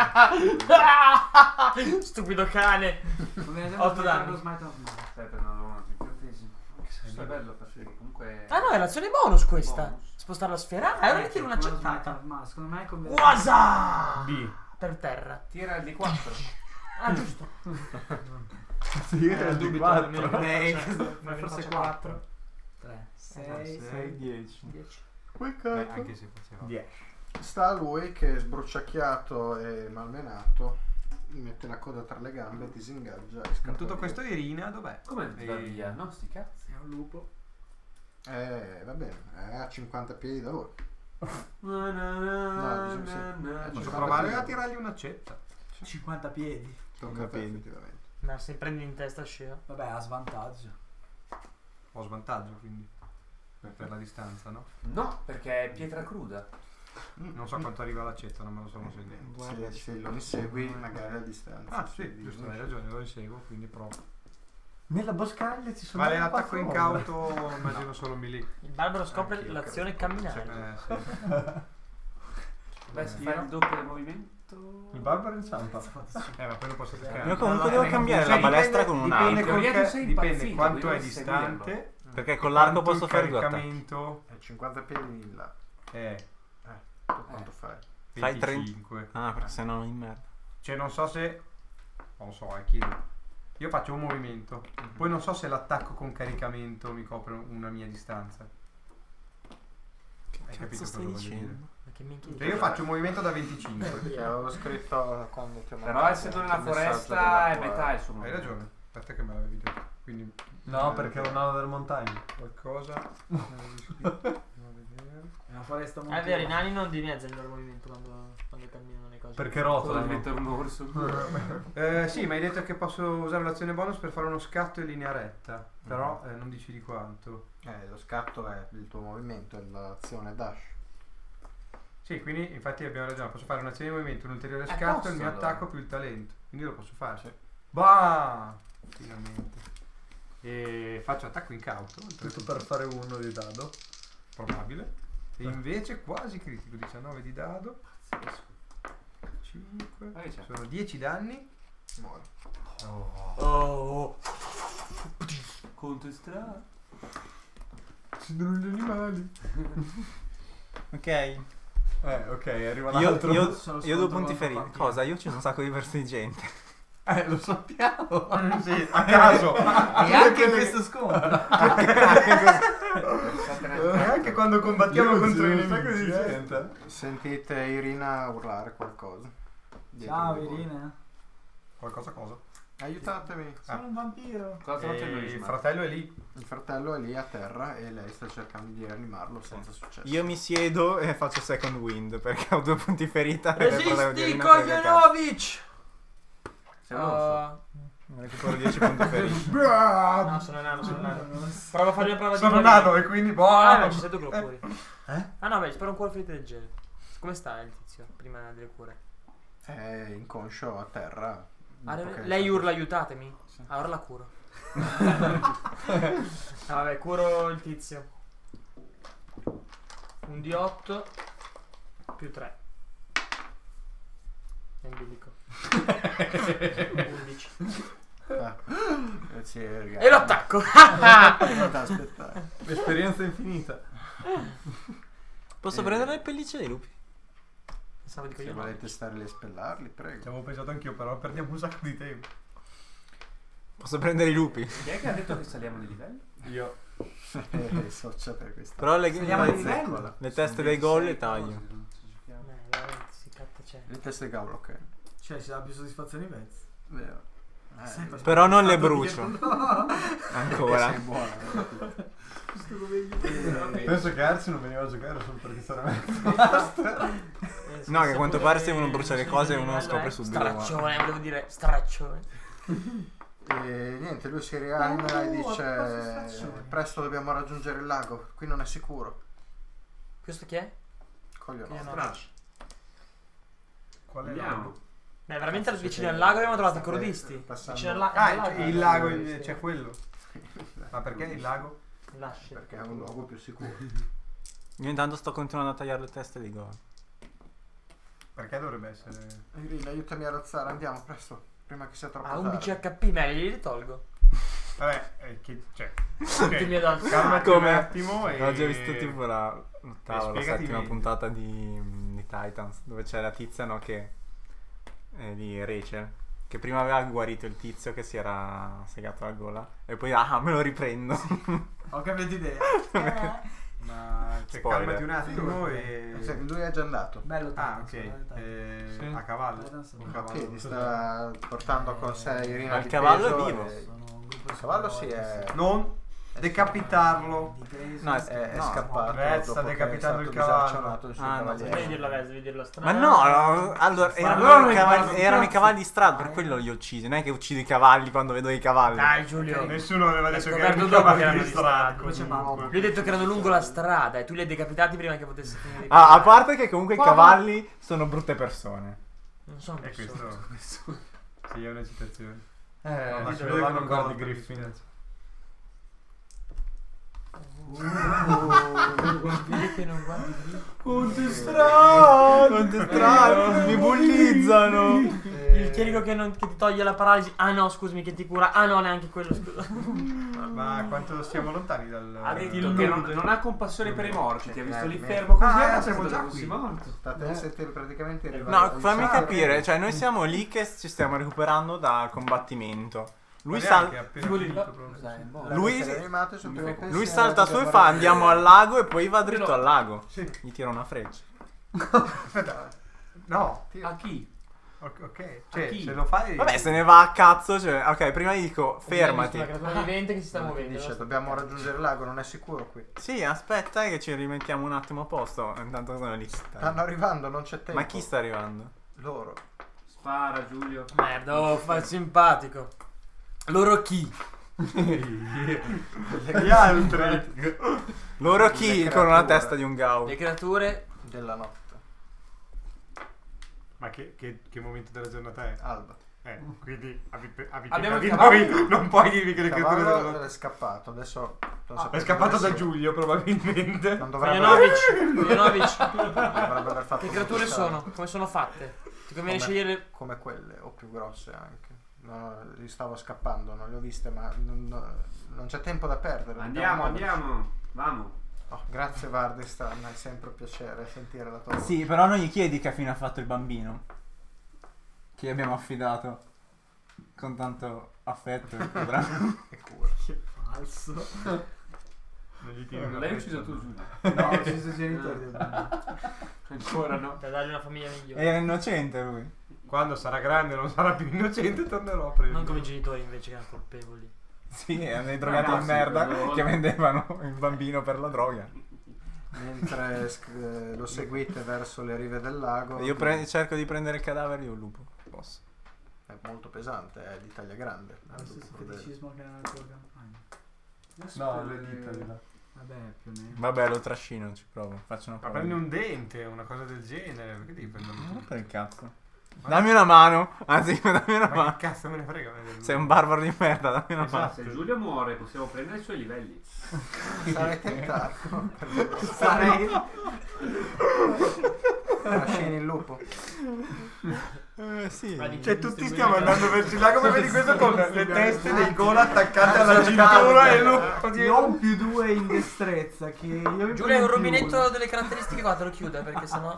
normale. Stupido cane. Conviene sempre 8 smitare danni. lo smite normale. Aspetta, non ho una piccolissima. Questo è bello perché comunque... Ah no, è l'azione bonus questa. Bonus. Spostare la sfera. Ah, ora ne tiro Come lo smite un'accettata. normale. Secondo me conviene. Wasa! B. Per terra. Tira il D4. Ah, giusto. Sì, è il dubito, D4. almeno Ma forse 4. 3, 6, 6, 10. 10. Beh, anche se faceva. 10. Sta a lui che è sbruciacchiato e malmenato. Gli mette la coda tra le gambe, disingaggia e scappa Con tutto via. questo Irina dov'è? Come va via? No, sti cazzi. È un lupo. Va bene, è a 50 piedi da voi. No, diciamo sì. Posso provare a tirargli un'accetta. 50 piedi. Tocca a te, Piedi. effettivamente. Ma se prendi in testa scena. Vabbè, ha svantaggio. Ho svantaggio quindi. Per la distanza, no? No, perché è pietra cruda. Non so quanto arriva l'accetta, non me lo sono segnando. Se lo insegui magari a distanza. Ah sì, giusto, hai ragione, lo inseguo, quindi provo. Nella boscaglia ci sono. Vale l'attacco incauto, immagino solo melee. Il barbaro scopre Anch'io l'azione credo. camminare. Sì. Beh, si fa il doppio del movimento. Il barbaro inciampa. Ma poi lo posso attaccare. Io comunque devo cambiare la balestra con un arco. Dipende, Teoria tu sei dipende impazzito, quanto è devi distante. Perché con l'arco quanto posso il fare due attacchi. caricamento È 50 piedi in là. è Tu quanto fai? Fai 25. Ah, perché se no in merda. Cioè non so se... Non lo so, chiedo. Io faccio un movimento. Poi non so se l'attacco con caricamento mi copre una mia distanza. Hai capito Cazzo cosa stai voglio dire? dicendo? Ma che minchia. Cioè io faccio un movimento da 25. Avevo scritto quando ti ho Però mandato essendo il nella messaggio foresta è della tua- metà il suo Hai movimento. ragione. Aspetta che me l'avevi detto. Quindi... No, perché è un anno delle montagne. Qualcosa... non avevi scritto. Andiamo a vedere. È una foresta molto. È vero, i nani non dimezzano il loro movimento quando camminano le cose. Perché Solo rotolano. diventare un orso. Sì, ma hai detto che posso usare l'azione bonus per fare uno scatto in linea retta. Però non dici di quanto. Lo scatto è il tuo movimento, è l'azione dash. Sì, quindi infatti abbiamo ragione. Posso fare un'azione di movimento, un ulteriore scatto, posso, il mio allora. attacco più il talento. Quindi lo posso fare. Sì. Bah! Finalmente. E faccio attacco incauto. Tutto per fare uno di dado. Probabile. E invece quasi critico. 19 di dado. 5. Vai, c'è. Sono 10 danni. Muore. Oh. Contestra. Ci sono gli animali. Ok. Ok, arriva Io, l'altro. io, Sono io ho due scontro punti contro feriti. Fabio. Cosa? Io c'è un sacco di versi di gente. Lo sappiamo. Sì, a caso. E anche in questo scontro. E anche quando combattiamo contro i un sacco di nemici. gente. Sentite Irina urlare qualcosa. Dietro Ciao di voi. Irina. Qualcosa cosa? Aiutatemi. Sono un vampiro. Cosa sta facendo E il Isma? fratello è lì. Il fratello è lì a terra e lei sta cercando di rianimarlo senza successo. Io mi siedo e faccio second wind perché ho 2 punti ferita. e il fratello di Resisti, Irina frega cazzo. Kojanovic! Sei un orso? Recupero 10 punti feriti. No, sono nano, sono nano. Prova a fare una prova di Sono guardia. nano e quindi Ah, no, boh. ci sei tu che lo curi. Ah no, beh, spero un cuore ferito del genere. Come sta il tizio prima delle cure? È inconscio a terra, Lei urla aiutatemi. Ora la curo. Vabbè, curo il tizio. Un D8 più 3. In bilico. 11. E lo attacco. Esperienza infinita. Posso prendere le pellicce dei lupi? Pensavo di Se coglione. volete stare lì a spellarli, prego. Ci avevo pensato anch'io, però perdiamo un sacco di tempo. Posso prendere i lupi? Chi è che ha detto che saliamo di livello? Io. Socia per questa. Però Saliamo di livello. le teste dei gol le taglio. Veramente, si catta c'è. Le teste di cavolo, ok. Cioè, ci dà più soddisfazione i pezzi. Vero. Però non le brucio. Ancora. Sei buona. Penso che Arci non veniva a giocare solo perché sarà me. No, che a quanto pare se uno brucia le cose uno lo scopre subito. Straccione, volevo dire straccione. E niente, lui si rianima e dice: presto dobbiamo raggiungere il lago, qui non è sicuro. Questo chi è? Cogliono. Strash. Qual è Andiamo. Beh, veramente vicino al lago abbiamo trovato i crodisti. Passando- Vicino al lago. Ah, il lago, c'è quello. Ma perché il lago? Lascia. Perché è un luogo più sicuro. Io intanto sto continuando a tagliare le teste dei gol. Perché dovrebbe essere... Irina, aiutami a razzare, andiamo presto, prima che sia troppo Ah, tardi. 11 HP, meglio li tolgo. Vabbè, cioè... Tutti mi dal Calmati Come? un attimo e... Ho già visto tipo l'ottava, la spiegati settima meglio. puntata di Titans, dove c'è la tizia, no, che è di Rachel, che prima aveva guarito il tizio che si era segato la gola e poi me lo riprendo. Ho cambiato idea. Ma cioè, Spoiler. calmati un attimo e... Lui è già andato. Bello Ah, Titans, ok. bello Titans. A cavallo. Titans Un è cavallo. Piedi sta portando con sé Irina Ma il di cavallo peso è vivo. e- Sono un gruppo Il di cavallo supereroi. sì è Non decapitarlo. Di peso. No, è no. scappato Red sta dopo che è decapitando stato il cavallo. disarcionato il suo Ah, no, Devi cavaliere. dirla Ves, devi dirla Ma strana. no, allora erano i cavalli di strada, per quello li ho uccisi. Non è che uccido i cavalli quando vedo i cavalli. Dai Giulio. Nessuno aveva detto che scoperto erano dopo che cavalli erano di di strada. Come c'è Marco? Lui ha detto che erano lungo la strada e tu li hai decapitati prima che potessi finire. Ah, a parte che comunque i cavalli sono brutte persone. Non sono E persone. questo... Sì, è una citazione. Eh, Ma Lì si dove vede che vanno non guardi Gordon, Griffin. Vedi che non guardi lì. Quanto strano, mi bullizzano. Il chierico che ti toglie la paralisi. Ah no, scusami, che ti cura. Ah no, neanche quello, scusa. Ma quanto siamo lontani dal... Ha detto che non ha compassione per i morti. Ti ha visto lì Merda. fermo così. Ah, ha siamo pensato già che fossi qui. morto. State a sentire praticamente No, fammi capire, cioè noi siamo lì che ci stiamo recuperando dal combattimento. Lui, lui salta su e fa andiamo al lago e poi va dritto al lago. Gli tira una freccia. Aspetta. No. A chi? Ok. Cioè, chi? se lo fai... Vabbè, se ne va a cazzo, cioè, ok, prima gli dico fermati. Una creatura vivente che si sta muovendo. Dice dobbiamo raggiungere il lago, non è sicuro qui. Sì, aspetta che ci rimettiamo un attimo a posto. Intanto sono lì. Stanno arrivando, non c'è tempo. Ma chi sta arrivando? Loro. Spara Giulio. Merda, oh, fa il simpatico. Loro chi? Gli altri. Loro chi Le con una creature. testa di un gau? Le creature Della notte. Ma che momento della giornata è? Alba. Quindi Abbiamo di il cavallo. noi, non puoi dirmi che le Il creature della cavallo notte... è scappato, adesso non È sapete scappato dove da sia. Giulio probabilmente. Non dovrebbe Fujanovic. dovrebbe aver fatto Che creature sbucciare. sono? Come sono fatte? Ti conviene scegliere. Come quelle o più grosse anche. No, li stavo scappando, non le ho viste, ma non c'è tempo da perdere. Andiamo, dobbiamo muoverci. andiamo. Vamo. Oh, grazie Vardistan, è sempre un piacere sentire la tua voce. Sì, però non gli chiedi che fine ha fatto il bambino. Che abbiamo affidato con tanto affetto e cura. E cura. Che falso. Non gli tiri una L'hai freccia. ucciso tu Giulio. No, ho ucciso i genitori del bambino. Ancora no. Per dargli una famiglia migliore. Era innocente lui. Quando sarà grande non sarà più innocente tornerò a prendere. Non come i genitori invece che erano colpevoli. Sì, erano dei drogati no, di sì, merda quello- che vendevano il bambino per la droga. Mentre lo seguite verso le rive del lago. Io cerco di prendere il cadavere di un lupo. Posso. È molto pesante, è di taglia grande. Ha lo stesso feticismo che nella tua campagna. No, le dita di là. Vabbè, più o meno. Vabbè, lo trascino, ci provo. Faccio una Ma prova. prendi un dente, una cosa del genere. Perché devi prendere Non per il cazzo. Dammi una mano. Anzi, dammi una Ma mano. che cazzo me ne frega? Sei un barbaro di merda, dammi una mano. Se Giulio muore possiamo prendere i suoi livelli. Sarei tentato. Sarei... Trascini il lupo. Sì. Cioè tutti stiamo andando verso il lago, come vedi questo con le teste dei gola attaccate alla cintura e lupo Io ho un +2 in destrezza che io mi Giulia, un prendo rubinetto delle caratteristiche qua te lo chiude perché sennò.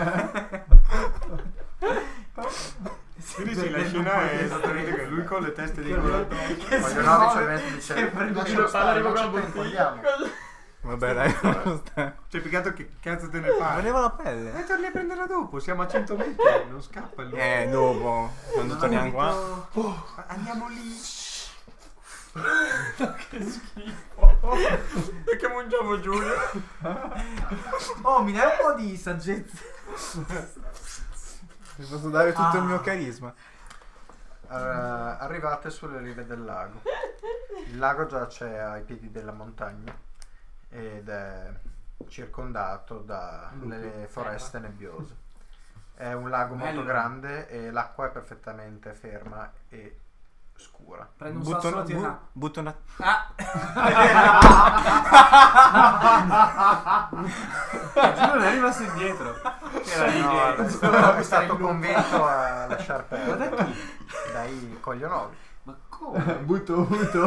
Quindi sì, la scena è esattamente che lui con le teste dei gola. Voglionovic dice Giulio parla di proprio la bottiglia. Vabbè, dai. Cioè, peccato che cazzo te ne fai? Voleva la pelle. Torni a prenderla dopo, siamo a 100 metri, non scappa lui. Dopo. Quando torniamo qua. Andiamo lì. Che schifo. Perché mangiamo Giulio? Oh, mi dai un po' di saggezza. Ti posso dare tutto il mio carisma. Arrivate sulle rive del lago. Il lago giace ai piedi della montagna ed è circondato dalle foreste nebbiose. È un lago molto grande e l'acqua è perfettamente ferma e scura. Prendo un sasso e tira. Butto una. Giulio non è rimasto indietro. Era lì che... È stato convinto a lasciar perdere dai coglionovi. Ma come? Butto.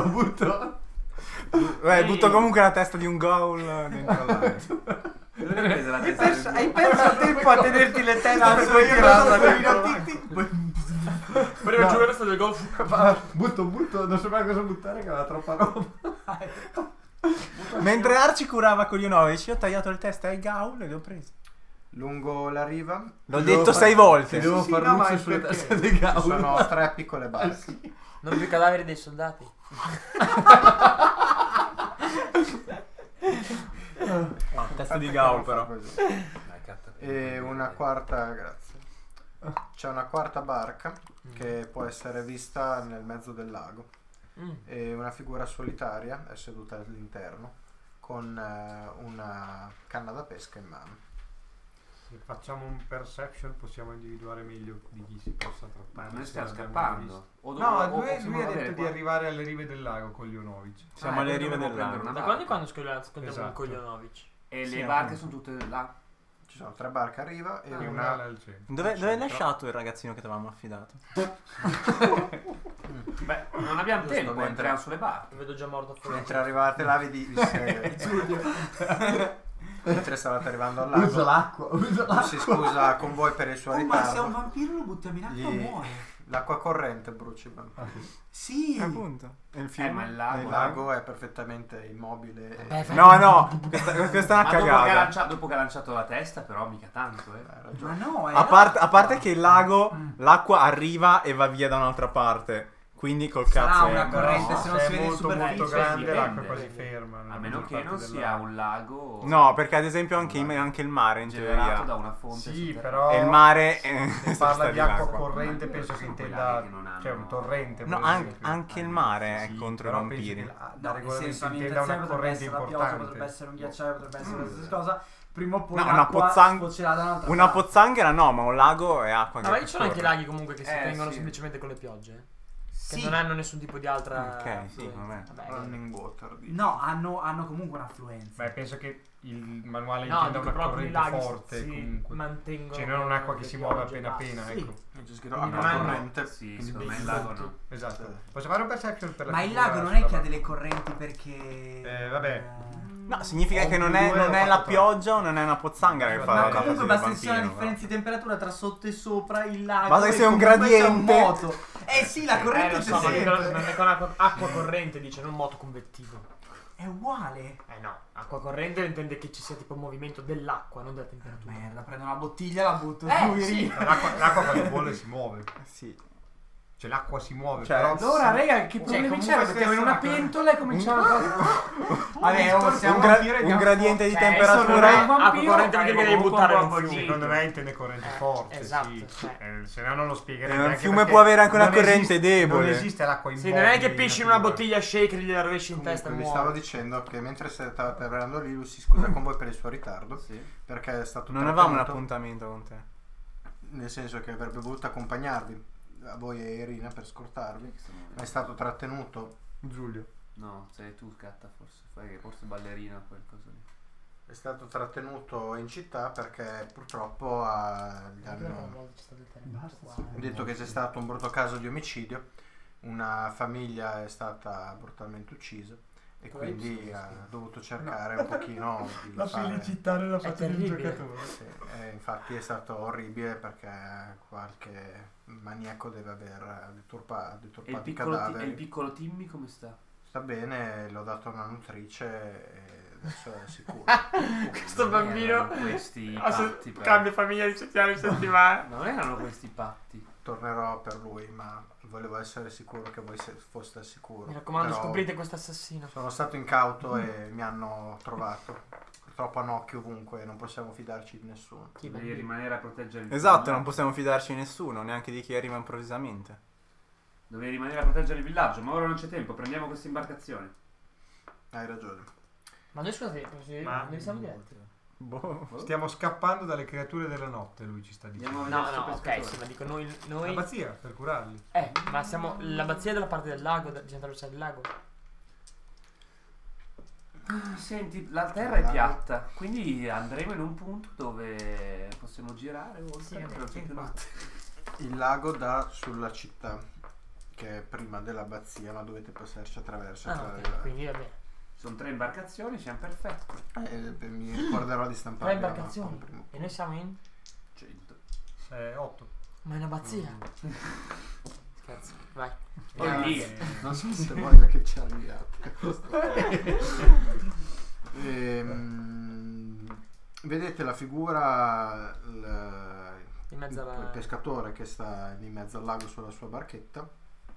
Butto comunque la testa di un goal dentro al lago. Hai perso tempo a tenerti le teste per poi tirarla dentro. Prima Giulia resta del golf. Butto, non sapevo cosa buttare che aveva troppa roba. Mentre Arci curava Coglionovic, io ho tagliato le teste ai gaul e le ho prese. Lungo la riva L'ho detto 6 volte. Devo far no, ma luce è sulle perché teste dei ci gaul. sono 3 piccole barche. Non più cadaveri dei soldati. Testa di gaul però. E una quarta, grazie. C'è una quarta barca che può essere vista nel mezzo del lago. E una figura solitaria è seduta all'interno con una canna da pesca in mano. Se facciamo un perception possiamo individuare meglio di chi si possa trattare. Ma noi stiamo se l'abbiamo scappando. visto. O Lui possiamo ha avere detto di qua- arrivare alle rive del lago con Lionovic. Siamo alle rive del prendere lago. una Da barca. quando scontiamo Esatto. un Coglionovic? E Sì, le barche appunto. sono tutte là. Ci sono 3 barche a riva e E una una al centro. Dove hai lasciato il ragazzino che ti avevamo affidato? Beh, non abbiamo Giusto, tempo, mentre- entriamo sulle barche. Lo vedo già morto fuori. mentre arrivate là mentre stavate arrivando al lago Usa l'acqua. si scusa con voi per il suo Oh, ma se è un ritardo. vampiro lo buttiamo in acqua Gli- muore. L'acqua corrente brucia i vampiri. Sì. Appunto. E il fiume? Ma il lago. Il lago è perfettamente immobile e No, questa è una Ma dopo che, ha cagata. dopo che ha lanciato la testa, però mica tanto, hai Ma ragione. no, A parte che il lago, l'acqua arriva e va via da un'altra parte. Quindi col Sarà cazzo una è- corrente, no. se non si vede in molto superficie. molto grande dipende. l'acqua è quasi ferma. A nella meno maggior che parte non del sia lago. un lago No, perché ad esempio anche il mare in generato teoria. da una fonte Sì, sotterranea. però E il mare se sta parla di acqua l'acqua. corrente penso che Sono intenda quei laghi che non hanno- cioè un torrente. No, per esempio. anche il mare è Sì, contro i però penso vampiri. che da No, nel regolamento senso, intenda una potrebbe corrente essere la pioggia, importante. potrebbe essere un ghiacciaio, potrebbe essere qualsiasi cosa. Prima o poi No, una l'acqua sfocerà da un'altra Una parte. pozzanghera no, ma un lago è acqua che No, ma ci sono anche corre. laghi comunque che si tengono sì. semplicemente con le piogge. Che Sì. non hanno nessun tipo di altra. Ok, sì, affluenza. vabbè. Running water. dice. No, hanno comunque un'affluenza. Beh, penso che il manuale No, intenda dico una proprio i corrente laghi forte si comunque. mantengono. Cioè non un'acqua che le si muove piogge, appena basta. appena, Sì. ecco. C'è scritto Quindi acqua non hanno- corrente. Sì, quindi secondo me dei il lago punti. no. Esatto. Sì. Posso fare un perception per la Ma il figura lago non sulla è che ha barca? delle correnti perché... Vabbè. No, significa Ho che un non più è, due, non ho è fatto la tre. pioggia o non è una pozzanghera che fa Ma la comunque fase del basta che sia una vampiro, differenza di temperatura tra sotto e sopra il lago. Basta che e sia un comunque c'è gradiente. moto. sì, la corrente Lo c'è so, ma sempre. non è con acqua corrente, dice, non moto convettivo. È uguale. No, acqua corrente intende che ci sia tipo movimento dell'acqua, non della temperatura. Merda, prendo una bottiglia, la butto Sì. L'acqua quando bolle si muove. Sì. Cioè l'acqua si muove, Cioè, però Allora, raga, che problemi comunque c'è? Mettiamo in una stessa- pentola e cominciamo a Vabbè, siamo un gradiente di Cioè, temperatura. acqua corrente vuol dire che devi buttare in un fiume. secondo me intende corrente forte, esatto, sì. cioè. Se no non lo spiegherei. Un neanche fiume perché può avere anche una non corrente esiste- debole. Non esiste l'acqua in Sì, non è che pisci in una bottiglia shaker, gli rovesci in testa e Comunque, vi stavo muore. dicendo che mentre stavate arrivando lì, lui si scusa con voi per il suo ritardo. Perché è stato Non avevamo un trattenuto. appuntamento con te. nel senso che avrebbe voluto accompagnarvi a voi e Irina per scortarvi, ma è stato trattenuto. Giulio. No, sei tu Catta forse, fai forse ballerina o qualcosa lì. È stato trattenuto in città perché purtroppo gli hanno detto che c'è stato un brutto caso di omicidio, una famiglia è stata brutalmente uccisa e quindi ha dovuto cercare un pochino di La fare... felicità nella faccia del terribile. giocatore. Sì, infatti è stato orribile perché qualche maniaco deve aver deturpato E il i piccolo, cadaveri. e il piccolo Timmy come sta? Sta bene, l'ho dato a una nutrice e adesso è sicuro. Questo bambino Questi Ah, patti per... cambia famiglia di settimana in settimana. Non erano questi patti. Tornerò per lui, ma volevo essere sicuro che voi foste al sicuro. Mi raccomando, Però scoprite questo assassino. sono stato incauto e mi hanno trovato. Purtroppo hanno occhio ovunque e non possiamo fidarci di nessuno. Devi rimanere a proteggere il Esatto, villaggio. non possiamo fidarci di nessuno, neanche di chi arriva improvvisamente. Dovevi rimanere a proteggere il villaggio, ma ora non c'è tempo, prendiamo questa imbarcazione. Hai ragione. Ma noi scusate, dove siamo diretti? Boh. Stiamo scappando dalle creature della notte, lui ci sta dicendo. Andiamo a No, vedere no, sto ok, pescatore. sì, ma dico noi... L'abbazia, per curarli. Ma siamo... L'abbazia è dalla parte del lago, bisogna attraversare il lago. Senti, la terra è piatta, quindi andremo in un punto dove possiamo girare oltre Sì, per vabbè, la sì, notte. Il lago dà sulla città, che è prima dell'abbazia, ma dovete passarci attraverso. Ah, ok, quindi va bene. Sono 3 imbarcazioni, siamo perfetti. Mi ricorderò di stampare 3 imbarcazioni. E noi siamo in... 100. 8. Ma è un'abbazia. Scherzo, vai. Non so se voglio che ci arriviate. Vedete la figura, In mezzo alla... il pescatore che sta in mezzo al lago sulla sua barchetta.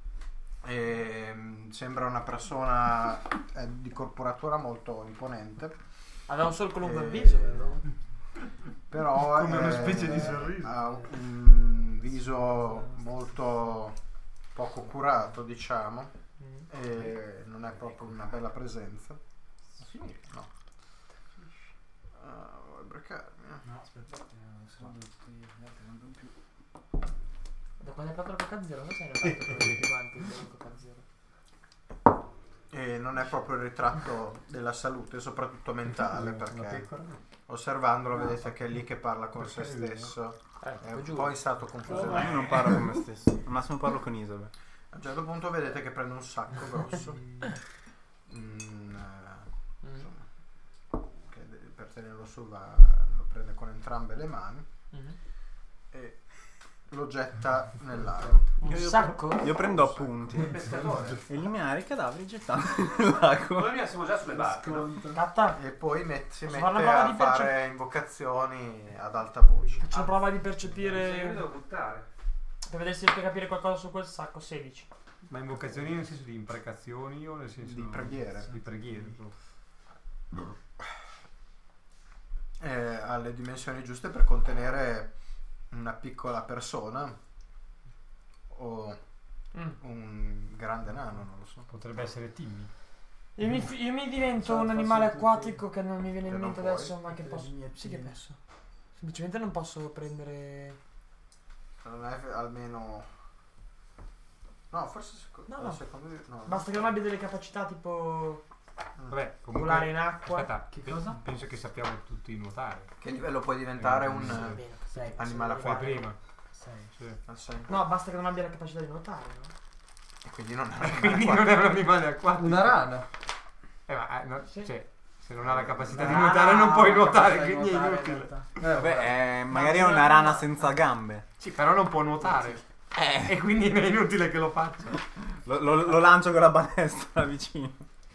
Sembra una persona di corporatura molto imponente. Aveva un solco lungo il viso, però Come una specie di sorriso. ha un viso molto poco curato, diciamo, e non è proprio una bella presenza. No. Vuoi brecarmi? No, aspetta, sono gli altri non vedo più. Da quando hai fatto la Coca Zero, non sai fatto tutti quanti la Coca Zero. E non è proprio il ritratto della salute, soprattutto mentale, perché osservandolo vedete che è lì che parla con se stesso. È un po' in stato confusionario. Io non parlo con me stesso, al massimo parlo con Isabel. A un certo punto vedete che prende un sacco grosso, insomma, che per tenerlo su lo prende con entrambe le mani e lo getta nel lago. Un sacco? Io prendo appunti. Eliminare i cadaveri gettando nel lago. Noi siamo già sulle barche. Catta, E poi si Posso mette fare una prova a di fare invocazioni ad alta voce. faccio una prova di Io percepire... devo buttare. Per vedere se riesco a capire qualcosa su quel sacco. 16. Ma invocazioni nel senso di imprecazioni o nel senso Di preghiere. Di preghiere. Ha le dimensioni giuste per contenere una piccola persona o un grande nano, non lo so. Potrebbe essere Timmy. Io mi divento un animale acquatico che non mi viene in Che non mente puoi. adesso, ma che posso... Sì che posso. Semplicemente non posso prendere... Non è almeno... No, forse No. secondo me... No. Basta che non abbia delle capacità tipo... Vabbè, comunque... volare in acqua. Aspetta, penso che sappiamo tutti nuotare. Che livello puoi diventare Va un bene, sei, animale posso Fai acquatico? prima. Sei. Sì. Sì. No, basta che non abbia la capacità di nuotare, no? E quindi non è un Quindi animale non è un animale acquatico. Una rana. No, Sì. cioè, se non ha la capacità di nuotare non puoi nuotare, quindi è inutile. Vabbè, magari è una rana senza gambe. Sì, però non può nuotare. E quindi è inutile che lo faccia. Lo lancio con la balestra vicino.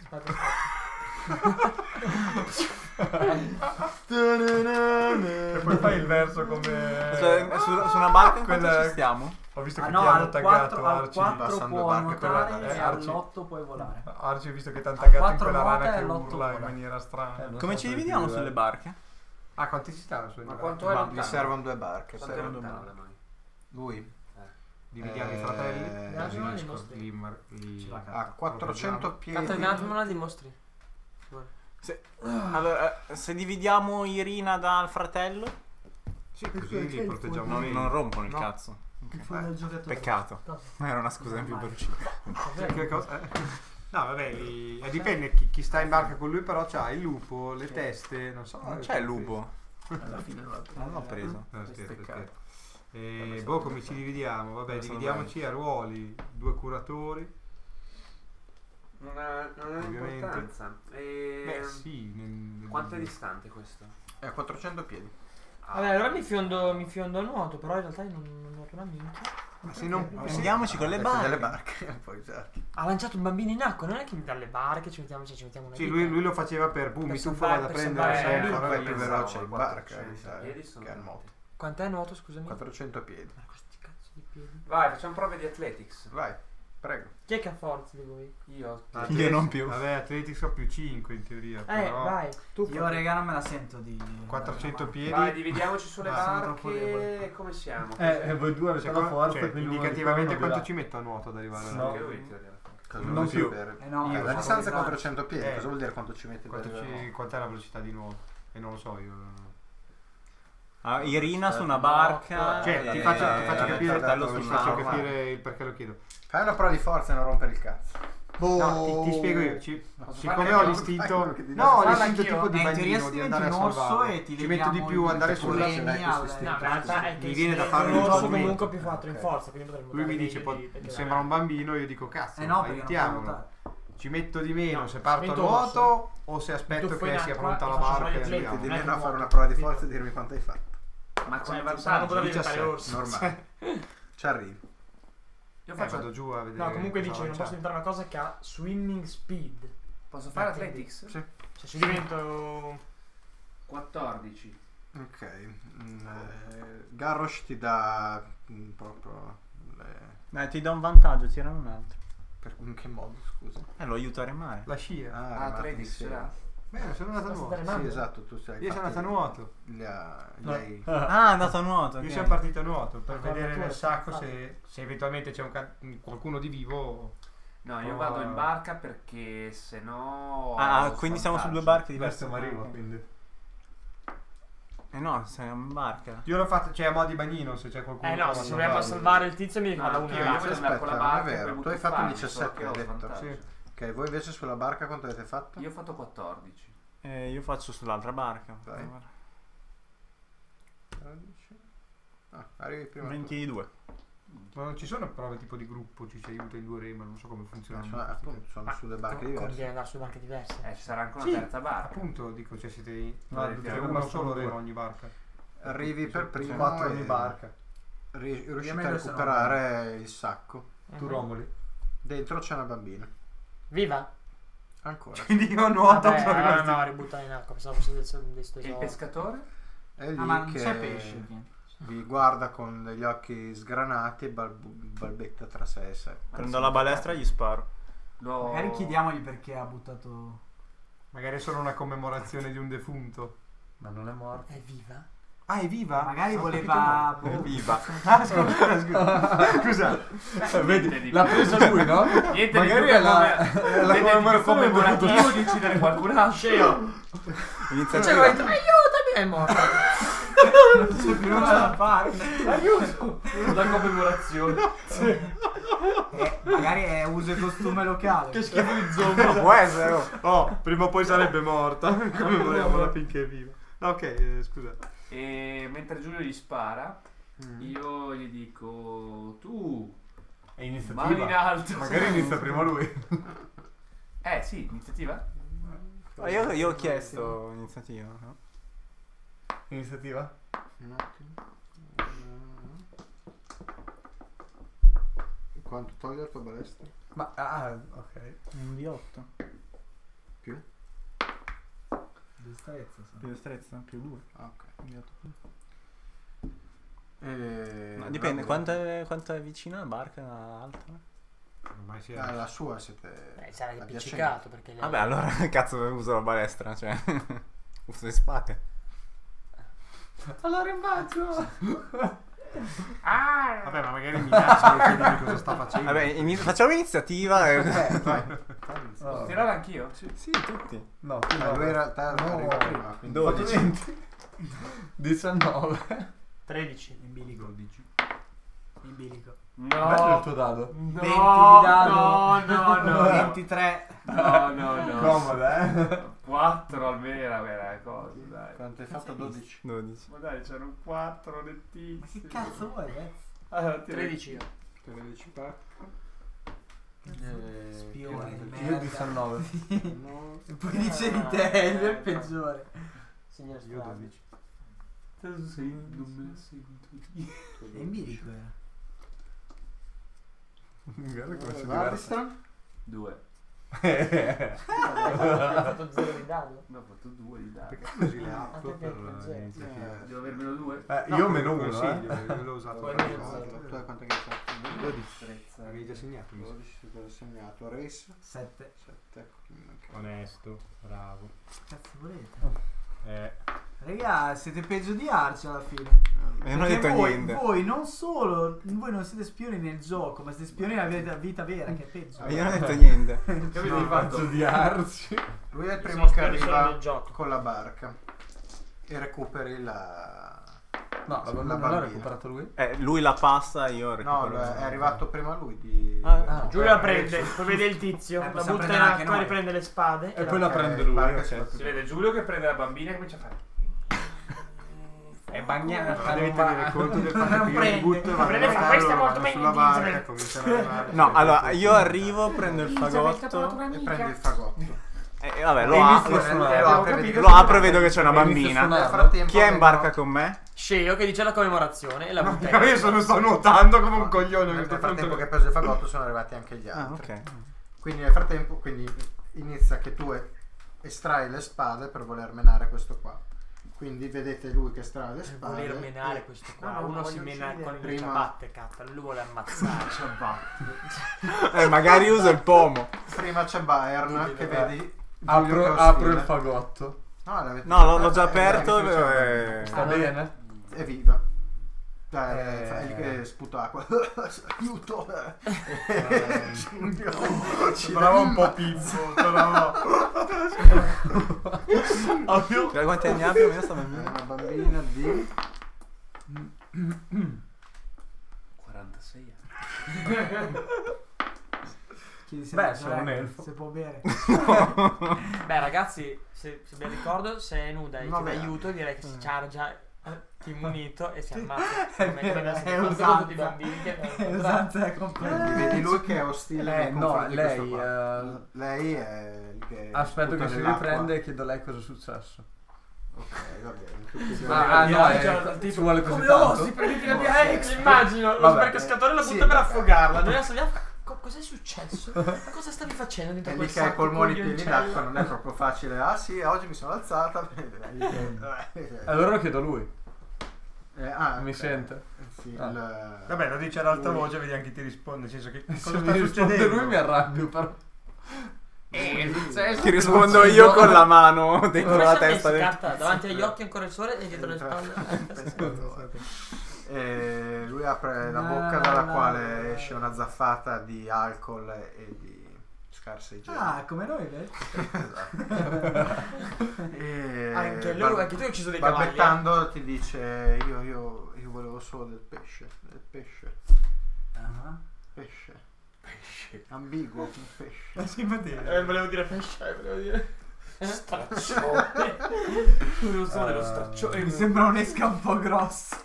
E poi fai il verso come... Cioè, su una barca in Quella- quanto ci stiamo? Ho visto che Ah ti no, hanno al taggato 4, al Arci. 4 passando può barche per la- nuotare e Arci. all'8 puoi volare. Arci, ho visto che ti hanno Al taggato in 4 quella nuota rana e che all'8 urla in vola. maniera strana. Non Come so ci per dividiamo dire. sulle barche? Ah, quanti ci stanno su Ma quanto è Ma lontano? gli servono 2 barche. Quanto è servono lontano due- da noi? Lui Dividiamo i fratelli. altri non li Così mostri. li ha 400 piedi. Catta, un attimo la dimostri. Allora, se dividiamo Irina dal fratello, Sì, così li proteggiamo. Non rompono il cazzo. Il fondo del giocatore. Peccato. Era una scusa in più per uscire. Che cosa? No, vabbè, dipende chi sta in barca con lui, però c'ha il lupo, le teste, non so. Non c'è il lupo. Alla fine Non l'ho preso. No, scherzo. Come ci dividiamo? Vabbè, dividiamoci a ruoli, 2 curatori. Non ha Ovviamente. importanza. Beh, sì. Quanto è distante questo? È a 400 piedi. Vabbè, allora mi fiondo a nuoto, però in realtà io non nuoto una minchia. Ma se non Andiamoci con le Avete barche. delle barche. Poi, esatto. Ha lanciato un bambino in acqua, non è che dalle barche ci mettiamo una Sì, vita. lui lo faceva per boom, mi Per tuffo vado a salvare- prendere per salvare- sempre. Ancora io più pensavo veloce in barca 400 piedi sono che al tanti. nuoto. Quant'è nuoto, scusami? 400 piedi. Ma questi cazzo di piedi. Vai, facciamo prove di athletics. Vai, prego. Chi è che ha forza di voi? Io. Io non più. Vabbè, Athletics ho più 5 in teoria. Però Vai, tu Io raga non me la sento di 400 piedi. Vai, dividiamoci sulle sono troppo barche. debole. Come siamo? Voi due avete la forza, cioè, quindi indicativamente quanto ci metto a nuoto ad arrivare là? Anche voi ti arrivate. Cosa Non vuoi più. sapere? no, Io La so distanza è come 400 piedi, cosa vuol dire quanto ci metti per arrivare? Quant'è la velocità di nuoto? E non lo so io. Irina su una barca. Cioè, ti e faccio il capire, fratello ti su faccio un'altra. capire il perché lo chiedo. Fai una prova di forza e non rompere il cazzo. No, ti spiego io. Siccome fare ho io? l'istinto. Fai quello che ti No, dà. ho Farla l'istinto anch'io. tipo di In teoria bagnino se di diventi andare a un orso salvare. e ti Ci metto di leviamo più il andare problemi sulla. al- questo No, istinto. in realtà è che Mi viene da se farlo un orso eventualmente. comunque più fatto in forza, quindi potremmo Lui mi dare dice, dei- perché sembra un bambino, io dico cazzo, No, perché non aiutiamolo. puoi nuotare. Ci metto di meno No, se parto a metto nuoto o se aspetto tuffo in che sia acqua pronta e la faccio barca solo e gli atleti. andiamo. Di Non è meno a che fare una nuoto. prova di forza e dirmi quanto hai fatto. Ma con Saranno il vantaggio. poter diventare 17, orsi. Normale. Ci arrivi. Io faccio. Vado giù a vedere. No, comunque cosa dice non posso lanciare. diventare una cosa che ha swimming speed. Posso fare Quindi- athletics? Sì. Cioè se divento 14. Ok. Garrosh ti dà proprio Dai, ti do un vantaggio, tirano un altro. in che modo, scusa? Lo aiuto a remare. La scia. remate Athletics ce insieme. l'ha. Beh, sono andato a Basta nuoto. stare Sì, male. esatto, tu sei. Io sono andato a nuoto. Gli hai... Ah, è andato a nuoto. Io ok. siamo partiti a nuoto per Ancora vedere tu, nel sì, sacco infatti. se eventualmente c'è qualcuno di vivo. No, io Oh. vado in barca perché se no. Ah, ho quindi siamo su due svantaggio. barche diverse. quindi. Eh no, siamo in barca. Io l'ho fatto, cioè a mo' di bagnino se c'è qualcuno. Eh che no, va se a ci vogliamo salvarlo. salvare il tizio mi dico No, da anch'io, una io barca. voglio andare con la Aspetta, non è barca e vero, poi tu hai fatto un buttarmi, solo 17, che ho hai detto. svantaggio. Sì. Ok, voi invece sulla barca quanto avete fatto? Io ho fatto 14. Io faccio sull'altra barca. Dai. 13. Ah, arrivi prima. tu. 22. Ma non ci sono prove tipo di gruppo, ci si aiuta in due remi, non so come funziona. Appunto, sono sulle barche Conviene diverse. andare su barche diverse. Ci sarà anche una Sì, terza barca. Appunto, dico, cioè siete No, c'è uno solo remo ogni barca. Arrivi per primo 4 e ogni barca. riuscite a meglio se no. recuperare il sacco. Tu Romoli. Dentro c'è una bambina. Viva? Ancora. Quindi io nuoto. Vabbè, sono rimasto- no, ributtare in acqua, pensavo fosse dei suoi E il pescatore? È lì Ah, ma non che c'è pesce. Chi? vi guarda con degli occhi sgranati e balbetta tra sé e sé. Prendo la balestra e gli sparo. Magari chiediamogli perché ha buttato. Magari è solo una commemorazione di un defunto. Ma non è morto. È viva? Ah, è viva? Magari Ho voleva. capito Viva. male. Ah, scusa. Vedi, l'ha presa lui, no? Niente Magari di più è la commemorativo di uccidere qualcun altro. Sceo! Iniziativa. Aiutami, è morto! Non c'è più nulla da fare. Aiuto! La commemorazione. Magari è uso e costume locale. Che schifo di zombie! Può essere. Oh. Oh, prima o poi sarebbe morta. Commemoriamola finché è viva. No, ok, scusa. E mentre Giulio gli spara, io gli dico: tu, È iniziativa. mani in alto. Magari inizia prima lui. Sì, iniziativa. Io ho chiesto iniziativa. No? Iniziativa? Un attimo. Quanto toglie la tua balestra? Ma, ok. Un D8. Più? Destrezza. Più destrezza, più 2. Ah, ok. No, dipende, quanto è vicina la barca alta? Ormai si La sua siete... Sarai la appiccicato perché lei... Vabbè, allora cazzo uso la balestra, cioè. Uso le spade. Allora imbaggio. Vabbè, ma magari mi piace chiedermi cosa sta facendo. Vabbè, facciamo iniziativa. Vai. Posso tirare anch'io? Sì, tutti. No, Lui in realtà No. arriva prima, quindi... 12. 19. 13. In bilico. 12. In bilico. Bello il tuo dado. 20 di dado. No. 23. No. Comoda, 4 almeno, vera cosa, dai. Quanto hai fatto? 12. 12. Ma dai, c'erano 4 Ma nettissimi. che cazzo vuoi, ragazzi? Allora, 13. 13 pacco. Spione di Io merda. 19. E poi dice di te, è il peggiore. Signor Io Strada. 12. Non me la sento. È in bilico, era. Guarda come si diverte. Valistan? 2. Hai fatto 0 di dado. No, ho fatto 2 di dado. Perché così le Ah, apro perché per zero. iniziativa? Devo aver meno 2? Io meno uno, consiglio, io l'ho usato Poi per meno cosa. zero. Tu hai quanto che hai fatto? 12. Avevi già segnato, mi sa. 12 su cosa ho segnato. Race? 7. 7, ecco chi mi manca. Onesto, bravo. Cazzo volete? Raga, siete peggio di Arci alla fine. E non ho Perché detto voi, niente. voi non solo, voi non siete spioni nel gioco, ma siete spioni nella vita vera, che è peggio. E io non ho detto niente. Che avete fatto? di Arci. Lui è il Sono primo che spioni solo arriva nel gioco. con la barca e recuperi la... No, la non l'ha bambina. recuperato lui? Lui la passa, io No, recupero. è arrivato prima lui di... Giulio la prende, poi vede il tizio, la possiamo butta in prendere anche acqua, noi. riprende le spade E poi la Ok, prende lui, barca ok. si fa Si vede Giulio che prende la bambina e comincia a fare. È bagnata. Dovete tenere conto del fatto che io mi butto e vado Prende, a fa, terra, questo è loro molto vanno sulla meglio barca, indizio. cominciano a remare. No, allora io arrivo, prendo il fagotto. E prendi il fagotto. E vabbè, E lo inizia a apro. suonare. lo apre, vedi Lo che- apro e vedo che c'è una Inizia a bambina. suonare. Nel frattempo Chi è in barca vengono- con me? Sceo che dice la commemorazione e la butta. Io sto nuotando come un coglione. Nel frattempo che hai preso il fagotto sono arrivati anche gli Ah, altri. ok. Quindi nel frattempo inizia che tu estrai le spade per voler menare questo qua. Quindi vedete lui che estrae le spade. Voler menare questo qua. No, no, Uno voglio si mena uccidere. con le Prima- ciabatte, catta. Lui vuole ammazzare. Magari uso il pomo. Prima c'è Bayern che vedi. Apro, Giulio che apro il oscilla. fagotto. No, l'avete No, l'ho già aperto, aperto. è Sta bene? è viva. È lì che sputa acqua. Aiuto! Sembrava un po' pizzo, però. Quanti anni ha più o meno sta È bambina? una bambina di 46 Chiedi se Beh, è sono un elfo. Se può bere. Beh, ragazzi, se ben ricordo, se è nuda e Vabbè. chiede aiuto, direi che si chargia immunito e si ammazza. È Come vero, abbiamo è fatto con usata. tutti i bambini che È usanza è completa. vedi lui che è ostile nei No, confronti di lei. questo qua. Lei è il che Aspetto sputa che si nell'acqua. riprende e chiedo a lei cosa è successo. Ok, va bene. Tutti e due. Ci vuole così Come tanto. osi, prenditi la mia ex, immagino, lo Vabbè. spercascatore la butta Sì, per vabbè. affogarla. Noi adesso andiamo. Cos'è successo? Cosa stavi facendo dentro È quel lì che hai sacco polmoni con pieni d'acqua, non è proprio facile. Ah sì, oggi mi sono alzata. Allora lo chiedo a lui. Mi Mi sente? Sì, Ah. Vabbè, lo dice ad alta Lui- voce, vediamo chi ti risponde. Nel senso che Se cosa mi sta risponde succedendo? lui mi arrabbio però. Ti rispondo io con la mano dentro Come la si è testa messo, del... carta? Davanti agli occhi ancora il sole e dietro le spalle. E lui apre la bocca dalla quale esce una zaffata di alcol e di scarsa igiene. Ah, come noi, vedi? E Anche lui, anche tu hai ucciso dei cavalli. balbettando ti dice io volevo solo del pesce. Pesce. Ambiguo, un pesce. Si poteva. Volevo dire pesce, volevo dire. Straccione. Non so dello straccione. Mi sembra un'esca un po' grossa.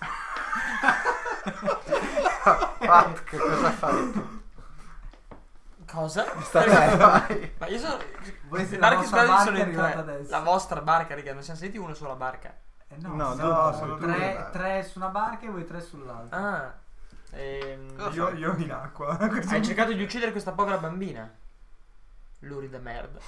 Pat, che cosa fai? Cosa? Vai. Ma io sono. Voi Le siete barche la vostra squadre barca sono è in arrivata tre. adesso. La vostra barca, raga, non siamo sentiti uno sulla barca. No, No, sono tre, tre su una barca e voi tre sull'altra. Ah. Io in acqua. Hai cercato di uccidere questa povera bambina? Lurida merda.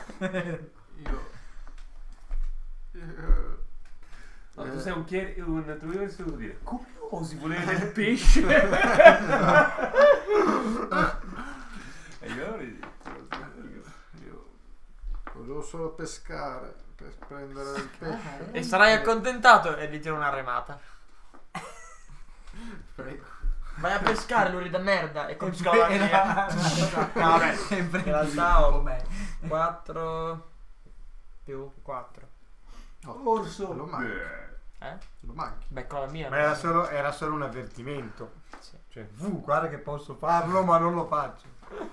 No, tu sei un tu dovresti dire come osi volere del pesce? E io avrei detto io Volevo solo pescare per prendere il pesce. E sarai accontentato e gli tiro una remata. Prego. Vai a pescare, lurida merda. E cominci a via. No, vabbè, sempre in realtà ho me. 4 più 4. Orso. Lo mangi. Lo manchi. Beh, con la mia. Ma era solo un avvertimento. Sì. Cioè, guarda che posso farlo, ma non lo faccio.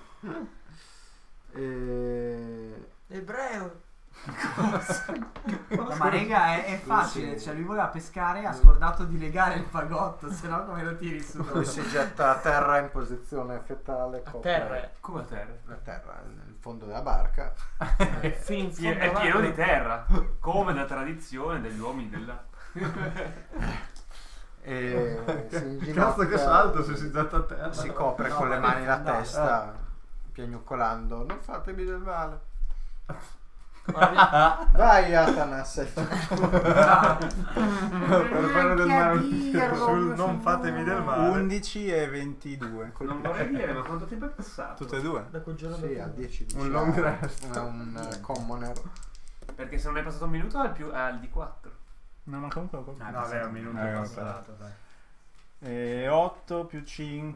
Ebreo. Ma raga, è facile, cioè lui voleva pescare e ha scordato di legare il fagotto, se no come lo tiri su? Lui si getta a terra in posizione fetale. A terra. Come a terra? A terra, nel fondo della barca. Fino in È fondo pieno di terra, come da tradizione degli uomini della... E si Cazzo inginocchia, che salto se si getta a terra. si copre con le mani la testa, piagnucolando. Non fatemi del male. Vai Atanas. Per fare del male sul non fatemi del male. 11 e 22. Non vorrei dire, ma quanto tempo è passato? Tutte e due. Da quel giorno Sì, a 10 Un long rest. È un commoner. Perché se non è passato un minuto è al D4. No, ma comunque ho qualcosa. No, è un minuto Eh, passato. 8 più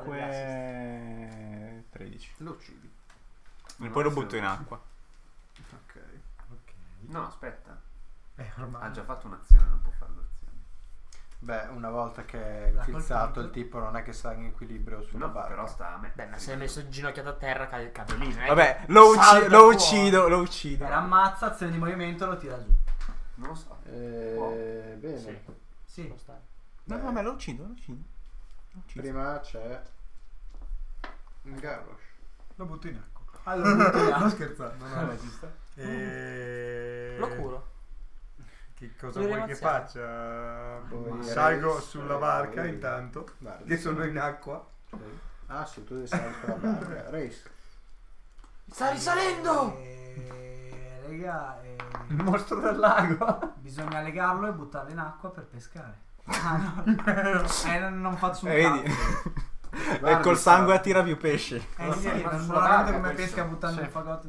5 13. Lo uccidi. E poi lo butto in acqua. Ok. No, aspetta. Ormai. Ha già fatto un'azione, non può fare l'azione. Beh, una volta che è infilzato il tipo non è che sta in equilibrio sulla No, barca. però sta a me. Beh, ma se è messo ginocchiato a terra cade lì. non è Vabbè, che lo salta fuori. uccido. Era ammazza, azione di movimento, lo tira giù. Non lo so. Bene. Sì. Sì. Può stare. No, vabbè, lo uccido. Prima c'è un Garrosh. Lo butto in acqua. Allora, Non scherzando, no. ci sta. Lo curo. Che cosa Lo vuoi che riamazziamo. faccia? Poi Salgo Reis, sulla barca poi- intanto, Guarda, che sono in acqua. Ah sì, tu devi salire sulla barca. Reis. Sta risalendo! Raga, Il mostro del lago. bisogna legarlo e buttarlo in acqua per pescare. Ah, no. Non faccio un Vedi? cazzo. E col sangue attira più pesci. Sì, Ma non sulla ho capito barca come questo. pesca buttando Sì. il fagotto.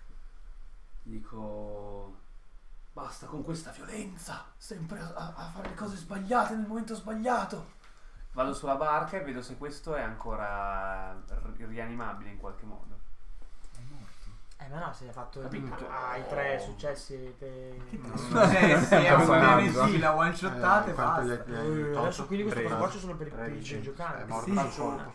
Dico... Basta con questa violenza, sempre a fare le cose sbagliate nel momento sbagliato. Vado sulla barca e vedo se questo è ancora rianimabile in qualche modo. Ma no, se ha fatto Capito? i 3 successi per... Sì, è un PNG, la one shotate e quanto basta. gli hai tolto? adesso quindi questo 13. passaporto solo per i 13. giocanti. È morto Sì, dal sì. colpo.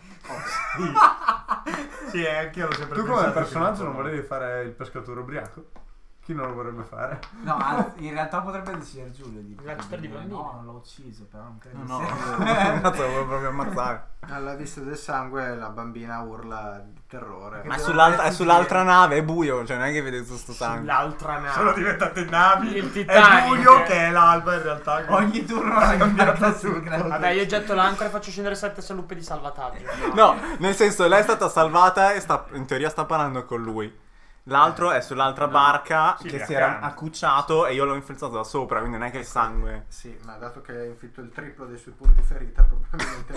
Sì, anche io l'ho sempre Tu come pensato personaggio che- non volevi fare il pescatore ubriaco? Chi non lo vorrebbe fare? No, anzi, in realtà potrebbe decidere Giulio di Lanciatore di bambini. No, non l'ho ucciso, però non credo No, sia. cazzo, volevo proprio ammazzare. Alla vista del sangue la bambina urla di terrore. Ma è sull'altra nave, è buio, cioè non è che vede tutto sto sangue. L'altra nave. Sono diventate navi. Il È Titanic. buio che è l'alba in realtà. Ogni turno la cambiata sul grande. Vabbè, io getto l'ancora e faccio scendere 7 salupe di salvataggio. No, nel senso, lei è stata salvata e in teoria sta parlando con lui. L'altro è sull'altra barca Sì, che lì si era accanto. accucciato e io l'ho infilzato da sopra, quindi non è che il sangue... Sì, ma dato che hai inflitto il triplo dei suoi punti ferita, probabilmente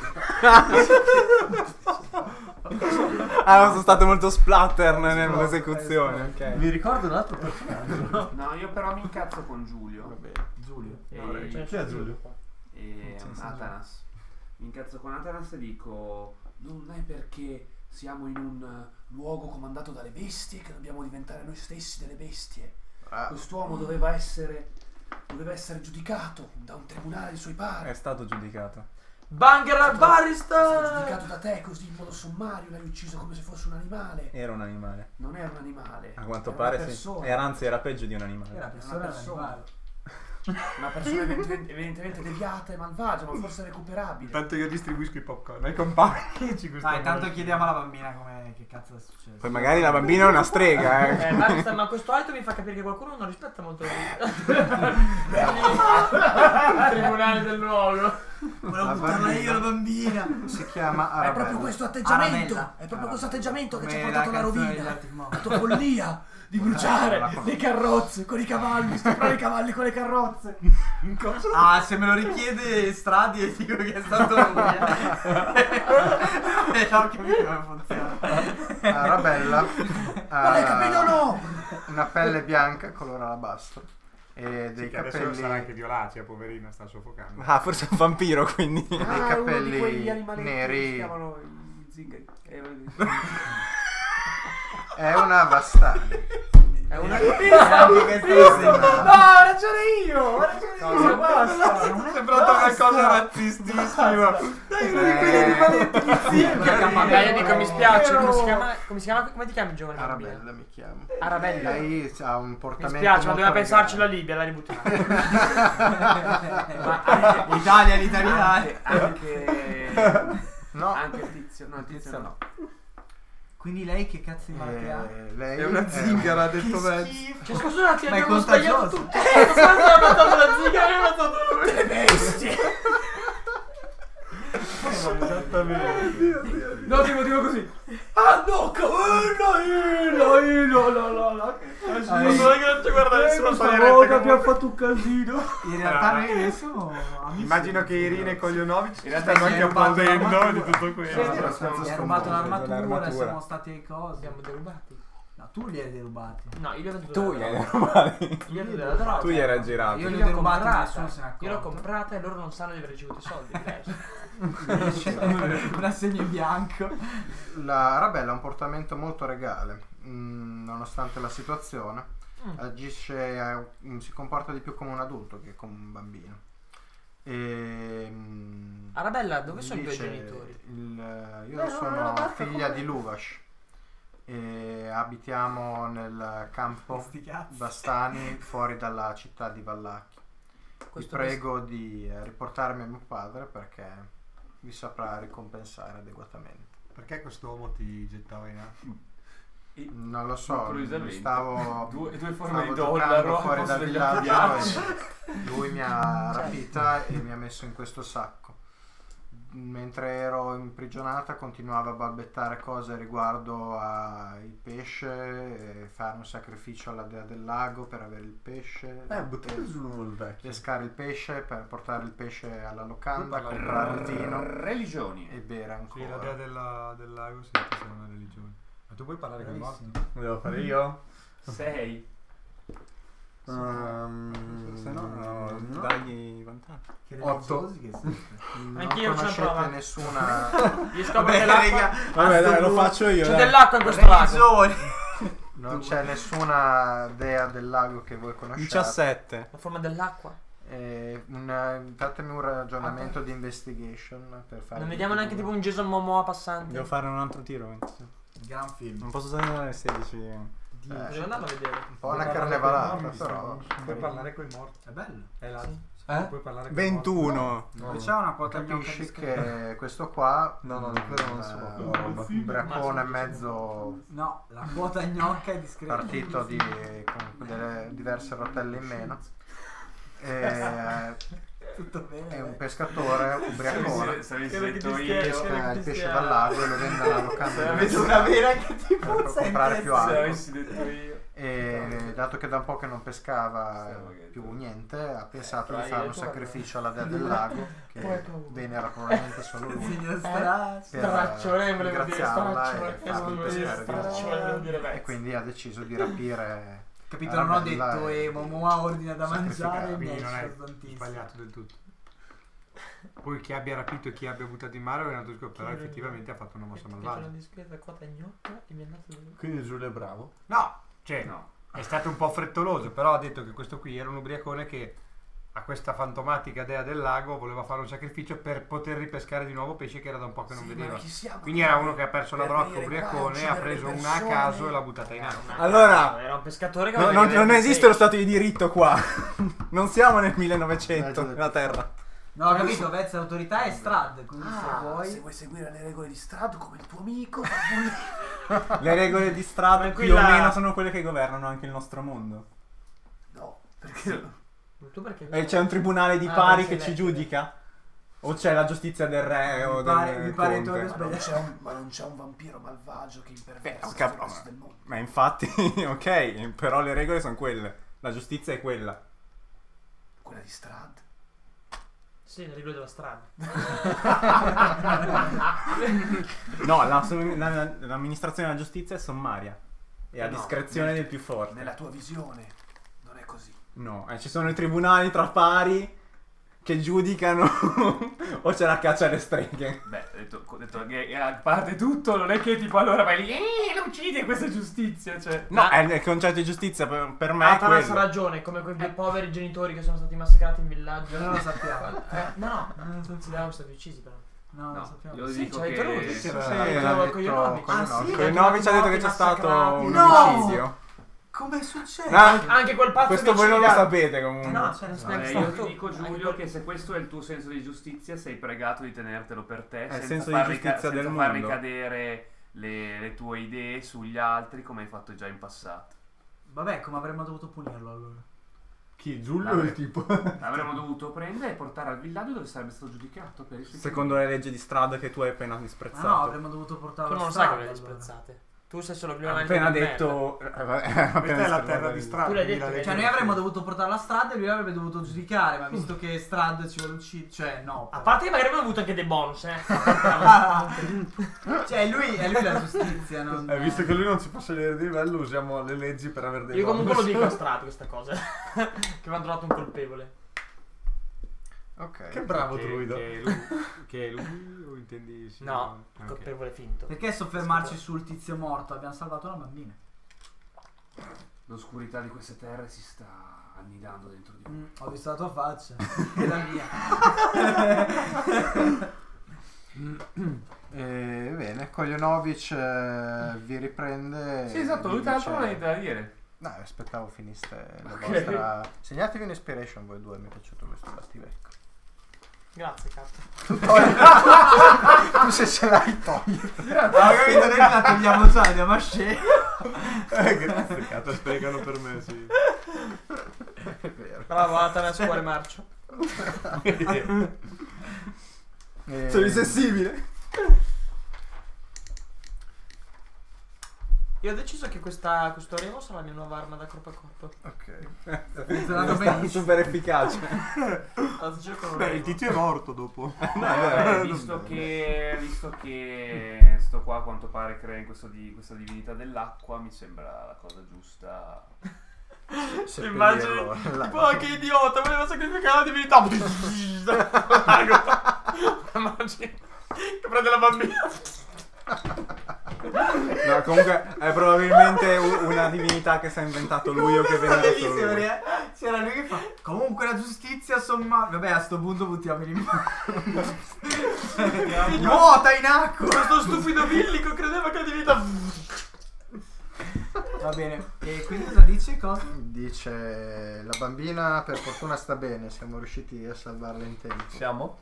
Ah, sono stato molto splatter nell'esecuzione, ok. Mi ricordo un altro personaggio. No, io però mi incazzo con Giulio. Giulio. E, Chi è Giulio? e Atanas. Mi incazzo con Atanas e dico... Non è perché siamo in un luogo comandato dalle bestie che dobbiamo diventare noi stessi delle bestie. Quest'uomo doveva essere giudicato da un tribunale dei suoi pari. È stato giudicato. Banger al È stato barista! giudicato da te così in modo sommario, l'hai ucciso come se fosse un animale. Era un animale. Non era un animale. A quanto era pare una sì. persona. Era, anzi, era peggio di un animale. Era persona, Una era persona. animale. Una persona evidentemente deviata e malvagia, ma forse recuperabile. Intanto io distribuisco i popcorn ai compagni. Dai, intanto chiediamo alla bambina che cazzo è successo. Poi magari la bambina è una strega, Barista, ma questo alto mi fa capire che qualcuno non rispetta molto il tribunale del luogo. Volevo buttarla io la bambina. si chiama È Arabella. proprio questo atteggiamento, Arabella. è proprio questo atteggiamento che ci ha Come portato la alla canzone degli rovina. Arctic La Monkeys. tua follia di bruciare le carrozze con i cavalli, stuprare i cavalli con le carrozze. Ah, se me lo richiede Stradi e dico che è stato lui. E ho capito come funziona. Arabella Ma l'hai capito o no? una pelle bianca color alabastro e dei Che adesso capelli sarà anche violacea, poverina, sta soffocando. Ah, forse è un vampiro, quindi... dei uno di capelli quegli animaletti che si neri. chiamano i zingari. È una vastaglia. È una Anche che stai No, ho ragione io! Ho ragione io, basta! una cosa razzistissima. Dai, io dico mi spiace. Come si chiama? Come ti chiami, giovane? Arabella mi chiamo. Arabella. Lei ha un Mi portamento spiace, ma molto doveva pensarci la regale. Libia, la ributtiamo. Ma anche Italia, l'italiano. anche No, anche Tizio, no, Tizio no. Quindi lei che cazzo di marche ha? lei È una zingara, ha detto Che Vez. schifo. Cioè, scusate, Ma è abbiamo sbagliato contagioso. tutto. Ho mandato la zingara, io ho mandato Le bestie! Esattamente. No, tipo così. Ah no, non ci guarda nessuno. abbiamo fatto un casino. In realtà noi adesso amici. Immagino che Irina e Koglionovic In realtà stanno si anche è rubato applaudendo l'armatura. di tutto questo. Sì, mi ha rubato l'armatura, l'armatura. siamo stati ai cosi. Abbiamo derubati. No, tu li hai derubati. No, io li ho dato Tu della gli droga. hai rubati. Io gli ho dato della Tu gli droga. hai raggirato. Io li ho Io l'ho derubati, comprata. nessuno se ne è accorto. Io l'ho comprata e loro non sanno di aver ricevuto i soldi. Un assegno in bianco. La Arabella ha un portamento molto regale, nonostante la situazione. Agisce, si comporta di più come un adulto che come un bambino. Arabella, dove sono i tuoi dice, genitori? Io sono figlia di Luvash e abitiamo nel campo Sti cazzi. Bastani fuori dalla città di Vallacchi. Vi Questo prego di riportarmi a mio padre perché vi saprà ricompensare adeguatamente. Perché quest'uomo ti gettava in acqua? Non lo so, Improvvisamente. stavo Due forme di giocando dollaro fuori al dal posto degli villaggio ghiacci. e lui mi ha rapita e mi ha messo in questo sacco. Mentre ero imprigionata continuava a balbettare cose riguardo al pesce, fare un sacrificio alla dea del lago per avere il pesce, Buttate giù il vecchio. pescare il pesce per portare il pesce alla locanda, comprare il vino Religioni. e bere ancora. Sì, la dea del lago senti se è una religione. Ma tu puoi parlare con i morti? Lo devo fare io? 6. Se no, dagli vantaggio. Che 8. religiosi che siete. Non Anch'io c'ho conoscete prova. nessuna Io scopro che l'acqua. Vabbè, dai, lo faccio io. C'è dai. dell'acqua in questo lago. non c'è nessuna dea del lago che voi conosciate. 17. La forma dell'acqua. Fatemi un ragionamento di investigation per fare. Non vediamo neanche tipo un Jason Momoa passante. Devo fare un altro tiro. Gran film. Non posso usare alle 16. Devo andarlo a vedere. un po' una carnevalata, però. Puoi parlare con i morti. È bello. È là. Sì. Puoi parlare con 21. Dove c'è una quota Capisci che questo qua No, quello non so. un ubriacone mezzo No, la quota gnocca è discreta. partito con delle diverse rotelle in meno. Tutto bene. È un pescatore ubriacone. Se avessi Credo che detto ti io. stia- Pesca il pesce dal lago e lo vende alla locanda Avete una vera che ti per puzza in comprare più testa. Se alto. avessi detto io. E dato che da un po' che non pescava più niente, ha pensato di fare un sacrificio alla dea del lago che venera probabilmente solo lui Segno straccio. Straccione, volevo dire ringraziarla straccione. e fargli Volevo dire pescare di nuovo. straccione, volevo dire E pezzo. quindi ha deciso di rapire. Capito? Non ho Arabella detto e Momoa ordina da mangiare e mi Quindi non è esce tantissimo. sbagliato del tutto. Poi chi abbia rapito e chi abbia buttato in mare è un altro discorso, però effettivamente ha fatto una mossa C'è una malvagia. discreta quota gnocca e mi è andato Quindi Giulio è bravo. No, cioè No. è stato un po' frettoloso, però ha detto che questo qui era un ubriacone che a questa fantomatica dea del lago voleva fare un sacrificio per poter ripescare di nuovo pesce che era da un po' che non Sì, vedeva. ma chi siamo Quindi noi era uno che ha perso la per brocca venire qua e ubriacone, ha uccidere preso le una a persone? caso e l'ha buttata in acqua. Allora, Era un pescatore che no, voleva non vedere esiste il lo stato di diritto qua. Non siamo nel 1900 nella Terra. No, ho capito, Vez, l'autorità è Strad, quindi se Se vuoi... vuoi seguire le regole di Strato come il tuo amico, Le regole di strada Ma più quella- o meno sono quelle che governano anche il nostro mondo. no, perché Tu perché? E c'è un tribunale di Ah, pari perché che ci lei- giudica? O c'è la giustizia del re o mi pare del tu conte? abbia ma non c'è un vampiro malvagio che Ho imperversa cap- il resto del mondo. Ma infatti, ok, però le regole sono quelle. La giustizia è quella. Quella di Strad. Sì, le regole della strada. No, l'amministrazione della giustizia è sommaria. È a No, discrezione del più forte. Nella tua visione non è così. No, ci sono i tribunali tra pari che giudicano o c'è la caccia alle streghe? Beh, ho detto che a parte tutto, non è che tipo allora vai lì, lo uccidi e questa è giustizia, cioè. No, è il concetto di giustizia per me è Atanas ha quello. ragione, come quei poveri genitori che sono stati massacrati in villaggio. Non lo sappiamo. No, non siamo stati uccisi però. No, non lo sappiamo. Io Sì, dico c'hai che tenuto. Sì, Con gli Onovic. Con i Novi ci ha detto che c'è stato un No! omicidio. Come è successo? Anche quel pazzo Questo voi non lo omicida. sapete comunque. No, ce ne io stato. ti dico Giulio che se questo è il tuo senso di giustizia sei pregato di tenertelo per te il senza senso far, di giustizia del senza far mondo. ricadere le tue idee sugli altri come hai fatto già in passato. Vabbè, come avremmo dovuto punirlo allora? Chi? Giulio o il tipo? Avremmo dovuto prendere e portare al villaggio dove sarebbe stato giudicato per i suoi Secondo le leggi di strada che tu hai appena disprezzato. No, avremmo dovuto portarlo Tu non a sai strada, che le allora. disprezzate. Tu sei solo più Ha avanti appena di me. detto Questa è la terra di Strad. Tu l'hai detto che- Cioè noi avremmo dovuto portarlo a Strad e lui avrebbe dovuto giudicare, ma visto che Strad ci vuole uccidere, cioè no. A parte che magari avremmo avuto anche dei bonus, Cioè è lui la giustizia, non... Visto che lui non si può salire di livello, usiamo le leggi per avere dei Io comunque lo bonus. dico a Strato questa cosa. Che va trovato un colpevole. Ok. Che bravo Che druido. è lui o intendi? Sì, No, ok. colpevole finto. Perché soffermarci sul tizio morto? Abbiamo salvato una bambina. L'oscurità di queste terre si sta annidando dentro di me. Ho visto la tua faccia. E la mia. Bene, Koljonovic vi riprende. Sì, esatto, e lui vi tra l'altro non ha dice- niente da dire. No, aspettavo finiste la Ok. vostra. Segnatevi un inspiration voi due, mi è piaciuto questo battivecchio. Grazie, cazzo. Tu se ce l'hai togli. Ho capito, noi la togliamo già, andiamo a scena. Grazie, cazzo, spiegano per me, sì. È vero. Bravo, Atanas, cuore marcio. Sono insensibile. Io ho deciso che questo remo sarà la mia nuova arma da corpo a corpo. Ok. Funzionato benissimo. Super efficace. Allora, gioco con un Beh, il remo. tizio è morto dopo. Visto che sto qua a quanto pare crea in questa divinità dell'acqua, mi sembra la cosa giusta. Seppellirlo. Tipo, che idiota, voleva sacrificare la divinità. Immagini che prende la bambina. No, comunque è probabilmente una divinità che si è inventato lui o che viene da Bellissimo, solo lui. perché c'era lui che fa. Comunque la giustizia somma. Vabbè, a sto punto buttiamoli in mano. Nuota in acqua. Questo stupido billico credeva che la divinità. Va bene. E quindi cosa dice? Cosa? Dice la bambina per fortuna sta bene, siamo riusciti a salvarla in tempo. Siamo?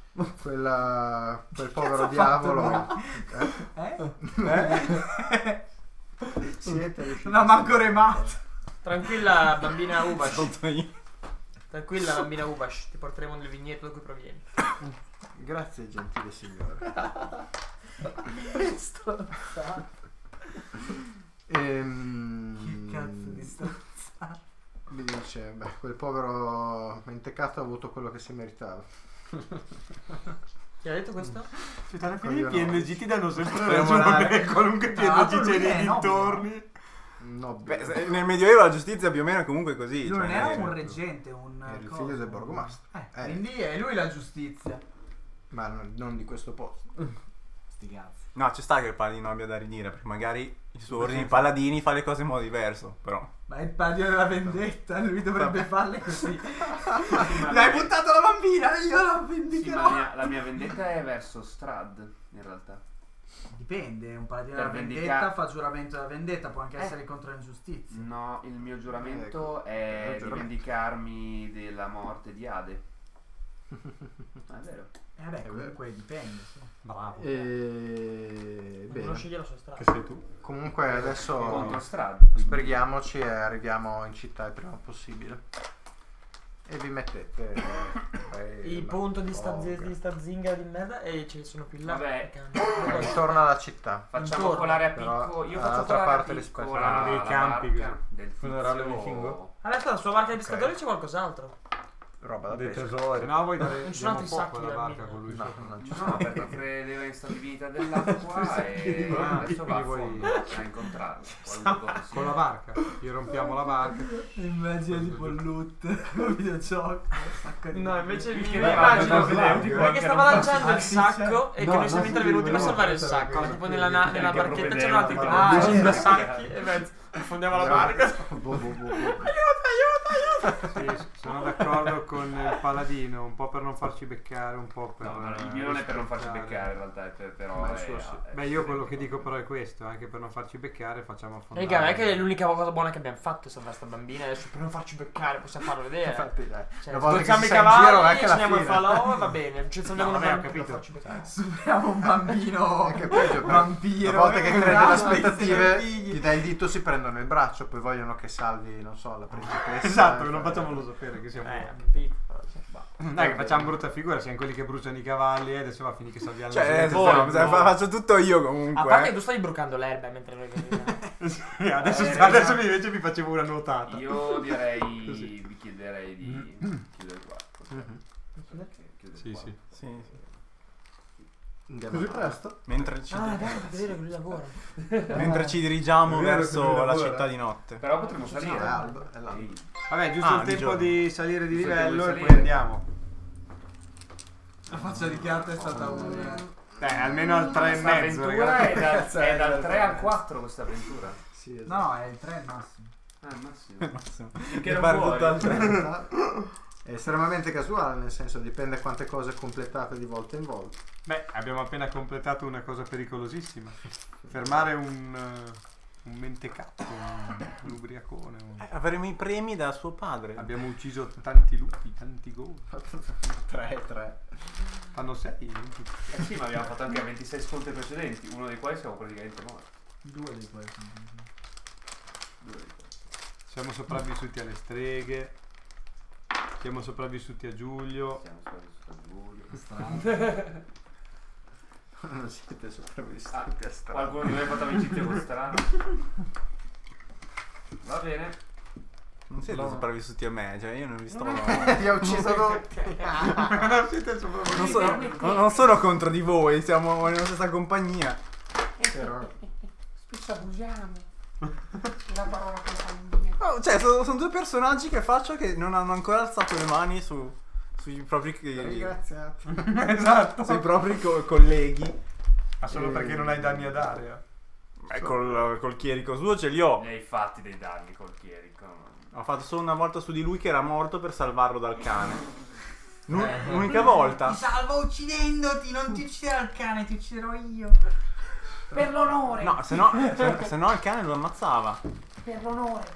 Quel povero ha diavolo. Siete riusciti. Non ha manco remato. Tranquilla, bambina Ubash. Sotto io. Tranquilla, bambina Ubash. Ti porteremo nel vigneto da cui provieni. Grazie gentile signore. Che cazzo di stronzata. Mi dice, beh, quel povero mentecato ha avuto quello che si meritava. Chi ha detto questo? Cioè, alla fine i Koljonovic. PNG ti danno sempre Speriamo ragione. male. Qualunque Tra PNG l'altro c'è lui è nei nobile, dintorni. No, Beh, nel Medioevo la giustizia più o meno è comunque così. Lui non cioè, era un reggente, un. Era il coso. figlio del borgomastro. Quindi è lui la giustizia. ma non di questo posto. Sti cazzi. No, ci sta che il paladino abbia da ridire, perché magari il suo ordine di paladini fa le cose in modo diverso, però. Ma è il paladino della vendetta, lui dovrebbe farle così. ma L'hai la- buttato la bambina, io la Sì, vendicherò. ma la mia vendetta è verso Strad, in realtà. Dipende, un paladino Per della vendetta vendica- fa giuramento della vendetta, può anche essere contro l'ingiustizia. No, il mio giuramento Ecco, è il di giuramento. vendicarmi della morte di Ade. Ah, è vero. Vabbè, comunque dipende. Sì. Bravo. E... Non bene. sceglie la sua strada. Che sei tu? Comunque adesso Contro Strad. sbrighiamoci e arriviamo in città il prima possibile. E vi mettete Il punto di sta zingara di merda e ce ne sono più là. Vabbè. intorno alla città. Facciamo Intorno, colare a però, picco. Io dall'altra faccio colare a parte picco rispetto la dei campi, barca così. del Funerale tizio. vichingo? Adesso sulla barca dei pescatori c'è qualcos'altro. roba da dei pesca. tesori. No, voi Non ci sono altri fuoco sacchi alla da barca mine. con lui. No, sopra. non ci No, sono. per offrire le instabilità dell'acqua e adesso va a Quindi fondo voi- a incontrarlo. Qualunque cosa sia. Con la barca. Gli rompiamo la barca. Immagina tipo il loot, un videogioco. No, invece mi Che immagino immagino perché stava lanciando il Ah, sì, sacco e che No, noi siamo no, intervenuti per sì, salvare il no, sacco. no, Tipo no, nella no, nella no, barchetta no, c'erano altri no, tipo no, 5 no, sacchi e mezzo. Affondiamo la barca. Sì, sono d'accordo con il paladino, un po' per non farci beccare, un po' per... No, ma il mio non è per non farci rispettare. beccare in realtà, però Ma il è, suo sì. Beh, io quello che dico però è questo, anche per non farci beccare facciamo affondare. Raga, non è che è l'unica cosa buona che abbiamo fatto è salvare sta bambina. Adesso per non farci beccare possiamo farlo vedere. Infatti, dai. Cioè, Una volta che sgozziamo si i sta in giro, cavalli, anche la ceniamo il fine. falò, va bene. Ci salviamo No, una vabbè, ho bambina per capito. farci beccare. Superiamo un bambino È che peggio, vampiro. una volta che crede le bravo, aspettative, figli. gli dai il dito, si prendono il braccio, poi vogliono che salvi, non so, la principessa. Esatto, non facciamolo sapere che siamo... Capito. Dai, che facciamo brutta figura, siamo quelli che bruciano i cavalli e adesso va a finire che salviamo Cioè, la gente. faccio tutto io A parte comunque. che tu stavi brucando l'erba mentre noi veniamo. Sì, adesso invece vi facevo una nuotata. Io direi, Così. vi chiederei di chiudere qua. Chiudere Sì, qua. sì. Sì, sì. Andiamo Così avanti. presto? Mentre ci, Ah, dai, è vero che lui lavora. mentre ci dirigiamo È vero che verso lui la lavora. città di notte. Però potremmo È salire. alba, è l'alba. Ehi. Vabbè, giusto Ah, il di tempo giorno. di salire di Giusto il tempo livello di e poi salire. andiamo. La faccia di carta è stata una. Almeno al 3 e Questa mezzo, avventura ragazzi. è dal 3 al 4 questa avventura. Sì, esatto. No, è il 3 al massimo. Al massimo. Massimo. Che non fare vuoi. tutto al tre. È estremamente casuale, nel senso dipende quante cose completate di volta in volta. Beh, abbiamo appena completato una cosa pericolosissima. Fermare un mentecatto, un ubriacone. Avremo i premi da suo padre. Abbiamo ucciso tanti lupi, tanti gol. 3. Fanno 6. Eh sì, ma abbiamo fatto anche 26 scontri precedenti, uno dei quali siamo praticamente morti. 2 di questi. Due dei quali. Siamo sopravvissuti alle streghe. Siamo sopravvissuti a Giulio. Siamo sopravvissuti a Giulio. Non siete sopravvissuti Ah, a strada. Qualcuno di noi ha fatto amicizia con strano. Va bene. Non siete sopravvissuti a me, cioè io non vi sto. Ti ha ucciso tutti. Non siete sopravvissuti. Non sono contro di voi, siamo nella stessa compagnia. Spicciabugiamo. La parola che fa in Oh, cioè, sono due personaggi che faccio che non hanno ancora alzato le mani sui propri Ringraziati. Esatto. sui propri colleghi. Ma solo perché non hai danni a dare. Beh, col chierico suo ce li ho. Ne hai fatti dei danni col chierico. Ho fatto solo una volta su di lui che era morto per salvarlo dal cane. L'unica volta. Ti salvo uccidendoti, non ti ucciderà il cane, ti ucciderò io. Per l'onore. No, se no il cane lo ammazzava. Per l'onore.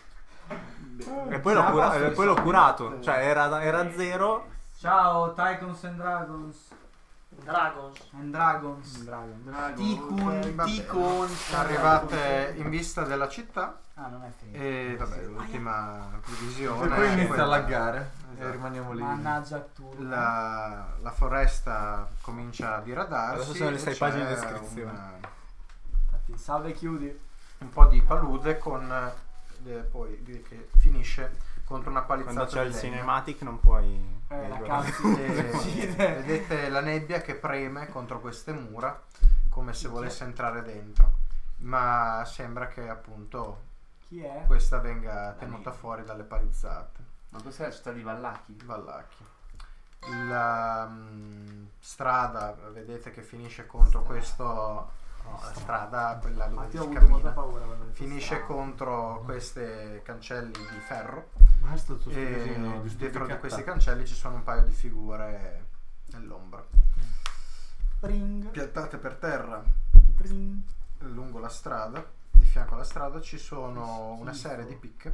E poi l'ho curato. Cioè era zero. Ciao, Tycoons and Dragons. Dragons. And Dragons. Ticun. Arrivate in vista della città Ah, non è finito. e vabbè, l'ultima divisione. E poi è inizia quella- a laggare. Esatto. E rimaniamo lì. Mannaggia tu. La foresta comincia a diradarsi. Adesso sono le e 6 c'è pagine di descrizione. Salve e chiudi. Un po' di palude con poi che finisce contro una palizzata. Quando c'è il di legno. cinematic non puoi. La cazzo. E vedete la nebbia che preme contro queste mura come se volesse entrare dentro, ma sembra che appunto Chi è? questa venga tenuta fuori dalle palizzate. Ma questa è la città di Vallaki. Vallaki. La strada vedete che finisce contro questo la strada, quella dove Ti ho si avuto molta cammina, paura quando ho detto finisce strada. contro questi cancelli di ferro Basta tutto e dietro di questi cancelli ci sono un paio di figure nell'ombra Pring, piantate per terra pring. lungo la strada. Di fianco alla strada ci sono una serie di picche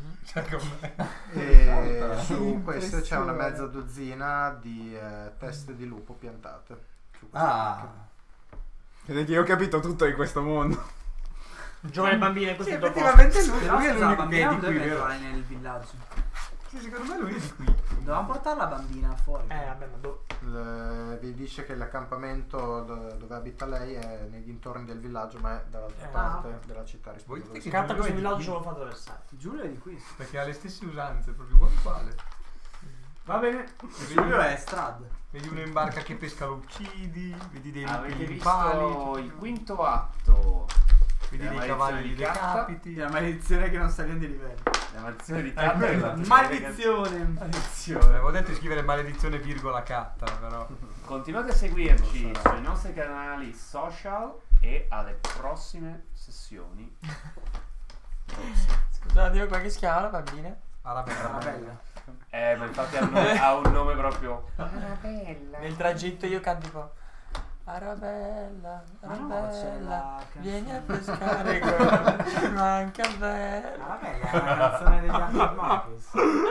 e su queste c'è una mezza dozzina di teste di lupo piantate su queste picche. Vedete, io ho capito tutto in questo mondo. Giovane bambina in questo effettivamente lui Però è scusa, la l'unico che bambina è non di qui, deve vero? entrare nel villaggio. Sì, secondo me lui è di qui. Dovevamo portare la bambina fuori. vabbè, ma Vi dice che l'accampamento dove abita lei è nei dintorni del villaggio, ma è dall'altra Ah. parte della città rispetto Voi a dove dite si che Carta questo Giulio è di villaggio qui? ce l'ho fatto attraversare. Giulio è di qui. Perché ha le stesse usanze, proprio uguale. Va bene. Quello è Strad. Vedi uno in barca che pesca, lo uccidi. Vedi dei Avete lupi visto pali. il quinto atto. Vedi La dei maledizione cavalli di carta. decapiti. La maledizione che non saliamo di livello. La maledizione di carta. quella. Maledizione. Maledizione. Avevo detto di scrivere maledizione virgola catta, però. Continuate a seguirci sui nostri canali social e alle prossime sessioni. Scusate, io qua che si chiama la bambina? Arabella. Ma infatti ha un nome proprio. Arabella. Nel tragitto io canto un po'. Arabella, Arabella, vieni a pescare con ci manca bella. Vabbè, è la canzone degli Arctic Monkeys.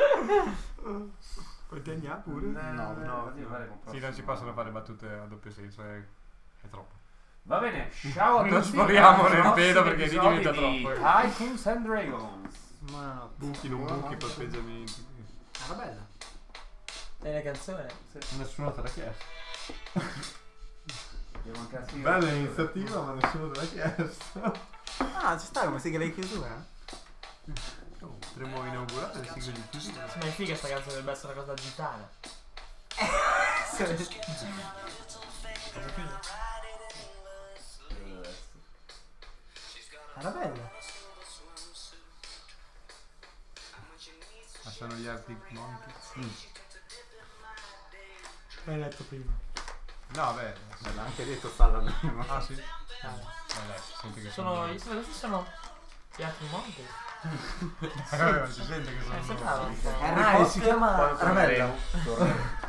Continua pure? No. Sì, non si possono fare battute a doppio senso, è troppo. Va bene, ciao a tutti. Trasforiamo nel Prossimi pedo perché lì diventa episodi troppo. di Tycoons and Dragons. Ma Buchi, non buchi, palpeggiamenti. Arabella. È una canzone. Nessuno te l'ha chiesto. Devo anche la sigla. Bella iniziativa, ma nessuno te l'ha chiesto. Ah, ci sta come sigla di chiusura? Potremmo inaugurare le sigle di chiusura. Ma è figa sta canzone, dovrebbe essere una cosa gitana. Arabella. Ma sono gli Arctic Monkeys? L'hai letto prima. No, beh. L'ha anche detto Salla prima. Ah, sì? Vabbè, senti che Sono gli altri monti. non si sente che sono sembrava un po'. Ah, si chiama Quando Arabella. torneremo.